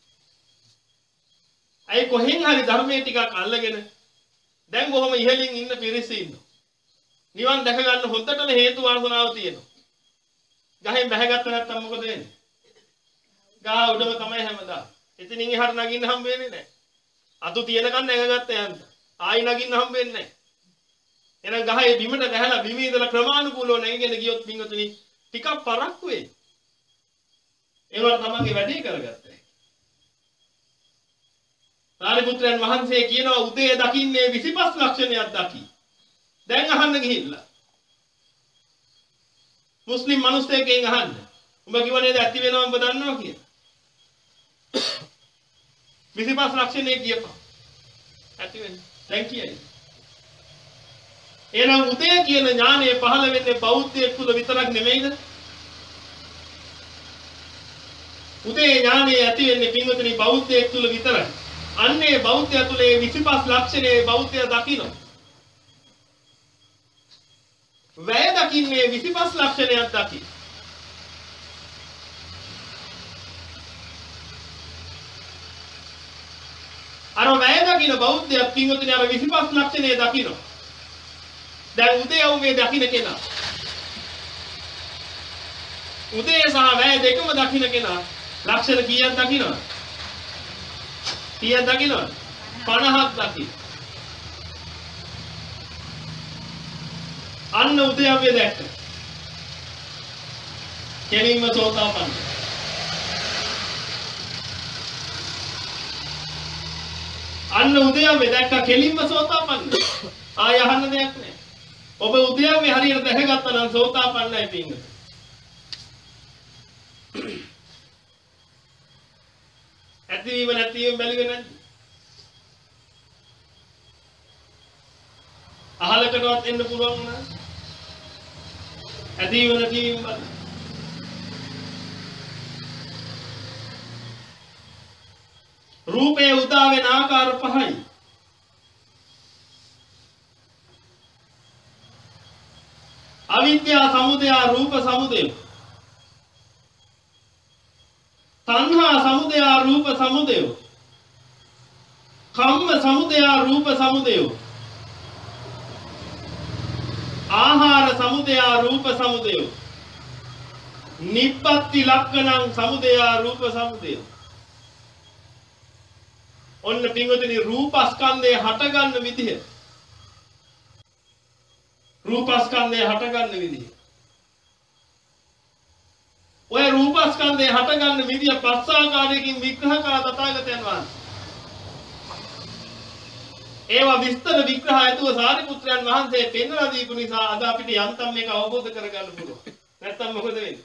අය කොහෙන් හරි ධර්මයේ ටිකක් අල්ලගෙන දැන් බොහොම ඉහළින් ඉන්න පිරිස ඉන්නවා. නිවන් දැක ගන්න හොඳටම හේතු වාසනාව තියෙනවා. ගහෙන් බැහැගත්ත නැත්තම් මොකද වෙන්නේ? ගහ උඩම තමයි හැමදාම. එතනින් එහාට නගින්න හම්බ වෙන්නේ නැහැ. අතු තියෙනකන් නැගගත්ත යන්න. ආයි නගින්න හම්බ වෙන්නේ නැහැ. එහෙනම් ගහේ බිමට ගහලා බිම ඉඳලා ක්‍රමානුකූලව නැගගෙන ගියොත් පින්වතුනි ටිකක් පරක්කු වෙයි. ඒවට තමන්ගේ වැඩේ කරගත්තා. සාරිපුත්‍රයන් වහන්සේ කියනවා උදේ දකින්නේ විසිපස් ලක්ෂණයක් දකි. දැන් අහන්න ගිහිල්ලා. මුස්ලිම් මිනිස්සෙක්ගෙන් අහන්න. උඹ කිව්ව නේද ඇති වෙනවා උඹ දන්නවා කියලා. විසිපස් ලක්ෂණේ කියපන්. ඇති වෙන්නේ. දැන් කියයි. එහෙනම් උදේ කියන ඥානය පහළ වෙන්නේ බෞද්ධයෙක් තුල විතරක් නෙමෙයිද? උදේ ඥානය ඇති වෙන්නේ පින්වතුනි බෞද්ධයෙක් තුල විතරයි. අන්නේ බෞද්ධය තුලේ විසිපස් ලක්ෂණේ බෞද්ධය දකින්න. වැය දකින්නේ විසිපස් ලක්ෂණයක් දකි. අර වැය දකින්න බෞද්ධය පින්වතුනි අර විසිපස් ලක්ෂණේ දකින්න. දැන් උදේ යවුවේ දකින්න කෙනා. උදේ සහ වැය දෙකම දකින්න කෙනා ලක්ෂණ කීයක් දකින්නවද? කීයක් දකින්නවද? පනහක් දකි. අන්න උද්‍යව්‍ය දැක්ක. කෙලින්ම සෝතාපන්න. අන්න උද්‍යව්‍ය දැක්ක කෙලින්ම සෝතාපන්න. ආය අහන්න දෙයක් නැහැ. ඔබ උද්‍යව්‍ය හරියට දැකගත්තා නම් සෝතාපන්නයි පින්වතුනි. ඇතිවීම නැතිවීම බැලුවේ නැද්ද? අහලකටවත් එන්න පුළුවන් නේද? ඇතිවීම නැතිවීම බලන්න. රූපේ උදා වෙන ආකාර පහයි. අවිද්‍යා සමුදය රූප සමුදය. තණ්හා සමුදය රූප සමුදය. කම්ම සමුදය රූප සමුදය. ආහාර සමුදය රූප සමුදය. නිබ්බත්ති ලක්ෂණං සමුදය රූප සමුදය. ඔන්න පින්වතුනි රූපස්කන්ධය හටගන්න විදිහ. රූපස්කන්ධය හටගන්න විදිහ. ඔය රූපස්කන්ධය හටගන්න විදිය පස් ආකාරයකින් විග්‍රහ කළ තථාගතයන් වහන්සේ. ඒවා විස්තර විග්‍රහ ඇතුව සාරිපුත්‍රයන් වහන්සේ පෙන්වලා දීපු නිසා අද අපිට යන්තම් මේක අවබෝධ කරගන්න පුළුවන්. නැත්තම් මොකද වෙන්නේ?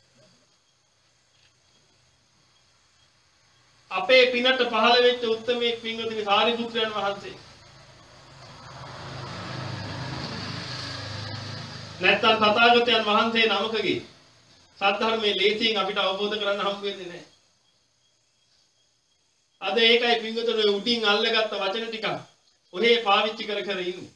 අපේ පිනට පහළ වෙච්ච උත්තමයෙක් පින්වතුනි සාරිපුත්‍රයන් වහන්සේ. නැත්තම් තථාගතයන් වහන්සේ නමකගේ සද්ධර්මයේ ලේසියෙන් අපිට අවබෝධ කරගන්න හම්බ වෙන්නේ නැහැ. අද ඒකයි පින්වතුනි උඩින් අල්ලගත්ත වචන ටික ඔහේ පාවිච්චි කර කර ඉන්නේ.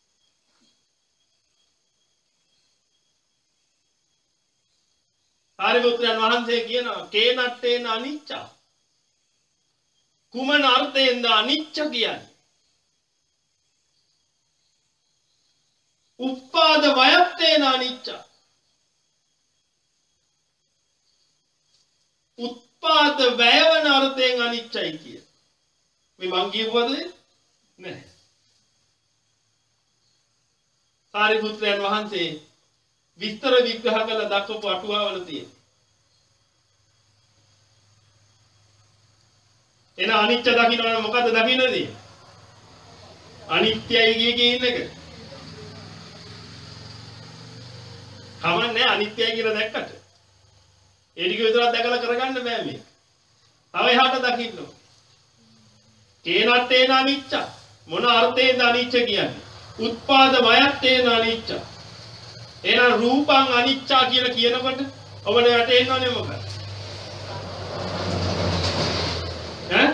සාරිපුත්‍රයන් වහන්සේ කියනවා කේනත්තේන අනිච්ච. කුමන අර්ථයෙන්ද අනිච්ච කියන්නේ? උප්පාද වයත්තේන අනිච්ච. උත්පාද වැයවන අර්ථයෙන් අනිච්චයි කිය. මේ මං කියපුවද නැහැ. සාරිපුත්‍රයන් වහන්සේ විස්තර විග්‍රහ කළ දක්වපු අටුවාවල තියෙන. එන අනිච්ච දකින්නවනම් මොකද්ද දකින්නදී? අනිත්‍යයි කිය කිය ඉන්නක. කමන්නේ අනිත්‍යයි කියලා දැක්කට. ඒ ටික විතරක් දැකලා කරගන්න බෑ මේක. තව එහාට දකින්න ඕන. කේනත්තේන අනිච්ච. මොන අර්ථයෙන්ද අනිච්ච කියන්නේ? උත්පාද වයත්තේන අනිච්ච. එහෙනම් රූපං අනිච්චා කියලා කියනකොට ඔබට වැටෙන්නවනේ මොකක්ද? ඈ?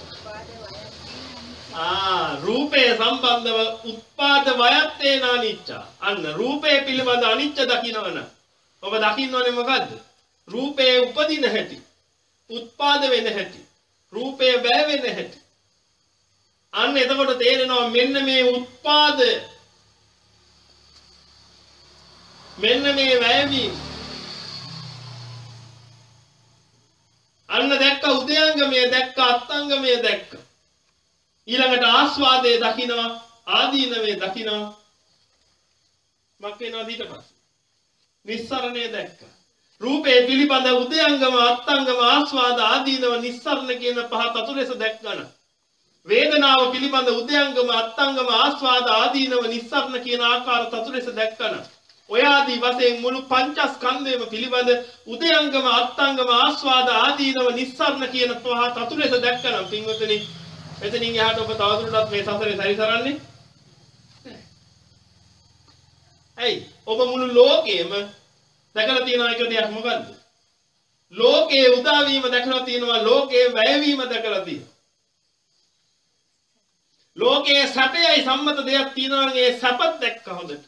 ආ රූපේ සම්බන්ධව උත්පාද වයත්තේන අනිච්ච. අන්න රූපේ පිළිබඳ අනිච්ච දකින්නවන. ඔබ දකින්නවනේ මොකද්ද? රූපේ උපදින හැටි, උත්පාද වෙන හැටි, රූපේ වැය වෙන හැටි. අන්න එතකොට තේරෙනවා මෙන්න මේ උත්පාද මෙන්න මේ වැයවීම. අන්න දැක්ක උදයංගමයේ දැක්ක අත්ංගමයේ දැක්ක. ඊළඟට ආස්වාදයේ දකින්නවා ආදීනවේ දකින්නවා. මක් වෙනවද ඊට පස්සේ? නිස්සරණය දැක්ක. රූපේ පිළිබඳ උදයංගම අත්ංගම ආස්වාද ආදීනව නිස්සරණ කියන පහ තතුලෙස දැක්කන. වේදනාව පිළිබඳ උදයංගම අත්ංගම ආස්වාද ආදීනව නිස්සරණ කියන ආකාර තතුලෙස දැක්කන. ඔය ආදී වශයෙන් මුළු පංචස්කන්ධයම පිළිබඳ උදයංගම අත්ංගම ආස්වාද ආදීනව නිස්සරණ කියන පහ තතුලෙස දැක්කන. පින්වතුනි එතනින් එහාට ඔබ තවදුරටත් මේ සසරේ සැරිසරන්නේ නැහැ. ඇයි? ඔබ මුළු ලෝකෙම දැකලා තියෙන එක දෙයක් මොකද්ද? ලෝකයේ උදාවීම දැකලා තියෙනවා, ලෝකයේ වැයවීම දැකලා තියෙනවා. ලෝකයේ සැපයයි සම්මත දෙයක් තියෙනවා නම් ඒ සැපත් දැක්ක හොඳට.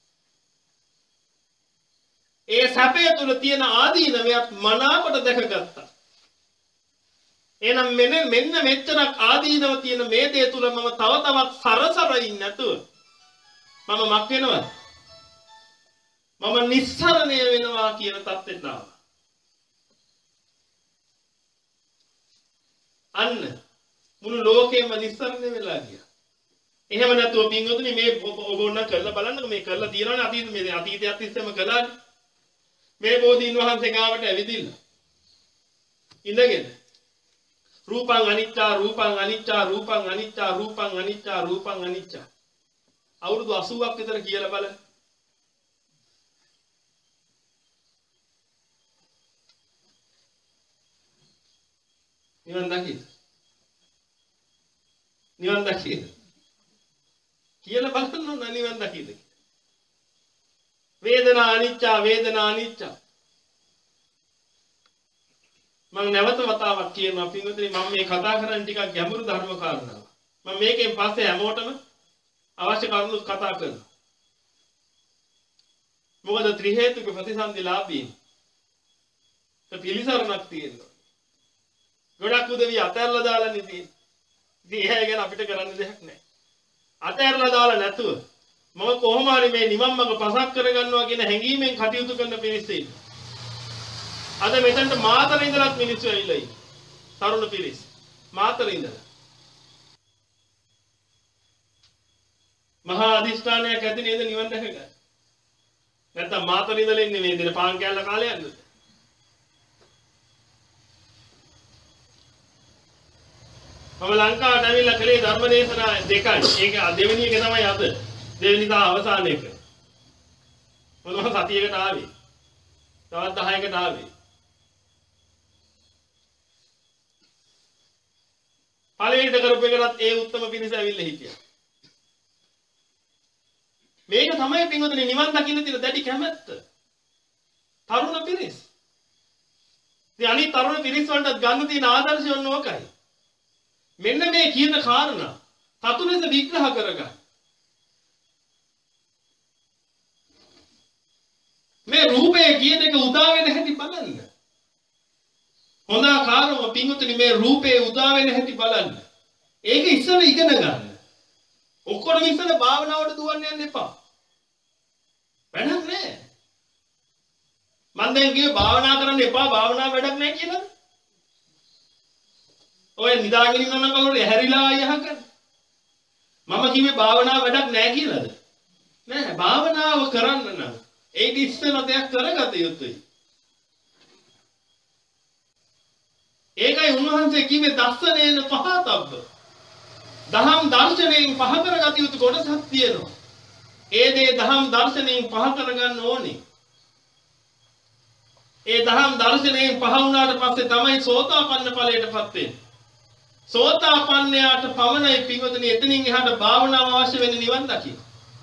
ඒ සැපය තුල තියෙන ආදීනවයත් මනාකොට දැකගත්තා. එහෙනම් මෙන්න මෙන්න මෙච්චරක් ආදීනව තියෙන මේ දේ තුල මම තව තවත් සරසර ඉන්නේ නැතුව මම මක් වෙනවද? මම නිස්සරණය වෙනවා කියන තත්ත්වෙට ආවා. අන්න මුළු ලෝකෙම නිස්සරණ වෙලා ගියා. එහෙම නැතුව පින්වතුනි මේ ඔබ ඕන කරලා බලන්නකො මේ කරලා තියෙනවනේ අතීත මේ අතීතයත් ඉස්සෙම කළානේ. මේ බෝධීන් වහන්සේ ගාවට ඇවිදින්න. ඉඳගෙන රූපං අනිච්චා රූපං අනිච්චා රූපං අනිච්චා රූපං අනිච්චා රූපං අනිච්චා අවුරුදු අසූවක් විතර කියලා බලන්න. නිවන් දකින්න. නිවන් දකින්න. කියලා බලන්න ඕන නිවන් දකින්න. වේදනා අනිච්චා වේදනා අනිච්චා. මම නැවත වතාවක් කියනවා පින්වතුනි මම මේ කතා කරන්නේ ටිකක් ගැඹුරු ධර්ම කාරණාවක්. මම මේකෙන් පස්සේ හැමෝටම අවශ්‍ය කරුණු කතා කරනවා. මොකද ත්‍රි හේතුක ප්‍රතිසන්දිලාභී. ඒ පිළිසරණක් තියෙනවා. ගොඩක් උදවිය අතහැරලා දාලා නෙදී. ඉතින් ඒ ගැන අපිට කරන්න දෙයක් නැහැ. අතහැරලා දාලා නැතුව මම කොහොම හරි මේ නිවන් මඟ පසක් කරගන්නවා කියන හැඟීමෙන් කටයුතු කරන පිරිස ඉන්නවා. අද මෙතනට මාතර ඉඳලත් මිනිස්සු ඇවිල්ලා ඉන්නේ. තරුණ පිරිස. මාතර ඉඳලා. මහා අධිෂ්ඨානයක් ඇති නේද නිවන් දැක ගන්න. නැත්තම් මාතර ඉඳලා ඉන්නේ මේ දෙන පාන් කෑල්ල කාලේ යන්නද? මම ලංකාවට ඇවිල්ලා කලේ ධර්ම දේශනා දෙකයි. ඒක දෙවෙනි එක තමයි අද. දෙවෙනි දා අවසාන එක. මොනවා සතියකට ආවේ. තවත් දහයකට ආවේ. පළවෙනිට කරපු එකටත් ඒ උත්තම පිරිස ඇවිල්ලා හිටියා. මේක තමයි පින්වතුනි නිවන් දකින්න තියෙන දැඩි කැමැත්ත. තරුණ පිරිස. ඉතින් අනිත් තරුණ පිරිස වලට ගන්න තියෙන ආදර්ශය ඔන්න ඕකයි. මෙන්න මේ කියන කාරණා සතුලෙස විග්‍රහ කරගන්න. මේ රූපය කියන එක උදා වෙන හැටි බලන්න. හොඳ ආකාරව පින්වතුනි මේ රූපේ උදා වෙන හැටි බලන්න. ඒක ඉස්සර ඉගෙන ගන්න. ඔක්කොම ඉස්සර භාවනාවට දුවන්න යන්න එපා. වැඩක් නැහැ. මම දැන් කිව්වේ භාවනා කරන්න එපා භාවනා වැඩක් නැහැ කියලාද? ඔය නිදාගෙන ඉන්නවනම් කවුරු හැරිලා යහකන. මම කිව්වේ භාවනා වැඩක් නැහැ කියලාද? නෑ භාවනාව කරන්න නම් ඒක ඉස්සර දෙයක් කරගත යුතුයි. ඒකයි උන්වහන්සේ කිව්වේ දස්සනේන පහතබ්බ. දහම් දර්ශනයෙන් පහ කරගත යුතු කොටසක් තියෙනවා. ඒ දේ දහම් දර්ශනයෙන් පහ කරගන්න ඕනේ. ඒ දහම් දර්ශනයෙන් පහ වුණාට පස්සේ තමයි සෝතාපන්න ඵලයටපත් වෙන්නේ. සෝතාපන්නයාට පවණයි පින්වතුනි එතනින් එහාට භාවනාව අවශ්‍ය වෙන්නේ නිවන් දකින්න.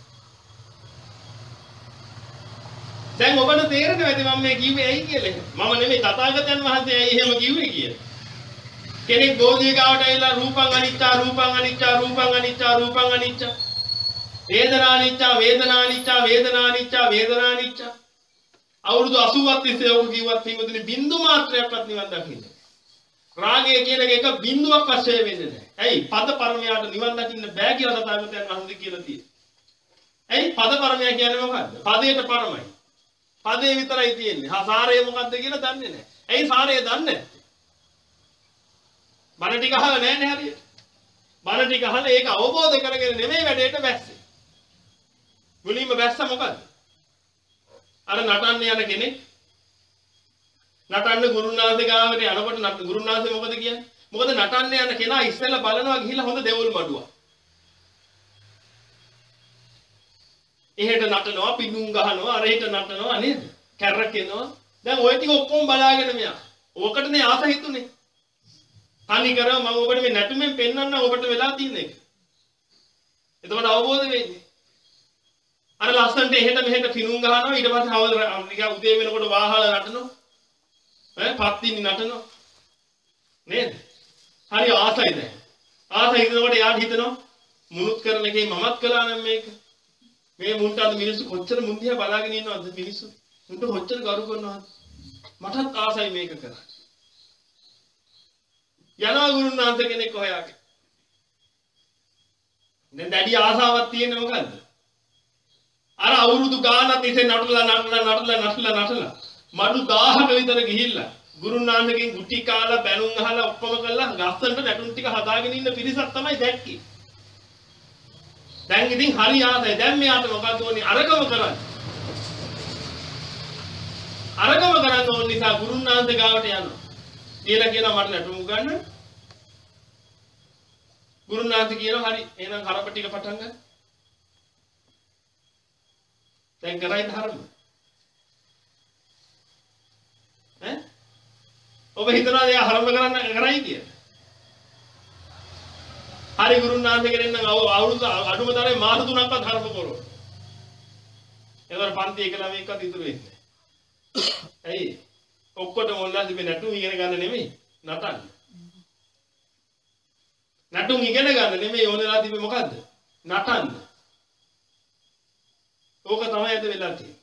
දැන් ඔබට තේරෙනවද ඇති මම මේ කිව්වේ ඇයි කියලා? මම නෙමෙයි තථාගතයන් වහන්සේ ඇයි එහෙම කිව්වේ කියලා. කෙනෙක් බෝධිය ගාවට ඇවිල්ලා රූපං අනිච්චා රූපං අනිච්චා රූපං අනිච්චා රූපං අනිච්චා වේදනා අනිච්චා වේදනා අනිච්චා වේදනා අනිච්චා වේදනා අනිච්චා අවුරුදු අසූවක් තිස්සේ ඔබ කිව්වත් පින්වතුනි බින්දු මාත්‍රයක්වත් නිවන් දකින්න. රාගය කියන එක බින්දුවක් වශයෙන් වෙන්නේ නැහැ. ඇයි? පද පරමයාට නිවන් දකින්න බෑ කියලා තථාගතයන් වහන්සේ කියලා තියෙනවා. ඇයි? පද පරමයා කියන්නේ මොකද්ද? පදයට පරමයි. පදේ විතරයි තියෙන්නේ. හා සාරය මොකද්ද කියලා දන්නේ නැහැ. ඇයි සාරය දන්නේ නැත්තේ? බණ ටික අහලා නැහැ නේ හරියට. බණ ටික අහලා ඒක අවබෝධ කරගෙන නෙමෙයි වැඩේට බැස්සේ. මුලින්ම බැස්ස මොකද්ද? අර නටන්න යන කෙනෙක් නටන්න ගුරුනාථේ ගාවට යනකොට ගුරුනාථේ මොකද කියන්නේ? මොකද නටන්න යන කෙනා ඉස්සෙල්ලා බලනවා ගිහිල්ලා හොඳ දෙවුල් මඩුවක්. එහෙට නටනවා පිණුම් ගහනවා අරහෙට නටනවා නේද? කැරකෙනවා. දැන් ওই ටික ඔක්කොම බලාගෙන මෙයා. ඕකටනේ ආස හිතුනේ. තනි කරව මම ඔබට මේ නැටුමෙන් පෙන්වන්න ඔබට වෙලා තියෙන එක. එතකොට අවබෝධ වෙන්නේ. අර ලස්සනට එහෙට මෙහෙට පිණුම් ගහනවා ඊට පස්සේ හවල් නිකන් උදේ වෙනකොට වාහල නටනවා. ඈ පත්තිනි නටනවා. නේද? හරි ආසයි දැන්. ආසයි හිතනකොට යාට හිතනවා මුනුත් කරන එකේ මමත් කළා නම් මේක. මේ මුන්ට අද මිනිස්සු කොච්චර මුන් දිහා බලාගෙන ඉන්නවද මිනිස්සු? මුන්ට කොච්චර ගරු කරනවද? මටත් ආසයි මේක කරන්න. යනවා ගුරුනාථ කෙනෙක් හොයාගෙන. දැන් දැඩි ආසාවක් තියෙන්නේ මොකද්ද? අර අවුරුදු ගානක් තිස්සේ නටලා නටලා නටලා නටලා නටලා මඩු දහයක විතර ගිහිල්ලා ගුරුනාන්දගෙන් ගුටි කාලා බැනුම් අහලා ඔක්කොම කළා ගස්සන්ට නැටුම් ටික හදාගෙන ඉන්න පිරිසක් තමයි දැක්කේ. දැන් ඉතින් හරි ආසයි. දැන් මෙයාට මොකද ඕනේ? අරගම කරන්න. අරගම කරන්න ඕන නිසා ගුරුනාන්ද ගාවට යනවා. කියලා කියනවා මට නැටුම් ගන්න. ගුරුනාන්ද කියනවා හරි එහෙනම් හරප ටික පටන් ගන්න. දැන් කරයි ධර්ම. ඈ? ඔබ හිතනවා එයා හරම කරන්න කරයි කියලා. හරි ගුරුනාන්ද කෙනෙක් නම් අවුරුදු අඩුම තරමේ මාස තුනක්වත් හරම කරනවා. ඒතර පන්ති එක ළමයෙක්වත් ඉතුරු වෙන්නේ නැහැ. ඇයි? ඔක්කොටම ඔන්ලා තිබෙන නැටුම් ඉගෙන ගන්න නෙමෙයි නටන්න. නැටුම් ඉගෙන ගන්න නෙමෙයි ඕනෙලා තිබෙන්නේ මොකද්ද? නටන්න. ඕක තමයි අද වෙලා තියෙන්නේ.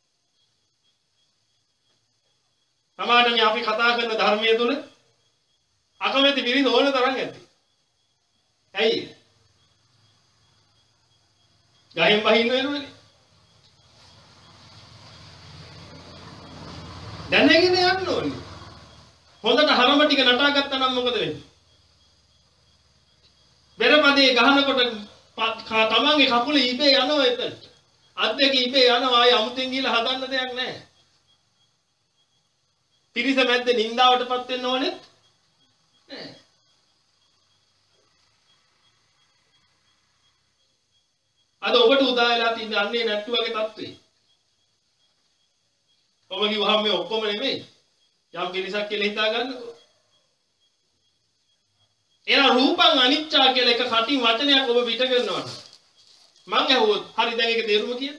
සමහරවිට මේ අපි කතා කරන ධර්මයේ තුල අකමැති පිරිස ඕන තරම් ඇති. ඇයි? ගහින් බහින්න වෙනවනේ. දැනගෙන යන්න ඕනේ. හොඳට හරම ටික නටා ගත්තා නම් මොකද වෙන්නේ? බෙරපදේ ගහනකොට තමන්ගේ කකුල ඉබේ යනවා එතනට. අත් දෙක ඉබේ යනවා. ආයේ අමුතෙන් ගිහලා හදන්න දෙයක් නැහැ. පිරිස මැද්දේ නින්දාවටපත් වෙන්න ඕනේ නෑ. අද ඔබට උදා වෙලා තියෙන අන්නේ නැට්ටු වගේ තත්ත්වේ. ඔබ කිව්වහම මේ ඔක්කොම නෙමෙයි. යම් පිරිසක් කියලා හිතා ගන්නකො. එන රූපං අනිච්චා කියලා එක කටින් වචනයක් ඔබ පිට කරනවා. මං ඇහුවොත් හරි දැන් ඒක තේරුම කියන්න.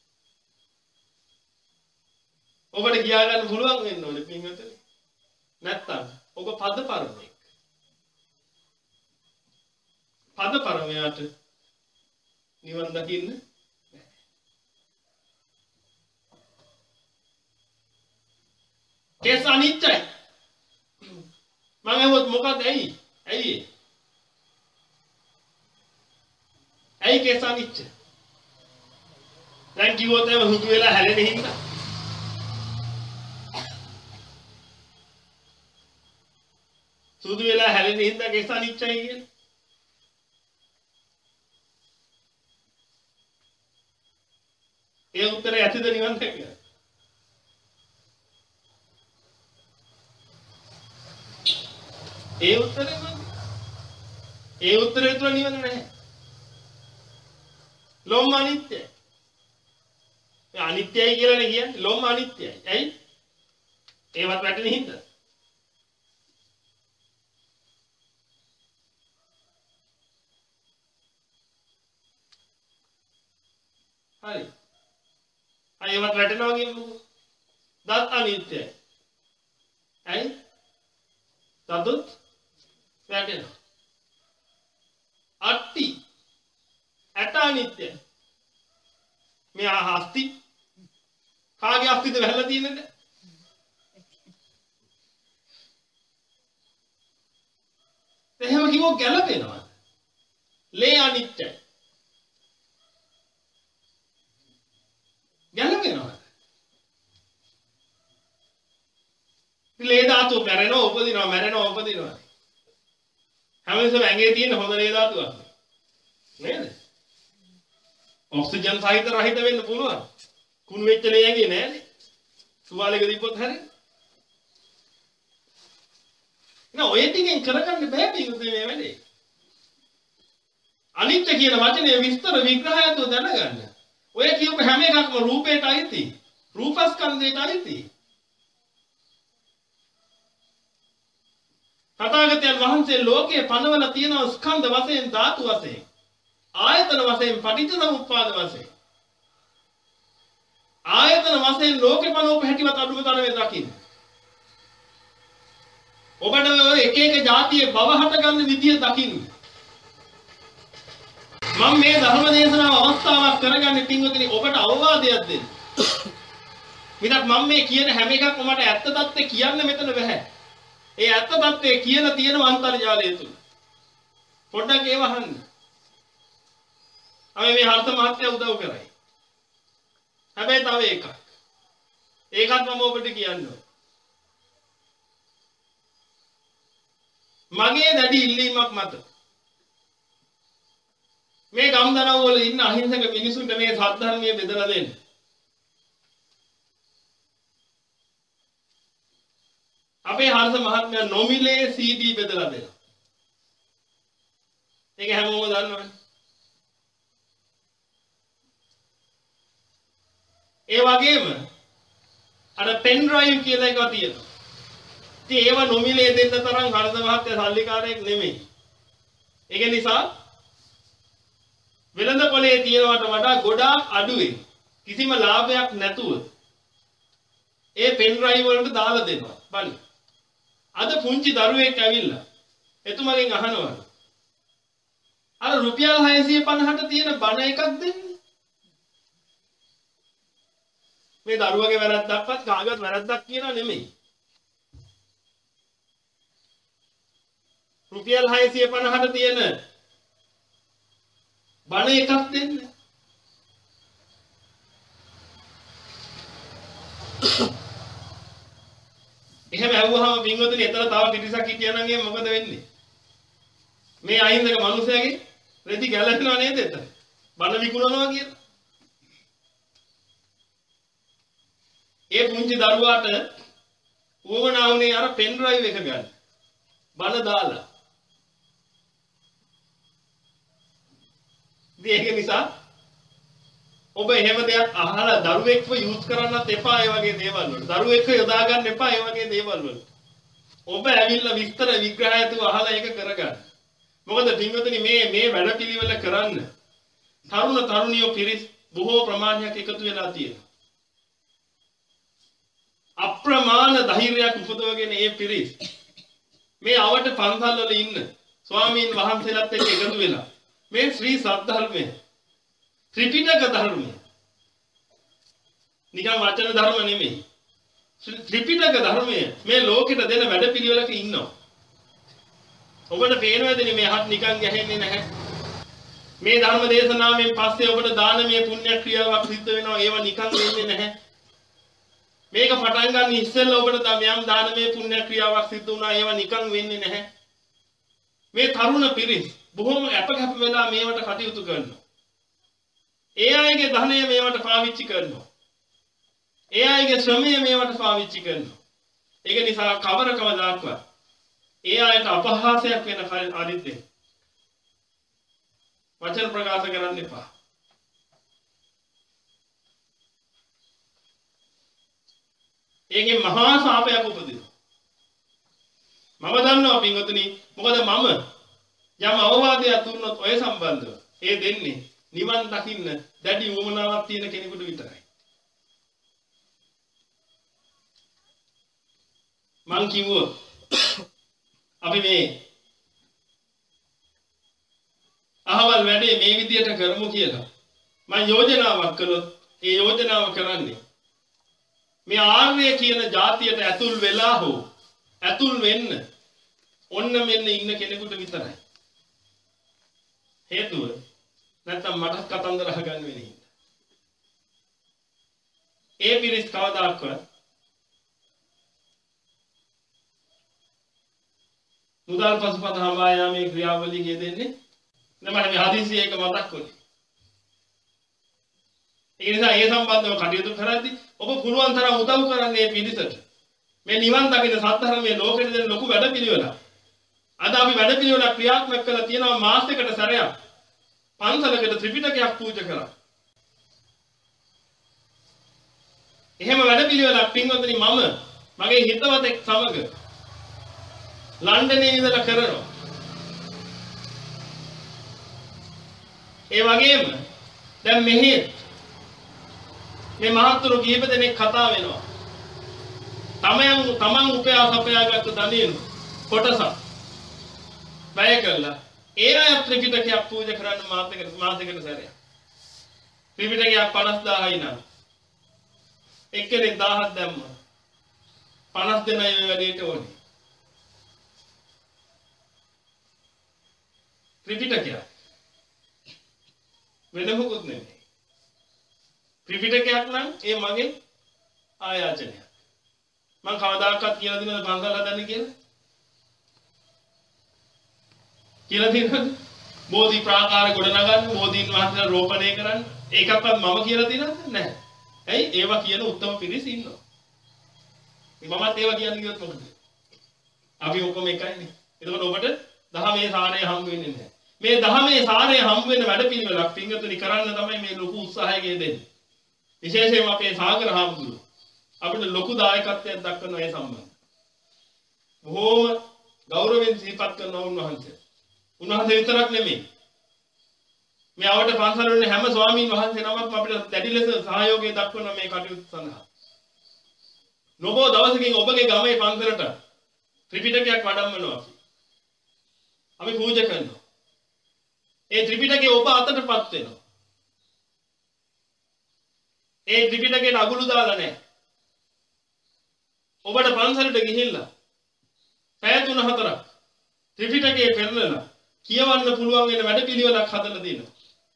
ඔබට කියා ගන්න පුළුවන් වෙන්න ඕනේ පින්වතුනි. නැත්තම් ඔබ පද පරමෙක්. පද පරමයට නිවන් දකින්න බෑ. කේස අනිත්‍යයි. මම ඇහුවොත් මොකද ඇයි? ඇයි? ඇයි කේස අනිත්‍ය? දැන් කිව්වොත් එහෙම හුදු වෙලා හැලෙන්නේ හින්දා. සුදු වෙලා හැලෙන්නේ හින්දා කේස අනිත්‍යයි කියන්නේ. ඒ උත්තරේ ඇතිද නිවන් දැක්ක? ඒ උත්තරේ මන්නේ. ඒ උත්තරේ තුල නිවන නැහැ. ලෝම අනිත්‍යයි. ඒ අනිත්‍යයි කියලානේ කියන්නේ. ලෝම අනිත්‍යයි. ඇයි? ඒවත් වැටෙන හින්දා. හරි. අයවත් වැටෙනවා කියමුකෝ. දත් අනිත්‍යයි. ඇයි? දතුත් වැටෙනවා. අට්ටි ඇට අනිත්‍යයි. මේ අස්ති කාගේ අස්තිද වැහලා තියෙන්නද? එහෙම කිව්වොත් ගැලපෙනවා. ලේ අනිත්‍යයි. ගැලපෙනවා. ලේ ධාතු මැරෙනවා උපදිනවා මැරෙනවා උපදිනවා. හැමතිස්සෙම ඇඟේ තියෙන හොඳ ලේ ධාතුවක්. නේද? ඔක්සිජන් සහිත රහිත වෙන්න පුළුවන්. කුණු වෙච්ච ලේ ඇඟේ නෑනේ. තුවාලෙක දීපොත් හරියට. නෝ ඔය ටිකෙන් කරගන්න බෑ පිටුනේ මේ වැඩේ. අනිත්‍ය කියන වචනේ විස්තර විග්‍රහයත් දැනගන්න. ඔය කියපු හැම එකක්ම රූපයට අයිති. රූපස්කන්ධයට අයිති. තථාගතයන් වහන්සේ ලෝකයේ පනවල තියෙන ස්කන්ධ වශයෙන් ධාතු වශයෙන් ආයතන වශයෙන් පටිච්චසමුප්පාද වශයෙන් ආයතන වශයෙන් ලෝකේ පනවපු හැටිවත් අඩුම තරමේ දකින්න. ඔබට එක එක જાතියේ භව හට ගන්න විදිය දකින්න. මම මේ ධර්ම දේශනාව අවස්ථාවක් කරගන්නේ පින්වතුනි ඔබට අවවාදයක් දෙන්න. විතක් මම මේ කියන හැම එකක්ම මට ඇත්ත தත්ත්වය කියන්න මෙතන බෑ. ඒ ඇත්ත தත්ත්වය කියන තියෙන අන්තර්ජාලය තුල. පොඩ්ඩක් ඒව අහන්න. අපි මේ හර්ථ මහත්තයා උදව් කරයි. හැබැයි තව එකක්. ඒකත් මම ඔබට කියන්න ඕන. මගේ දැඩි ඉල්ලීමක් මත මේ ගම්දනව් වල ඉන්න අහිංසක මිනිසුන්ට මේ සත්‍ය බෙදලා දෙන්න. අපේ හර්ෂ මහත්මයා නොමිලේ සී ඩී බෙදලා දෙනවා. ඒක හැමෝම දන්නවනේ. ඒ වගේම අර පෙන් ඩ්‍රයිව් කියලා එකක් තියෙනවා. ඉතින් ඒව නොමිලේ දෙන්න තරම් හර්ෂ මහත්මයා සල්ලිකාරයෙක් නෙමෙයි. ඒක නිසා වෙළඳ පොලේ තියනවට වඩා ගොඩාක් අඩුවෙන් කිසිම ලාභයක් නැතුව ඒ පෙන් ඩ්‍රයිව් වලට දාලා දෙනවා. බලන්න. අද පුංචි දරුවෙක් ඇවිල්ලා එතුමගෙන් අහනවා අර රුපියල් හයසිය පනහට තියෙන බණ එකක් දෙන්න. මේ දරුවගේ වැරද්දක්වත් කාගවත් වැරද්දක් කියනවා නෙමෙයි. රුපියල් හයසිය පනහට තියෙන බණ එකක් දෙන්න. එහෙම ඇහුවාම පින්වතුනි එතන තව පිටිසක් හිටියා නම් එහෙම මොකද වෙන්නේ? මේ අහිංසක මිනිහයාගේ රෙදි ගැලවෙනව නේද එතන? බණ විකුණනවා කියලා. ඒ පුංචි දරුවාට උවමනා වුණේ අර පෙන් ඩ්‍රයිව් එක ගන්න. බණ දාලා. ඒක නිසා ඔබ එහෙම දෙයක් අහලා දරුවෙක්ව යූස් කරන්නත් එපා ඒ වගේ දේවල් වලට. දරුවෙක්ව යොදා ගන්න එපා ඒ වගේ දේවල් වලට. ඔබ ඇවිල්ලා විස්තර විග්‍රහය තු අහලා ඒක කරගන්න. මොකද පින්වතුනි මේ මේ වැඩපිළිවෙල කරන්න තරුණ තරුණියෝ පිරිස් බොහෝ ප්‍රමාණයක් එකතු වෙලා තියෙනවා. අප්‍රමාණ ධෛර්යයක් උපදවගෙන මේ පිරිස් මේ අවට පන්සල් වල ඉන්න ස්වාමීන් වහන්සේලාත් එක්ක එකතු වෙලා මේ ශ්‍රී සද්ධර්මය ත්‍රිපිටක ධර්මය නිකන් වචන ධර්ම නෙමෙයි ත්‍රිපිටක ධර්මය මේ ලෝකෙට දෙන වැඩපිළිවෙලක ඉන්නවා. ඔබට පේනවද මේ හත් නිකන් ගැහෙන්නේ නැහැ. මේ ධර්ම දේශනාවෙන් පස්සේ ඔබට දානමය පුණ්‍ය ක්‍රියාවක් සිද්ධ වෙනවා. ඒව නිකන් වෙන්නේ නැහැ. මේක පටන් ගන්න ඉස්සෙල්ලා ඔබට යම් දානමය පුණ්‍ය ක්‍රියාවක් සිද්ධ වුණා. ඒව නිකන් වෙන්නේ නැහැ. මේ තරුණ පිරිස් බොහොම අපකප වෙලා මේවට කටයුතු කරනවා. ඒ අයගේ ධනය මේවට පාවිච්චි කරනවා. ඒ අයගේ ශ්‍රමය මේවට පාවිච්චි කරනවා. ඒක නිසා කවර කවදාක්වත් ඒ අයට අපහාසයක් වෙන අරිද්දේ වචන ප්‍රකාශ කරන්න එපා. ඒකේ මහා සාපයක් උපදිනවා. මම දන්නවා පින්වතුනි මොකද මම යම් අවවාදයක් දුන්නොත් ඔය සම්බන්ධව ඒ දෙන්නේ නිවන් දකින්න දැඩි උවමනාවක් තියෙන කෙනෙකුට විතරයි. මං කිව්වොත් අපි මේ අහවල් වැඩේ මේ විදියට කරමු කියලා මම යෝජනාවක් කළොත් ඒ යෝජනාව කරන්නේ මේ ආර්ය කියන જાතියට ඇතුල් වෙලා හෝ ඇතුල් වෙන්න ඔන්න මෙන්න ඉන්න කෙනෙකුට විතරයි. හේතුව නැත්තම් මට කතන්දර අහගන්න වෙන්නේ. ඒ පිරිස් කවදාක්වත් මුදල් පසුපත හඹා යාමේ ක්‍රියාවලිය යෙදෙන්නේ නැහැ. මට මේ හදිසිය එක මතක් වුණේ. ඒ නිසා ඒ සම්බන්ධව කටයුතු කරද්දී ඔබ පුළුවන් තරම් උදව් කරන්න මේ පිළිසට. මේ නිවන් දකින සත්‍ධර්මයේ ලෝකෙට දෙන ලොකු වැඩපිළිවෙලක්. අද අපි වැඩපිළිවෙලක් ක්‍රියාත්මක කරලා තියෙනවා මාසයකට සැරයක්. පන්සලකට ත්‍රිපිටකයක් පූජා කරා. එහෙම වැඩපිළිවෙලක් පින්වත්නි මම මගේ හිතවතෙක් සමග ලන්ඩනයේ ඉඳලා කරනවා. ඒ වගේම දැන් මෙහි මේ මහත්තුරු කීප දෙනෙක් කතා වෙනවා. තමයන් තමන් උපයා සපයාගත්තු ධනෙන් කොටසක් වැය කළා. ඒ අය ත්‍රිපිටකයක් පූජා කරන්න මාසයකට මාසයකට සැරයක්. ත්‍රිපිටකයක් පනස් දාහයි නම් එක්කෙනෙක් දහයක් දැම්මා. පනස් දෙනයි මේ වැඩේට ඕනේ. ත්‍රිපිටකයක් වෙන මොකුත් නෙමෙයි. ත්‍රිපිටකයක් නම් ඒ මගේ ආයාචනයක්. මම කවදාකවත් කියලා දෙනවද පන්සල් හදන්න කියලා? කියලා තියෙනවද? බෝධි ප්‍රාකාර ගොඩනගන්න, බෝධීන් වහන්සේලා රෝපණය කරන්න. ඒකක්වත් මම කියලා තියෙනවද? නැහැ. ඇයි? ඒවා කියන උත්තම පිරිස ඉන්නවා. මමත් ඒවා කියන්නේ කිව්වොත් මොකද? අපි ඔක්කොම එකයිනේ. එතකොට ඔබට දහමේ සාරය හම්බ වෙන්නේ නැහැ. මේ දහමේ සාරය හම්බ වෙන වැඩපිළිවෙලක් පින්වතුනි කරන්න තමයි මේ ලොකු උත්සාහයක දෙන්නේ. විශේෂයෙන්ම අපේ සාගර හාමුදුරුවෝ අපිට ලොකු දායකත්වයක් දක්වන ඒ සම්බන්ධ. බොහෝම ගෞරවයෙන් සිහිපත් කරනවා උන්වහන්සේ. උන්වහන්සේ විතරක් නෙමෙයි. මේ ආවට පන්සල් වල හැම ස්වාමීන් වහන්සේ නමක්ම අපිට දැඩි ලෙස සහයෝගය දක්වන මේ කටයුතු සඳහා. නොබෝ දවසකින් ඔබගේ ගමේ පන්සලට ත්‍රිපිටකයක් වඩම්මනවා අපි. අපි පූජා කරනවා. ඒ ත්‍රිපිටකය ඔබ අතටපත් වෙනවා. ඒ ත්‍රිපිටකයට අගුළු දාලා නැහැ. ඔබට පන්සලට ගිහිල්ලා පැය තුන හතරක් ත්‍රිපිටකයේ පෙරලලා කියවන්න පුළුවන් වෙන වැඩපිළිවෙලක් හදලා දෙනවා.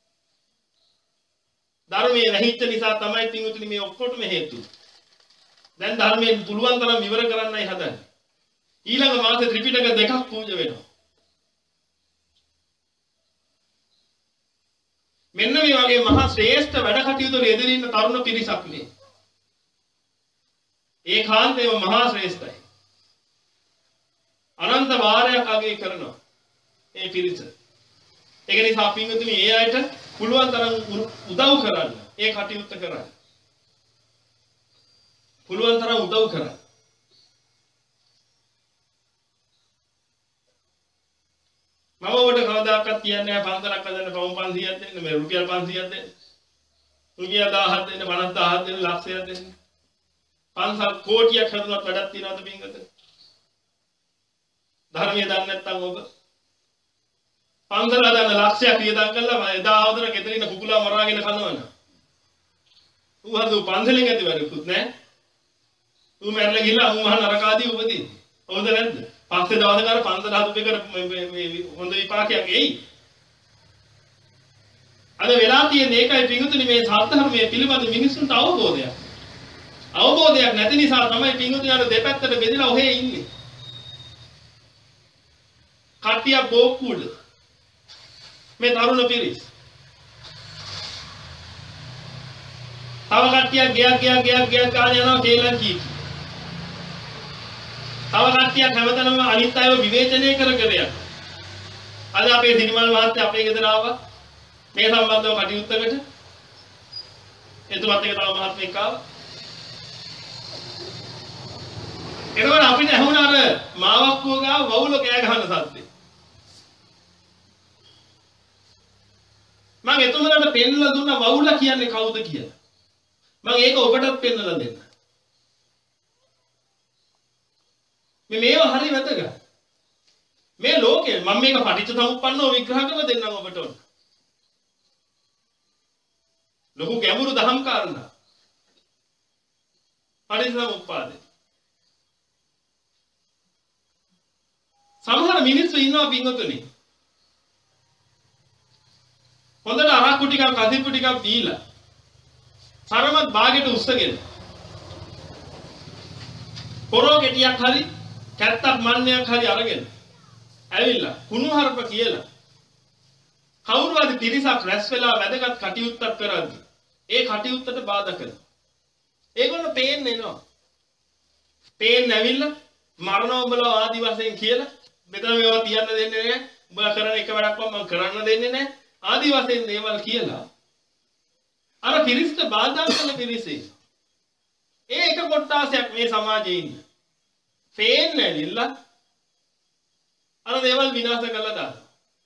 ධර්මයේ නැහිච්ච නිසා තමයි පින්වතුනි මේ ඔක්කොටම හේතුව. දැන් ධර්මයෙන් පුළුවන් තරම් විවර කරන්නයි හදන්නේ. ඊළඟ මාසේ ත්‍රිපිටක දෙකක් පූජා වෙනවා. මෙන්න මේ වගේ මහා ශ්‍රේෂ්ඨ වැඩ කටයුතු වල යෙදෙන ඉන්න තරුණ පිරිසක් මේ. ඒකාන්තයෙන්ම මහා ශ්‍රේෂ්ඨයි. අනන්ත වාරයක් අගය කරනවා මේ පිරිස. ඒක නිසා පින්වතුනි ඒ අයට පුළුවන් තරම් උදව් කරන්න. ඒ කටයුත්ත කරන්න. පුළුවන් තරම් උදව් කරන්න. මම ඔබට කවදාකවත් කියන්නේ නැහැ පන්සලක් හදන්න පවුම් පන්සියයක් දෙන්න, මේ රුපියල් පන්සියයක් දෙන්න. රුපියල් දහයක් දෙන්න, පනස් දහයක් දෙන්න, ලක්ෂයක් දෙන්න. පන්සල් කෝටියක් හදුනත් වැඩක් තියනවද පින්වතුනි? ධර්මයේ දන්නේ නැත්නම් ඔබ පන්සල හදන්න ලක්ෂයක් වියදම් කළා එදා ආවතර ගෙදරින් කුකුලා මරාගෙන කනවන. ඌ හදු පන්සලෙන් ඇති වැඩකුත් නැහැ. ඌ මැරලා ගිහලා ඌ මහා නරකාදී උපදින්නේ. හොඳ නැද්ද? පස්සේ දවසක අර පන්සල හදපු එකට මේ හොඳ විපාකයක් එයි. අද වෙලා තියෙන ඒකයි පිඟුතුනි මේ සත්‍යධර්මයේ පිළිබඳ මිනිස්සුන්ට අවබෝධයක්. අවබෝධයක් නැති නිසා තමයි පිඟුතුනි අර දෙපැත්තට බෙදලා ඔහේ ඉන්නේ. කට්ටිය බෝක්කුඩ මේ තරුණ පිරිස්. තව කට්ටියක් ගියක් ගියක් ගියක් ගියක් ගාන යනවා කේලම් කී. තව කට්ටියක් හැමතැනම අනිත් අයව විවේචනය කර කර යනවා. අද අපේ සිරිමල් මහත්තයා අපේ ගෙදර ආවා. මේ සම්බන්ධව කටයුත්තකට. එතුමත් එක තව මහත්මයෙක් ආවා. එතකොට අපිට ඇහුණ අර මාවක්කුව ගාව වවුල කෑ ගහන සද්දේ. මම එතුමලට පෙන්නලා දුන්නා වවුල කියන්නේ කවුද කියලා. මම ඒක ඔබටත් පෙන්නලා දෙන්න. මේ මේවා හරි වැදගත්. මේ ලෝකේ මම මේක පටිච්චසමුප්පන්නව විග්‍රහ කරලා දෙන්නම් ඔබට උන්. ලොකු ගැඹුරු දහම් කාරණා. පටිච්චසමුප්පාදේ. සමහර මිනිස්සු ඉන්නවා පින්වතුනි. හොඳට අරක්කු ටිකක් කදිප්පු ටිකක් දීලා සරමත් බාගෙට උස්සගෙන පොරෝ ගෙඩියක් හරි කැත්තක් මන්නයක් හරි අරගෙන ඇවිල්ලා කුණුහරුප කියලා කවුරු හරි තිරිසක් රැස් වෙලා වැදගත් කටයුත්තක් කරද්දි ඒ කටයුත්තට බාධා කරනවා. ඒගොල්ලෝ පේන්නේ නෝ. පේන්නේ ඇවිල්ලා මරණ උඹලා ආදි වශයෙන් කියලා මෙතන මේවා තියන්න දෙන්නේ නැහැ. උඹලා කරන එක වැඩක්වත් මම කරන්න දෙන්නේ නැහැ. ආදි වශයෙන් දේවල් කියලා අර පිරිසට බාධා කරන පිරිසේ ඒ එක කොටාසයක් මේ සමාජයේ ඉන්න ෆේන්නේ නැවිලා අර දේවල් විනාශ කරලා දානවා.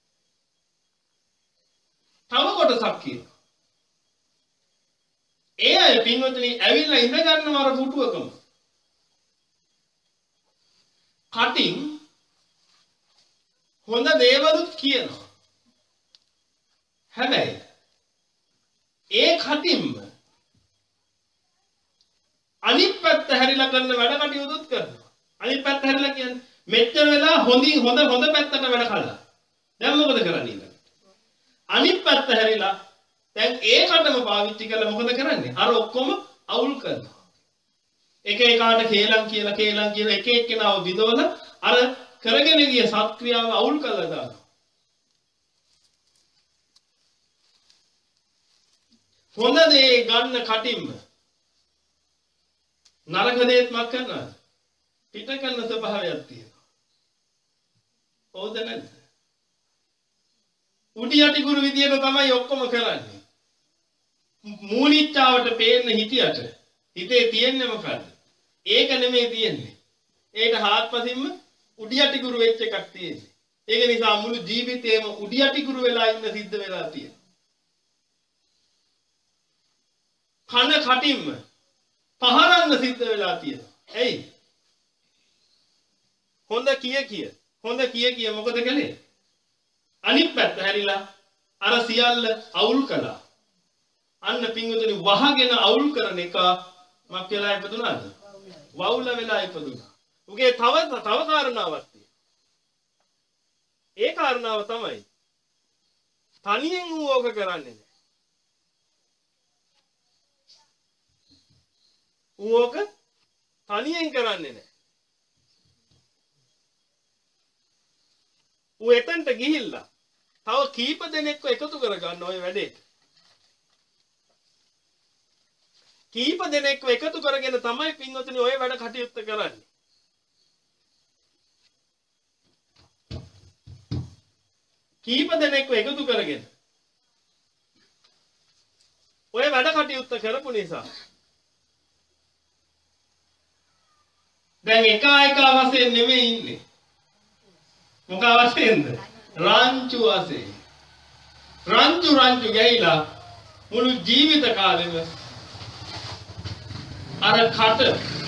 තව කොටසක් කියනවා ඒ අය පින්වතුනි ඇවිල්ලා ඉඳ ගන්නවා අර පුටුවකම කටින් හොඳ දේවලුත් කියනවා. හැබැයි ඒ කටින්ම අනිත් පැත්ත හැරිලා කරන වැඩ කටයුතුත් කරනවා. අනිත් පැත්ත හැරිලා කියන්නේ මෙච්චර වෙලා හොඳින් හොඳ හොඳ පැත්තට වැඩ කළා. දැන් මොකද කරන්නේ ඊළඟට? අනිත් පැත්ත හැරිලා දැන් ඒකටම පාවිච්චි කරලා මොකද කරන්නේ? අර ඔක්කොම අවුල් කරනවා. එක එකාට කේලම් කියලා කේලම් කියලා එක එක්කෙනාව විදවල අර කරගෙන ගිය සත්ක්‍රියාව අවුල් කරලා දානවා. හොඳ දේ ගන්න කටින්ම නරක දේත් මක් කරනවාද? පිට කරන ස්වභාවයක් තියෙනවා. හොඳ නැද්ද? උඩි යටි ගුරු විදියට තමයි ඔක්කොම කරන්නේ. මූලිච්චාවට පේන්න හිතියට හිතේ තියෙන්නේ මොකද්ද? ඒක නෙමෙයි තියෙන්නේ. ඒක හාත්පසින්ම උඩි යටි ගුරු වෙච්ච එකක් තියෙන්නේ. ඒක නිසා මුළු ජීවිතේම උඩි යටි ගුරු වෙලා ඉන්න සිද්ධ වෙලා තියෙනවා. කන කටින්ම පහරන්න සිද්ධ වෙලා තියෙනවා. ඇයි? හොඳ කිය කිය හොඳ කිය කිය මොකද කළේ? අනිත් පැත්ත හැරිලා අර සියල්ල අවුල් කළා. අන්න පින්වතුනි වහගෙන අවුල් කරන එක මක් වෙලා ඉපදුනාද? වවුල වෙලා ඉපදුනා. උගේ තව තව කාරණාවක් තියෙනවා. ඒ කාරණාව තමයි තනියෙන් ඌ ඕක කරන්නේ නැහැ. ඌ ඕක තනියෙන් කරන්නේ නැහැ. ඌ එතනට ගිහිල්ලා තව කීප දෙනෙක්ව එකතු කරගන්න ওই වැඩේට. කීප දෙනෙක්ව එකතු කරගෙන තමයි පින්වතුනි ওই වැඩ කටයුත්ත කරන්නේ. කීප දෙනෙක්ව එකතු කරගෙන ඔය වැඩ කටයුත්ත කරපු නිසා දැන් එක එක වශයෙන් නෙමෙයි ඉන්නේ. මොකක් වශයෙන්ද? රංචු වශයෙන්. රංචු රංචු ගෑයිලා මුළු ජීවිත කාලෙම අර කට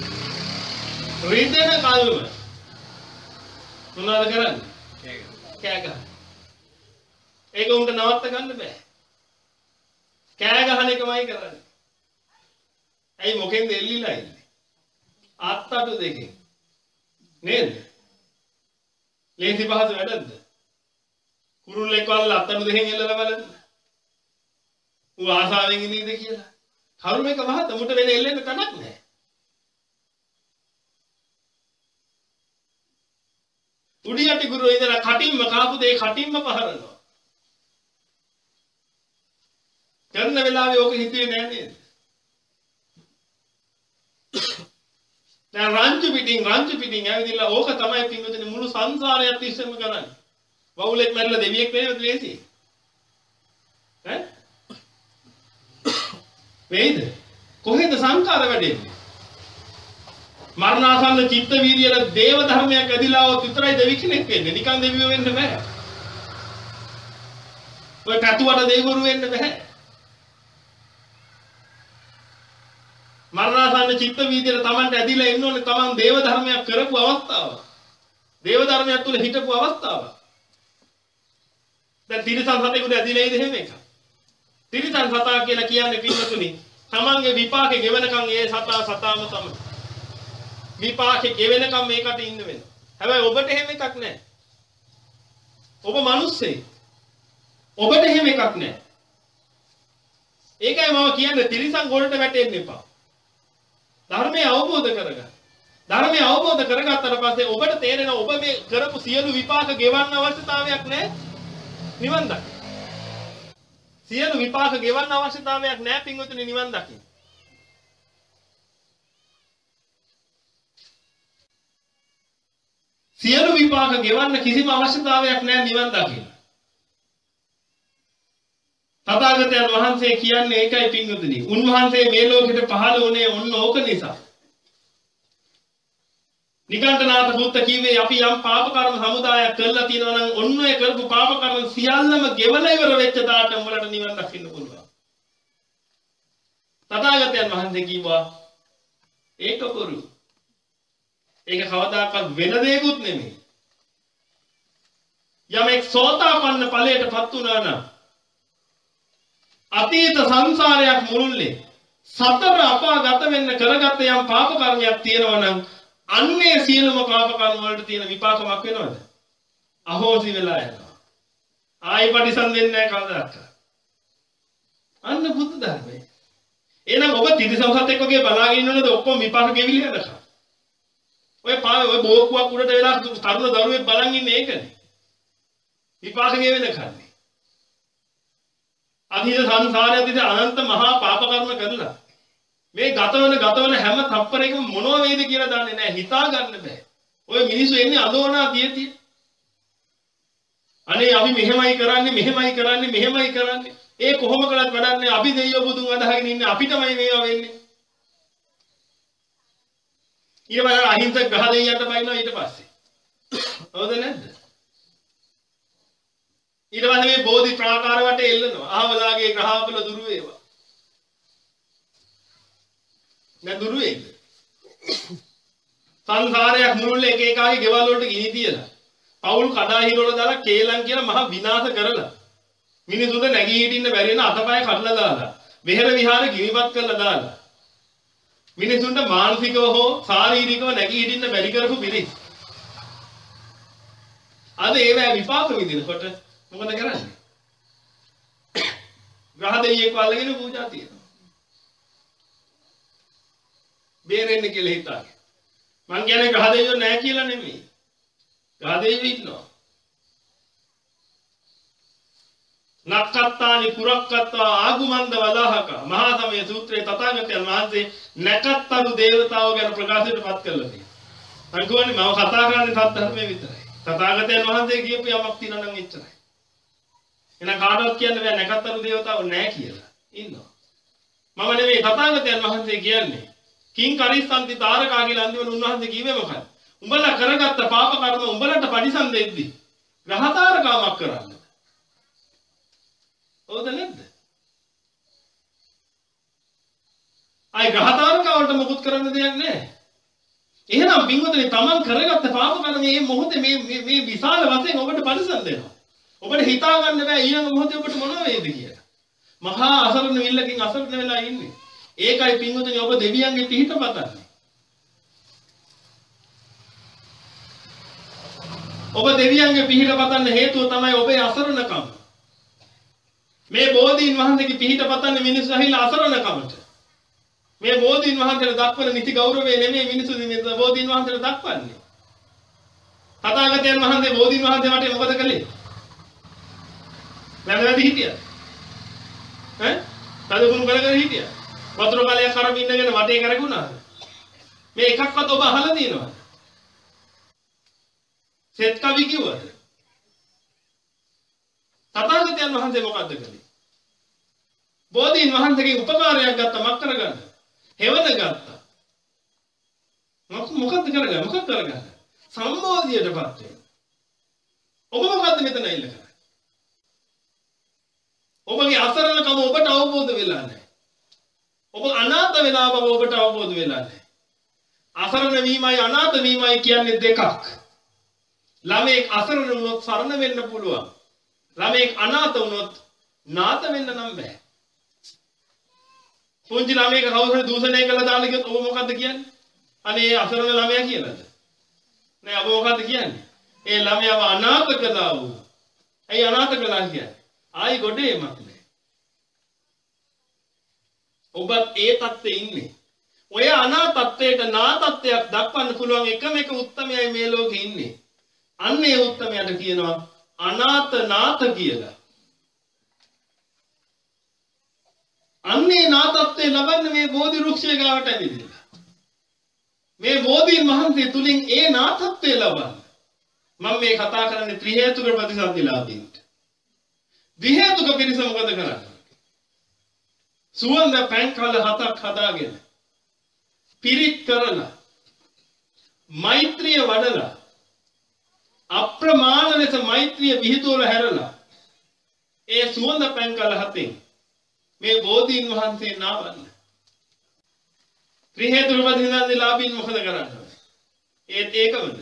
රිදෙන කල්ම මොනවද කරන්නේ? කෑ ගන්න. ඒක උන්ට නවත්ත ගන්න බෑ. කෑ ගහන එකමයි කරන්නේ. ඇයි මොකෙන්ද එල්ලිලා ඉන්නේ? අත්තටු දෙකෙන්. නේද? ලේසි පහසු වැඩක්ද? කුරුල්ලෙක් වල්ලා අත්තටු දෙකෙන් එල්ලලා බලන්න. ඌ ආසාවෙන් ඉඳීද කියලා. කරුම එක වහත මුට වෙන එල්ලෙන්න තනක් නැහැ. උඩි යටි ගුරු ඉඳලා කටින්ම කාපු දේ කටින්ම පහරනවා. කරන වෙලාවේ ඕක හිතුවේ නෑ නේද? දැන් රංචු පිටින් රංචු පිටින් ඇවිදilla ඕක තමයි පින්වතුනි මුළු සංසාරයත් ඉස්සෙම කරන්නේ. වවුලෙක් මැරිලා දෙවියෙක් වෙනවද ලේසි? ඈ? වෙයිද? කොහෙද සංකාර වැඩෙන්නේ? මරණාසන්න චිත්ත වීර්යල දේව ධර්මයක් ඇදිලා આવොත් විතරයි දෙවි කෙනෙක් වෙන්නේ. නිකන් දෙවියෝ වෙන්න බෑ. ඔය කටුවට දෙවිවරු වෙන්න බෑ. මරණාසන්න චිත්ත වීදියේ තමන්ට ඇදිලා ඉන්න ඕනේ තමන් දේව ධර්මයක් කරපු අවස්ථාව. දේව ධර්මයක් තුල හිටපු අවස්ථාව. දැන් තිරිසන් සතෙකුට ඇදිලා ඉද එහෙම එක. තිරිසන් සතා කියලා කියන්නේ පින්වතුනි තමන්ගේ විපාකේ ගෙවනකම් ඒ සතා සතාම තමයි. විපාකේ ගෙවනකම් මේකට ඉන්න වෙනවා. හැබැයි ඔබට එහෙම එකක් නැහැ. ඔබ මිනිස්සෙක්. ඔබට එහෙම එකක් නැහැ. ඒකයි මම කියන්නේ තිරිසන් ගොඩට වැටෙන්න එපා. ධර්මය අවබෝධ කරගන්න. ධර්මය අවබෝධ කරගත්තට පස්සේ ඔබට තේරෙනවා ඔබ මේ කරපු සියලු විපාක ගෙවන්න අවශ්‍යතාවයක් නැහැ නිවන් දකින්න. සියලු විපාක ගෙවන්න අවශ්‍යතාවයක් නැහැ පින්වතුනි නිවන් දකින්න. සියලු විපාක ගෙවන්න කිසිම අවශ්‍යතාවයක් නැහැ නිවන් දකින්න. තථාගතයන් වහන්සේ කියන්නේ ඒකයි පින්වතුනි. උන්වහන්සේ මේ ලෝකෙට පහළ වුණේ ඔන්න ඕක නිසා. නිකණ්ඨනාත පුත්ත කිව්වේ අපි යම් පාප කර්ම සමුදායක් කරලා තියෙනවා නම් ඔන්න ඔය කරපු පාප කර්ම සියල්ලම ගෙවලා ඉවර වෙච්ච දාට උඹලට නිවන් දකින්න පුළුවන්. තථාගතයන් වහන්සේ කිව්වා ඒක කරු. ඒක කවදාකවත් වෙන දෙයක්වත් නෙමෙයි. යමෙක් සෝතාපන්න ඵලයටපත් වුණා නම් අතීත සංසාරයක් මුළුල්ලේ සතර අපාගත වෙන්න කරගත්ත යම් පාප කර්මයක් තියෙනවා නම් අන්නේ සියලුම පාප කර්ම වලට තියෙන විපාකමක් වෙනවද? අහෝසි වෙලා යනවා. ආයි පරිසම් වෙන්නේ නැහැ කවදාවත්. අන්න බුද්ධ ධර්මය. එහෙනම් ඔබ තිරිසන් සතෙක් වගේ බලාගෙන ඉන්නවද ඔක්කොම විපාක ගෙවිලි යනකම්? ඔය පාවේ ඔය බෝක්කුවක් උඩට වෙලා තරුණ දරුවෙක් බලන් ඉන්නේ ඒකනේ. විපාක ගෙවෙන කන්නේ. අතීත සංසාරයේ අතීත අනන්ත මහා පාප කර්ම කරලා මේ ගතවන ගතවන හැම තප්පරයකම මොනව වේද කියලා දන්නේ නැහැ. හිතා ගන්න බෑ. ඔය මිනිස්සු එන්නේ අදෝනා තියෙති. අනේ අපි මෙහෙමයි කරන්නේ මෙහෙමයි කරන්නේ මෙහෙමයි කරන්නේ. ඒ කොහොම කළත් වැඩක් නැහැ. අපි දෙයියෝ බුදුන් අදහගෙන ඉන්නේ අපිටමයි මේවා වෙන්නේ. ඊට පස්සේ අහිංසක ගහ දෙයියන්ට බයිනවා ඊට පස්සේ. හවුද නැද්ද? ඊට පස්සේ මේ බෝධි ප්‍රාකාර වටේ එල්ලනවා. අහවලාගේ ග්‍රහවල දුරු වේවා. නැ දුරු වේද? සංසාරයක් මුළුල්ලේ එක එකාගේ ගෙවල් වලට ගිනි තියලා පවුල් කඩා හිරවල දාලා කේලම් කියලා මහ විනාශ කරලා මිනිසුන්ට නැගී හිටින්න බැරි වෙන අතපය කඩලා දාලා වෙහෙර විහාර ගිනිපත් කරලා දාලා මිනිසුන්ට මානසිකව හෝ ශාරීරිකව නැගී හිටින්න බැරි කරපු පිරිස් අද ඒවැ විපාක විඳිනකොට මොකද කරන්නේ? ග්‍රහ දෙවියෙක් වල්ලගෙන පූජා තියනවා. බේරෙන්න කියලා හිතාගෙන. මං කියන්නේ ග්‍රහ දෙවියෝ නැහැ කියලා නෙමෙයි. ග්‍රහ දෙවියෝ ඉන්නවා. නක්කත්තානි පුරක්කත්තා ආගුමන්ද වදාහක මහා සමය සූත්‍රයේ තථාගතයන් වහන්සේ නැකත්තරු දේවතාවෝ ගැන ප්‍රකාශයට පත් කළා තියෙනවා. මං කියන්නේ මම කතා කරන්නේ සත්‍ය ධර්මයේ විතරයි. තථාගතයන් වහන්සේ කියපු යමක් තියෙනවා නම් එච්චරයි. එහෙනම් කාටවත් කියන්න බෑ නැකත්තරු දේවතාවෝ නැහැ කියලා. ඉන්නවා. මම නෙමෙයි තථාගතයන් වහන්සේ කියන්නේ. කිං කරිස්සන්ති තාරකා කියලා අන්තිමට උන්වහන්සේ කිව්වේ මොකක්ද? උඹලා කරගත්ත පාප කර්ම උඹලට පරිසම් දෙද්දි ග්‍රහ තාරකාවක් කරන්න. හවුද නැද්ද? අය ග්‍රහ තාරකාවලට මොකුත් කරන්න දෙයක් නැහැ. එහෙනම් පින්වතුනි තමන් කරගත්ත පාප කර්ම මේ මොහොතේ මේ මේ විශාල වශයෙන් ඔබට පරිසම් දෙනවා. ඔබට හිතා ගන්න බෑ ඊළඟ මොහොතේ ඔබට මොනව වේද කියලා. මහා අසරණ විල්ලකින් අසරණ වෙලා ඉන්නේ. ඒකයි පින්වතුනි ඔබ දෙවියන්ගේ පිහිට පතන්නේ. ඔබ දෙවියන්ගේ පිහිට පතන්න හේතුව තමයි ඔබේ අසරණකම. මේ බෝධීන් වහන්සේගේ පිහිට පතන්නේ මිනිස්සු ඇහිලා අසරණකමට. මේ බෝධීන් වහන්සේට දක්වන නිති ගෞරවය නෙමෙයි මිනිස්සු මේ බෝධීන් වහන්සේට දක්වන්නේ. තථාගතයන් වහන්සේ බෝධීන් වහන්සේ වටේ මොකද කළේ? වැඳ හිටියා. ඈ? තදගුණ කරගෙන හිටියා. වතුර කලයක් අරන් ඉන්නගෙන වටේ කරගුණාද? මේ එකක්වත් ඔබ අහලා තියෙනවද? සෙත් කවි කිව්වද? තථාගතයන් වහන්සේ මොකද්ද කළේ? බෝධීන් වහන්සේගේ උපකාරයක් ගත්ත මක් කරගන්න. හෙවණ ගත්තා. මොකක්ද කරගන්නේ? මොකක් කරගන්නේ? සම්බෝධියටපත් වෙනවා. ඔබ මොකද්ද මෙතන ඉල්ල කරන්නේ? ඔබගේ අසරණකම ඔබට අවබෝධ වෙලා නැහැ. ඔබ අනාථ වෙලා බව ඔබට අවබෝධ වෙලා නැහැ. අසරණ වීමයි අනාථ වීමයි කියන්නේ දෙකක්. ළමෙක් අසරණ වුණොත් සරණ වෙන්න පුළුවන්. ළමෙක් අනාථ වුණොත් නාථ වෙන්න නම් බෑ. පුංචි ළමයෙක් කවුරුහරි දූෂණය කළා දාලා කිව්වොත් ඔබ මොකද්ද කියන්නේ? අනේ අසරණ ළමයා කියලාද? නෑ ඔබ මොකද්ද කියන්නේ? ඒ ළමයාව අනාථ කළා වූ. ඇයි අනාථ කළා කියන්නේ? ආයි ගොඩේ මත් නෑ. ඔබත් ඒ තත්ත්වේ ඉන්නේ. ඔය අනාථත්වයට නාථත්වයක් දක්වන්න පුළුවන් එකම එක උත්තමයයි මේ ලෝකේ ඉන්නේ. අන්න ඒ උත්තමයට කියනවා අනාථ නාථ කියලා. අන්නේ නාථත්වයේ ලබන්නේ මේ බෝධි වෘක්ෂය ගාවට ඇවිදලා. මේ බෝධීන් වහන්සේ තුලින් ඒ නාථත්වයේ ලබන්න. මම මේ කතා කරන්නේ ත්‍රි හේතුක ප්‍රතිසන්දිලාභීන්ට. ද්වි හේතුක පිරිස මොකද කරන්නේ? සුවඳ පැන් කල හතක් හදාගෙන පිරිත් කරලා මෛත්‍රිය වඩලා අප්‍රමාණ ලෙස මෛත්‍රිය විහිදුවල හැරලා ඒ සුවඳ පැන් කල හතෙන් මේ බෝධීන් වහන්සේ නාවන්න. ත්‍රි හේතුක ප්‍රතිසන්දිලාභීන් මොකද කරන්නේ? ඒත් ඒකමද?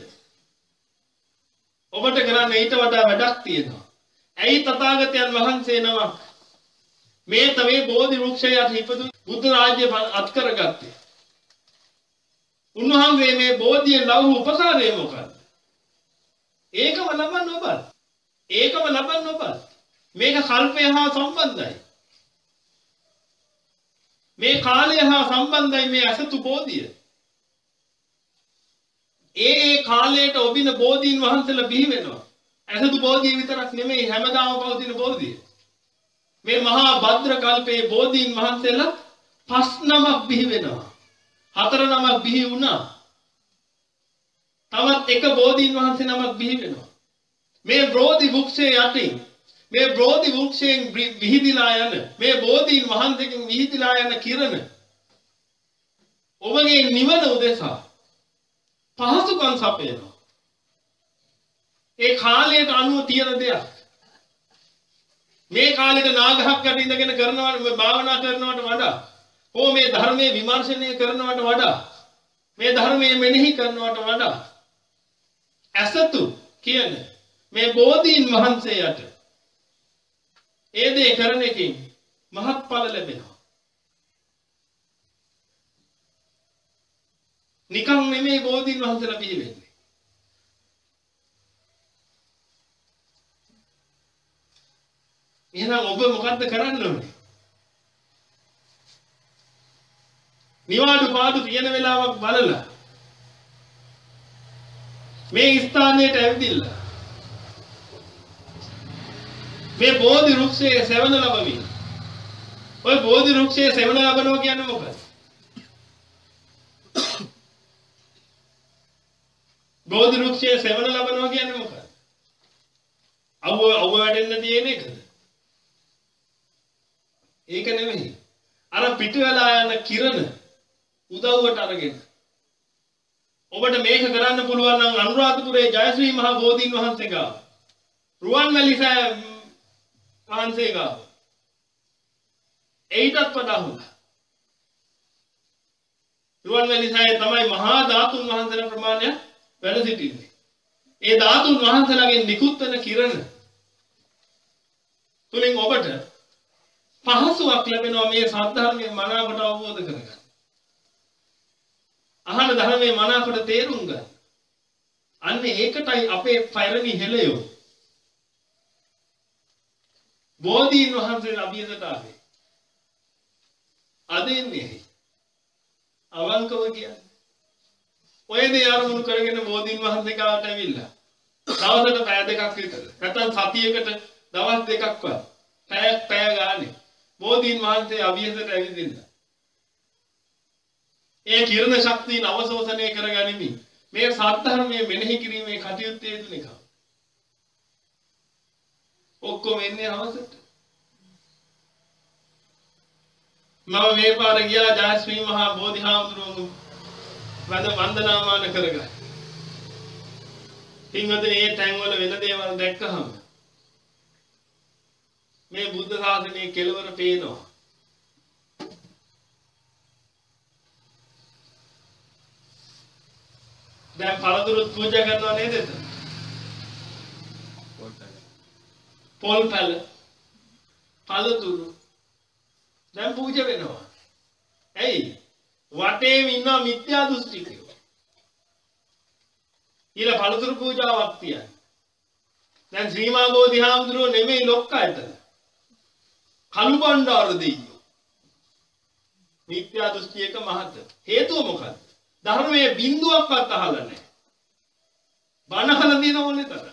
ඔබට කරන්න ඊට වඩා වැඩක් තියෙනවා. ඇයි තථාගතයන් වහන්සේ නමක් මේ තමයි බෝධි වෘක්ෂයට හිපදු බුද්ධ රාජ්‍ය අත් කරගත්තේ? උන්වහන්සේ මේ බෝධියේ ලෞහ උපකාරය මොකක්ද? ඒකම ලබන්න ඔබත්. ඒකම ලබන්න ඔබත්. මේක කල්පය හා සම්බන්ධයි. මේ කාලය හා සම්බන්ධයි මේ අසතු බෝධිය. ඒ ඒ කාලයට ඔබින බෝධීන් වහන්සේලා බිහි වෙනවා. අසතු බෝධිය විතරක් නෙමෙයි හැමදාම පවතින බෝධිය. මේ මහා භද්‍ර කල්පයේ බෝධීන් වහන්සේලා පස් නමක් බිහි වෙනවා. හතර නමක් බිහි වුණා. තවත් එක බෝධීන් වහන්සේ නමක් බිහි වෙනවා. මේ බෝධි වෘක්ෂයේ යටින් මේ බෝධි වෘක්ෂයෙන් විහිදිලා යන මේ බෝධීන් වහන්සේකින් විහිදිලා යන කිරණ ඔබගේ නිවන උදෙසා පහසුකම් සපයනවා. ඒ කාලයට අනුව තියෙන දෙයක්. මේ කාලෙට නාගහක් යට ඉඳගෙන කරනවට භාවනා කරනවට වඩා ඕ මේ ධර්මයේ විමර්ශනය කරනවට වඩා මේ ධර්මයේ මෙනෙහි කරනවට වඩා ඇසතු කියන මේ බෝධීන් වහන්සේට ඒ දේ කරන එකෙන් මහත්ඵල ලැබෙනවා. නිකන් නෙමෙයි බෝධීන් වහන්සේලා බිහි වෙන්නේ. එහෙනම් ඔබ මොකද්ද කරන්න ඕනේ? නිවාඩු පාඩු තියෙන වෙලාවක් බලලා මේ ස්ථානයට ඇවිදින්න. මේ බෝධි වෘක්ෂයේ සෙවණ ලැබමින්. ඔය බෝධි වෘක්ෂයේ සෙවණ ලැබනවා කියන්නේ මොකක්ද? බෝධි වෘක්ෂයේ සෙවණ ලැබනවා කියන්නේ මොකක්ද? අවුව අවුව වැඩෙන්න තියෙන එකද? ඒක නෙමෙයි. අර පිට වෙලා යන කිරණ උදව්වට අරගෙන ඔබට මේක කරන්න පුළුවන් නම් අනුරාධපුරයේ ජයශ්‍රී මහා බෝධීන් වහන්සේ ගාව රුවන්වැලි වහන්සේ ගාව ඒකටත් වඩා හොඳ. රුවන්වැලි සෑයේ තමයි මහා ධාතුන් වහන්සේලා ප්‍රමාණය වැඩ සිටින්නේ. ඒ ධාතුන් වහන්සේලාගෙන් නිකුත් වෙන කිරණ තුලින් ඔබට පහසුවක් ලැබෙනවා මේ සත්‍ය මනාවට අවබෝධ කරගන්න. අහන ධර්මයේ මනාවට තේරුම් ගන්න. අන්න ඒකටයි අපේ පෛරණි හෙළයෝ බෝධීන් වහන්සේලා අභියසට ආවේ. අද ඉන්නේ අවංකව කියන්නේ. ඔය දේ අරමුණු කරගෙන බෝධීන් වහන්සේ ගාවට ඇවිල්ලා දවසකට පැය දෙකක් විතර නැත්නම් සතියකට දවස් දෙකක්වත් පැය පැය ගානේ බෝධීන් වහන්සේ අභියසට ඇවිදින්න. ඒ කිරණ ශක්තිය අවශෝෂණය කරගනිමින් මේ සත්‍ය මෙනෙහි කිරීමේ කටයුත්තේ යෙදුන එක. ඔක්කොම එන්නේ අවසට. මම මේ පාර ගියා ජයශ්‍රී මහා බෝධිහාමුදුරුවෝ වද වන්දනාමාන කරගන්න. පින්වතුනි මේ තැන්වල වෙන දේවල් දැක්කහම මේ බුද්ධ ශාසනයේ කෙලවර පේනවා. දැන් පළතුරුත් පූජා කරනවා නේද? පොල් පැල පළතුරු දැන් පූජා වෙනවා. ඇයි? වටේම ඉන්න මිත්‍යා දෘෂ්ටිකයෝ. ඊළ පළතුරු පූජාවක් තියන්නේ. දැන් ශ්‍රී මහා බෝධිහාමුදුරුවෝ නෙමෙයි ලොක්කා එතන. කළු බණ්ඩාර දෙයියෝ. මිත්‍යා දෘෂ්ටියක මහත. හේතුව මොකක්ද? ධර්මයේ බිඳුවක්වත් අහලා නැහැ. බණ අහලා දින ඕනේ තරම්.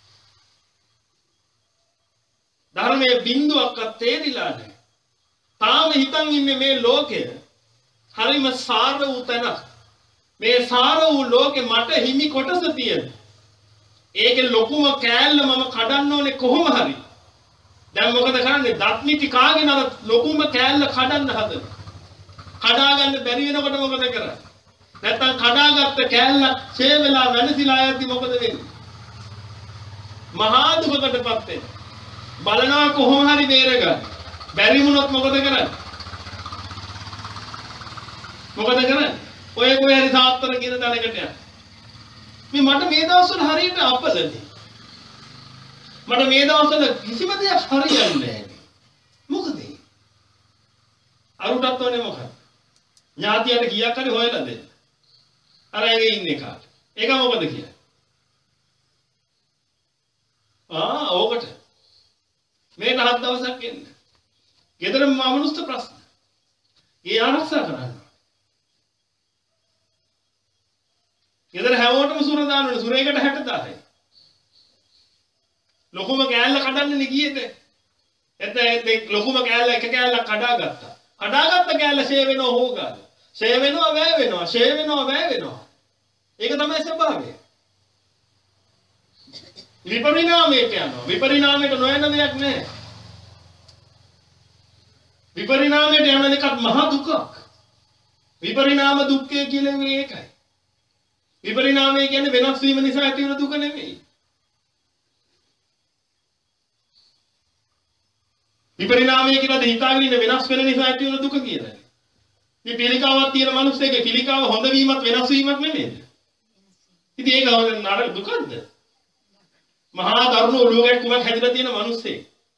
ධර්මයේ බිඳුවක්වත් තේරිලා නැහැ. තාම හිතන් ඉන්නේ මේ ලෝකය හරිම සාර වූ තැනක්. මේ සාර වූ ලෝකේ මට හිමි කොටස තියෙන. ඒකේ ලොකුම කෑල්ල මම කඩන්න ඕනේ කොහොම හරි. දැන් මොකද කරන්නේ? දත්මිටි කාගෙන අර ලොකුම කෑල්ල කඩන්න හදන. කඩා ගන්න බැරි වෙනකොට මොකද කරන්නේ? නැත්තම් කඩාගත්ත කෑල්ලක් ඡේ වෙලා වෙනසිලා යද්දි මොකද වෙන්නේ? මහා දුකකටපත් වෙන. බලනවා කොහොම හරි බේරගන්න. බැරි වුණොත් මොකද කරන්නේ? මොකද කරන්නේ? ඔය කොහේ හරි සාත්තර කියන තැනකට යන්න. මේ මට මේ දවස්වල හරියට අපලදී. මට මේ දවස්වල කිසිම දෙයක් හරියන්නේ නැහැ. මොකද? අරුටත් ඕනේ මොකද? ඥාතියට කීයක් හරි හොයලා දෙන්න. අර ඇගේ ඉන්නේ කාට? ඒක මොකද කියන්නේ? ආ ඕකට. මේක හත් දවසක් එන්න. ගෙදර මනුස්ස ප්‍රශ්න. ඒ ආරක්ෂා කරන්න. ගෙදර හැමෝටම සුර දාන්න ඕනේ. සුරේකට හැට දාහයි. ලොකුම කෑල්ල කඩන්නනේ ගියේද? එතන මේ ලොකුම කෑල්ල එක කෑල්ලක් කඩාගත්තා. කඩාගත්ත කෑල්ල ෂේ වෙනවා හොගාද. ෂේ වෙනවා වැය වෙනවා. ෂේ වෙනවා වැය වෙනවා. ඒක තමයි ස්වභාවය. විපරිණාමයට යනවා. විපරිණාමයට නොයන දෙයක් නැහැ. විපරිණාමයට යන එකත් මහා දුකක්. විපරිණාම දුක්ඛය කියලා මේකයි. විපරිණාමය කියන්නේ වෙනස් වීම නිසා ඇති වෙන දුක නෙමෙයි. විපරිණාමය කියලා හිතාගෙන ඉන්න වෙනස් වෙන නිසා ඇති වෙන දුක කියලා. මේ පිළිකාවක් තියෙන මිනිස්සෙගේ පිළිකාව හොඳ වීමත් වෙනස් වීමක් නෙමෙයිද? ඉතින් ඒක නරක දුකක්ද? මහා දරුණු ඔලුවක කුමක් හැදිලා තියෙන මිනිස්සෙක්.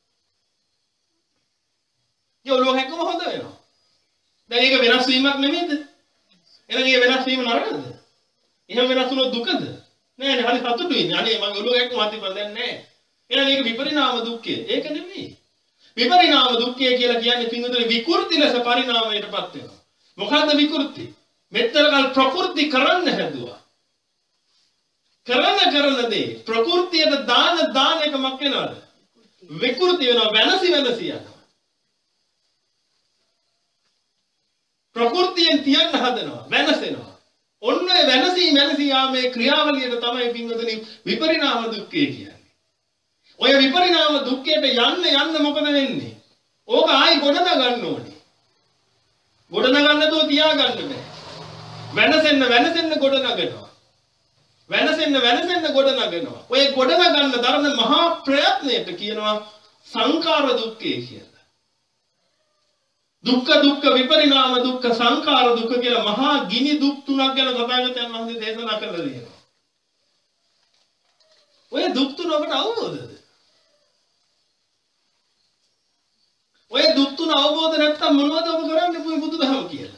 ඒ ඔලුව හැකම හොඳ වෙනවා. දැන් ඒක වෙනස් වීමක් නෙමෙයිද? එහෙනම් ඒ වෙනස් වීම නරකද? එහෙම වෙනස් වුණොත් දුකද? නෑ නේ හරි සතුටුයි. අනේ මගේ ඔලුව හැකම අතිපල දැන් නෑ. එහෙනම් ඒක විපරිණාම දුක්ඛය. ඒක නෙමෙයි. විපරිණාම දුක්ඛය කියලා කියන්නේ පින්වතුනි විකෘති ලෙස පරිණාමයටපත් වෙනවා. මොකද්ද විකෘති? මෙතරකල් ප්‍රකෘති කරන්න හැදුවා. කරන කරන දේ ප්‍රകൃතියට දාන දාන එකමක් වෙනවද? විකෘති වෙනවා වෙනසි වෙනසි යනවා. ප්‍රകൃතියෙන් තියන්න හදනවා වෙනසෙනවා. ඔන්න ඒ වෙනසි වෙනසි යාමේ ක්‍රියාවලියට තමයි පින්වතුනි විපරිණාම දුක්ඛය කියන්නේ. ඔය විපරිණාම දුක්ඛයට යන්න යන්න මොකද වෙන්නේ? ඕක ආයි ගොඩනගන්න ඕනේ. ගොඩනගන්න නැතුව තියාගන්න බෑ. වෙනසෙන්න වෙනසෙන්න ගොඩනගනවා. වෙනසෙන්න වෙනසෙන්න ගොඩනගනවා. ඔය ගොඩනගන්න දරන මහා ප්‍රයත්නයට කියනවා සංකාර දුක්ඛය කියලා. දුක්ඛ දුක්ඛ විපරිණාම දුක්ඛ සංකාර දුක්ඛ කියලා මහා ගිනි දුක් තුනක් ගැන තථාගතයන් වහන්සේ දේශනා කළා දෙනවා. ඔය දුක් තුන ඔබට අවබෝධද? ඔය දුක් තුන අවබෝධ නැත්නම් මොනවද ඔබ කරන්නේ මේ බුදුදහම කියලා?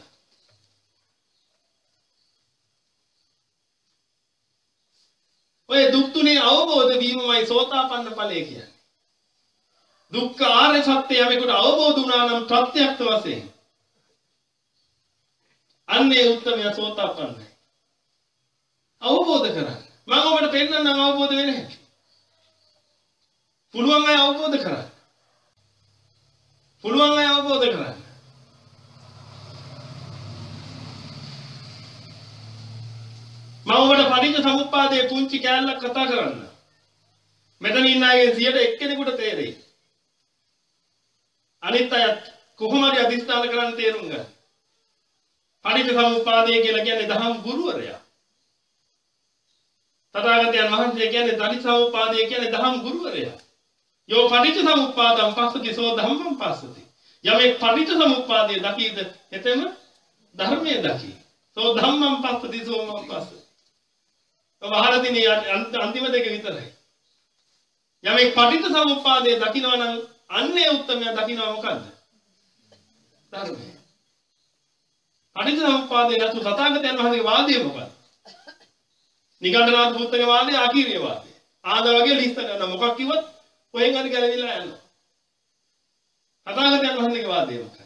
ඔය දුක් තුනේ අවබෝධ වීමමයි සෝතාපන්න ඵලය කියන්නේ. දුක්ඛ ආර්ය සත්‍ය යමෙකුට අවබෝධ වුණා නම් ප්‍රත්‍යක්ෂ වශයෙන් අන්නේ උත්තමයා සෝතාපන්නයි. අවබෝධ කරගන්න. මම ඔබට පෙන්නන්නම් අවබෝධ වෙන්නේ නැහැ. පුළුවන් අය අවබෝධ කරගන්න. පුළුවන් අය අවබෝධ කරගන්න. මම ඔබට පටිච්ච සමුප්පාදයේ පුංචි කෑල්ලක් කතා කරන්න. මෙතන ඉන්න අයගෙන් සියයට එක්කෙනෙකුට තේරෙයි. අනිත් අයත් කොහොම හරි අධිෂ්ඨාන කරන්න තේරුම් ගන්න. පටිච්ච සමුප්පාදය කියලා කියන්නේ දහම් ගුරුවරයා. තථාගතයන් වහන්සේ කියන්නේ පටිච්ච සමුප්පාදය කියන්නේ දහම් ගුරුවරයා. යෝ පටිච්ච සමුප්පාදං පස්සති සෝ ධම්මං පස්සති. යමෙක් පටිච්ච සමුප්පාදය දකීද එතෙම ධර්මයේ දකි. සෝ ධම්මං පස්සති සෝ මං පස්සති. වහරදිනේ අන්තිම දෙක විතරයි. යමෙක් පටිච්ච සමුප්පාදය දකිනවා නම් අන්නේ උත්තමයා දකිනවා මොකද්ද? ධර්මය. පටිච්ච සමුප්පාදය නැතු තථාගතයන් වහන්සේගේ වාදය මොකක්ද? නිගණ්ඨනාථ පුත්තගේ වාදය ආකීර්ය වාදය. ආද වගේ ලිස්ත කරන මොකක් කිව්වත් කොහෙන් හරි ගැලවිලා යනවා. තථාගතයන් වහන්සේගේ වාදය මොකක්ද?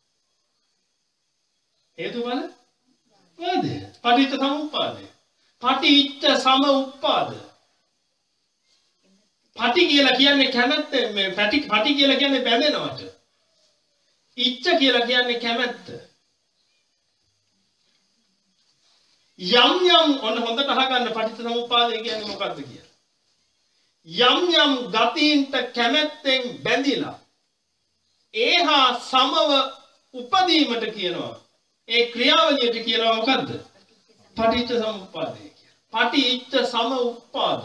හේතුඵල වාදය. පටිච්ච සමුප්පාදය. පටිච්ච සමුප්පාද. පටි කියලා කියන්නේ කැමැත්ත මේ පටි පටි කියලා කියන්නේ බැඳෙනවට. ඉච්ඡ කියලා කියන්නේ කැමැත්ත. යම් යම් ඔන්න හොඳට අහගන්න පටිච්ච සමුප්පාදය කියන්නේ මොකක්ද කියලා. යම් යම් ගතීන්ට කැමැත්තෙන් බැඳිලා ඒහා සමව උපදීමට කියනවා. ඒ ක්‍රියාවලියට කියනවා මොකද්ද? පටිච්ච සමුප්පාදය කියලා. පටිච්ච සමුප්පාද.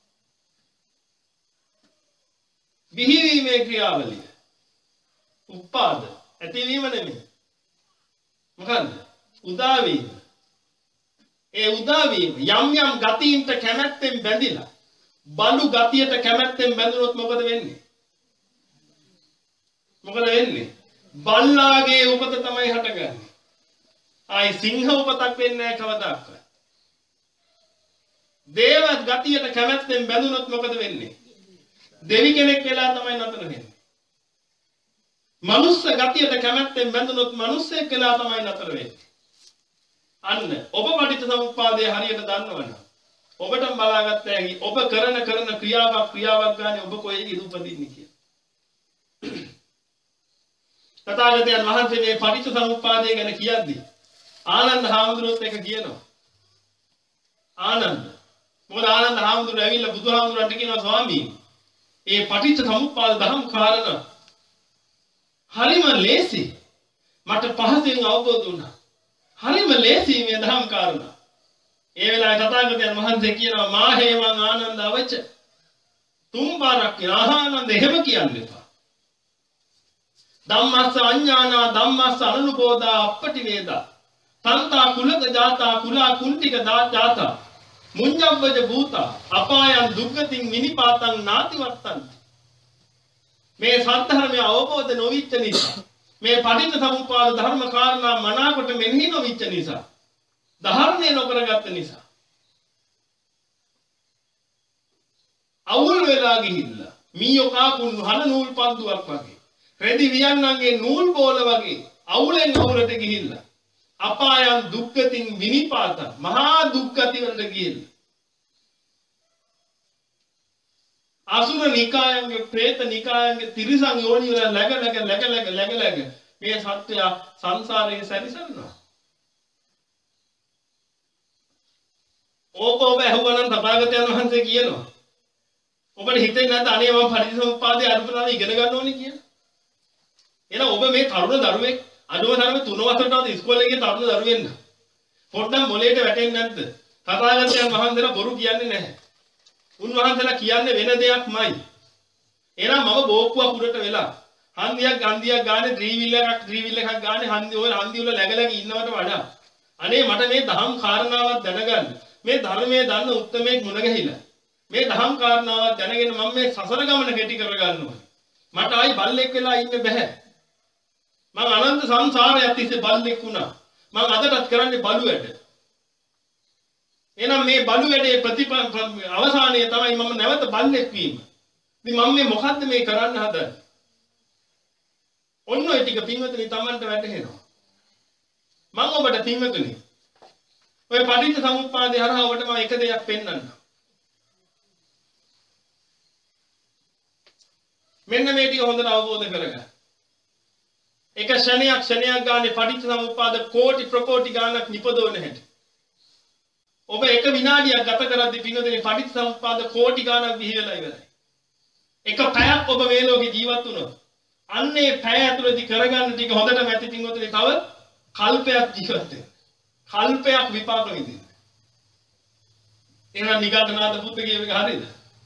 බිහිවීමේ ක්‍රියාවලිය. උපාද ඇතිවීම නෙමෙයි. මොකද්ද? උදා වීම. ඒ උදා වීම යම් යම් ගතීන්ට කැමැත්තෙන් බැඳිලා බලු ගතියට කැමැත්තෙන් බැඳුනොත් මොකද වෙන්නේ? මොකද වෙන්නේ? බල්ලාගේ උපත තමයි හටගන්නේ. ආයි සිංහ උපතක් වෙන්නේ නැහැ කවදාවත්. දේවත් ගතියට කැමැත්තෙන් බැඳුනොත් මොකද වෙන්නේ? දෙවි කෙනෙක් වෙලා තමයි නතර වෙන්නේ. මනුස්ස ගතියට කැමැත්තෙන් බැඳුනොත් මිනිස්සෙක් වෙලා තමයි නතර වෙන්නේ. අන්න ඔබ පටිච්ච සමුප්පාදය හරියට දන්නවනම් ඔබටම බලාගත්ත හැකි ඔබ කරන කරන ක්‍රියාවක් ක්‍රියාවක් ගානේ ඔබ කොහේද උපදින්නේ කියලා. තථාගතයන් වහන්සේ මේ පටිච්චසමුප්පාදය ගැන කියද්දී ආනන්ද හාමුදුරුවෝත් එක කියනවා. ආනන්ද මොකද ආනන්ද හාමුදුරුවෝ ඇවිල්ලා බුදුහාමුදුරන්ට කියනවා ස්වාමීනි මේ පටිච්චසමුප්පාද ධර්ම කාරණා හරිම ලේසි මට පහසෙන් අවබෝධ වුණා. හරිම ලේසි මේ ධර්ම කාරණා. ඒ වෙලාවේ තථාගතයන් වහන්සේ කියනවා මා හේමං ආනන්ද අවච තුන් පාරක් ආනන්ද එහෙම කියන්න එපා. ධම්මස්ස අඤ්ඤානා ධම්මස්ස අනුබෝධා අපටි වේදා තන්තා කුලක ජාතා කුලා කුණ්ඩික ජාතා මුඤ්ඤව්වජ භූතා අපායන් දුක්ගතින් විනිපාතං නාති වත්තන්ති. මේ සත්‍ය අවබෝධ නොවිච්ච නිසා මේ පටිච්චසමුප්පාද ධර්ම කාරණා මනාකොට මෙනෙහි නොවිච්ච නිසා ධර්මය නොකරගත්ත නිසා අවුල් වෙලා ගිහිල්ලා මීයෝ කාකුන් හන නූල් පන්දුවක් වගේ රෙදි වියන්නන්ගේ නූල් බෝල වගේ අවුලෙන් අවුලට ගිහිල්ලා අපායන් දුක්ගතින් විනිපාත මහා දුක්ගති වලට ගිහිල්ලා අසුර නිකායන්ගේ പ്രേත නිකායන්ගේ තිරිසන් යෝනි වල läග läග läග läග läග läග මේ සත්‍ය සංසාරයේ සැරිසරනවා. ඕක ඔබ ඇහුවනම් තථාගතයන් වහන්සේ කියනවා ඔබට හිතෙන්නේ නැද්ද අනේ මම පටිච්චසමුප්පාදේ අනුතරාව ඉගෙන ගන්න ඕනේ කියලා. එහෙනම් ඔබ මේ තරුණ දරුවෙක් අනුව තරමේ තුන වසරටවත් ඉස්කෝලේ ගිය තරුණ දරුවෙන්න පොඩ්ඩක් මොලේට වැටෙන්නේ නැද්ද? තථාගතයන් වහන්සේලා බොරු කියන්නේ නැහැ. උන්වහන්සේලා කියන්නේ වෙන දෙයක්මයි. එහෙනම් මම බෝක්කුවක් උඩට වෙලා හන්දියක් ගන්දියක් ගානේ ත්‍රිවිල් එකක් ත්‍රිවිල් එකක් ගානේ හන්දි ඔය හන්දි වල läග läග ඉන්නවට වඩා අනේ මට මේ දහම් කාරණාවක් දැනගන්න මේ ධර්මයේ දන්න උත්මයෙක් මුණ ගැහිලා මේ දහම් කාරණාවක් දැනගෙන මම මේ සසර ගමන කෙටි කරගන්න ඕනේ. මට ආයි බල්ලෙක් වෙලා ඉන්න බෑ. මම අනන්ත සංසාරයක් තිස්සේ බල්ලෙක් වුණා. මම අදටත් කරන්නේ බලු වැඩ. එහෙනම් මේ බලු වැඩේ ප්‍රතිපල අවසානයේ තමයි මම නැවත බල්ලෙක් වීම. ඉතින් මම මේ මොකද්ද මේ කරන්න හදන්නේ? ඔන්න ඔය ටික පින්වතුනි Tamanට වැටහෙනවා. මම ඔබට පින්වතුනි ඔය පටිච්චසමුප්පාදේ හරහා ඔබට මම එක දෙයක් පෙන්වන්නම්. මෙන්න මේ ටික හොඳට අවබෝධ කරගන්න. එක ක්ෂණයක් ක්ෂණයක් ගානේ පටිච්චසමුප්පාද කෝටි ප්‍රකෝටි ගානක් නිපදවන හැටි. ඔබ එක විනාඩියක් ගත කරද්දී පින්වතුනි පටිච්චසමුප්පාද කෝටි ගානක් විහිදලා ඉවරයි. එක පැයක් ඔබ මේ ලෝකේ ජීවත් වුණොත් අන්නේ පැය ඇතුළතදී කරගන්න ටික හොඳටම ඇති පින්වතුනි තව කල්පයක් ජීවත් වෙන්න. කල්පයක් විපාක විඳින්න. එහෙනම් නිගණ්ඨනාථ පුත්ත කියව එක හරියද?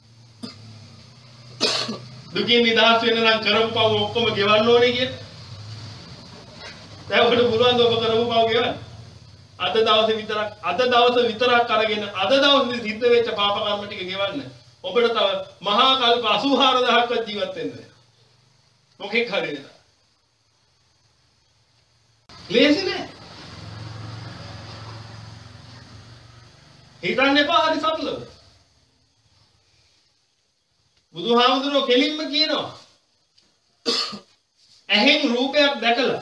දුකින් නිදහස් වෙන්න නම් කරපු පව ඔක්කොම ගෙවන්න ඕනේ කියලා. දැන් ඔබට පුළුවන් ද ඔබ කරපු පව ගෙවන්න? අද දවසේ විතරක් අද දවස විතරක් අරගෙන අද දවසේ සිද්ධ වෙච්ච පාප කර්ම ටික ගෙවන්න. ඔබට තව මහා කල්ප අසූ හාරදහක්වත් ජීවත් වෙන්න වෙනවා. මොකෙක් හරියද? ලේසි නෑ. හිතන්න එපා හරි සරලව. බුදුහාමුදුරුවෝ කෙලින්ම කියනවා ඇහෙන් රූපයක් දැකලා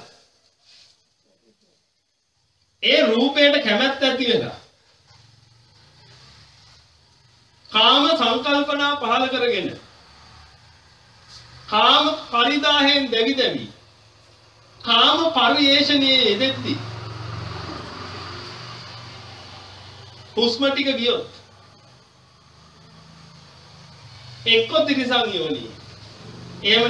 ඒ රූපයට කැමැත්ත ඇති වෙලා කාම සංකල්පනා පහළ කරගෙන කාම පරිදාහෙන් දෙවි දෙවි කාම පරිේශණයේ යෙදෙද්දී හුස්ම ටික ගියොත් එක්ක තිරිසන් යෝනි එහෙම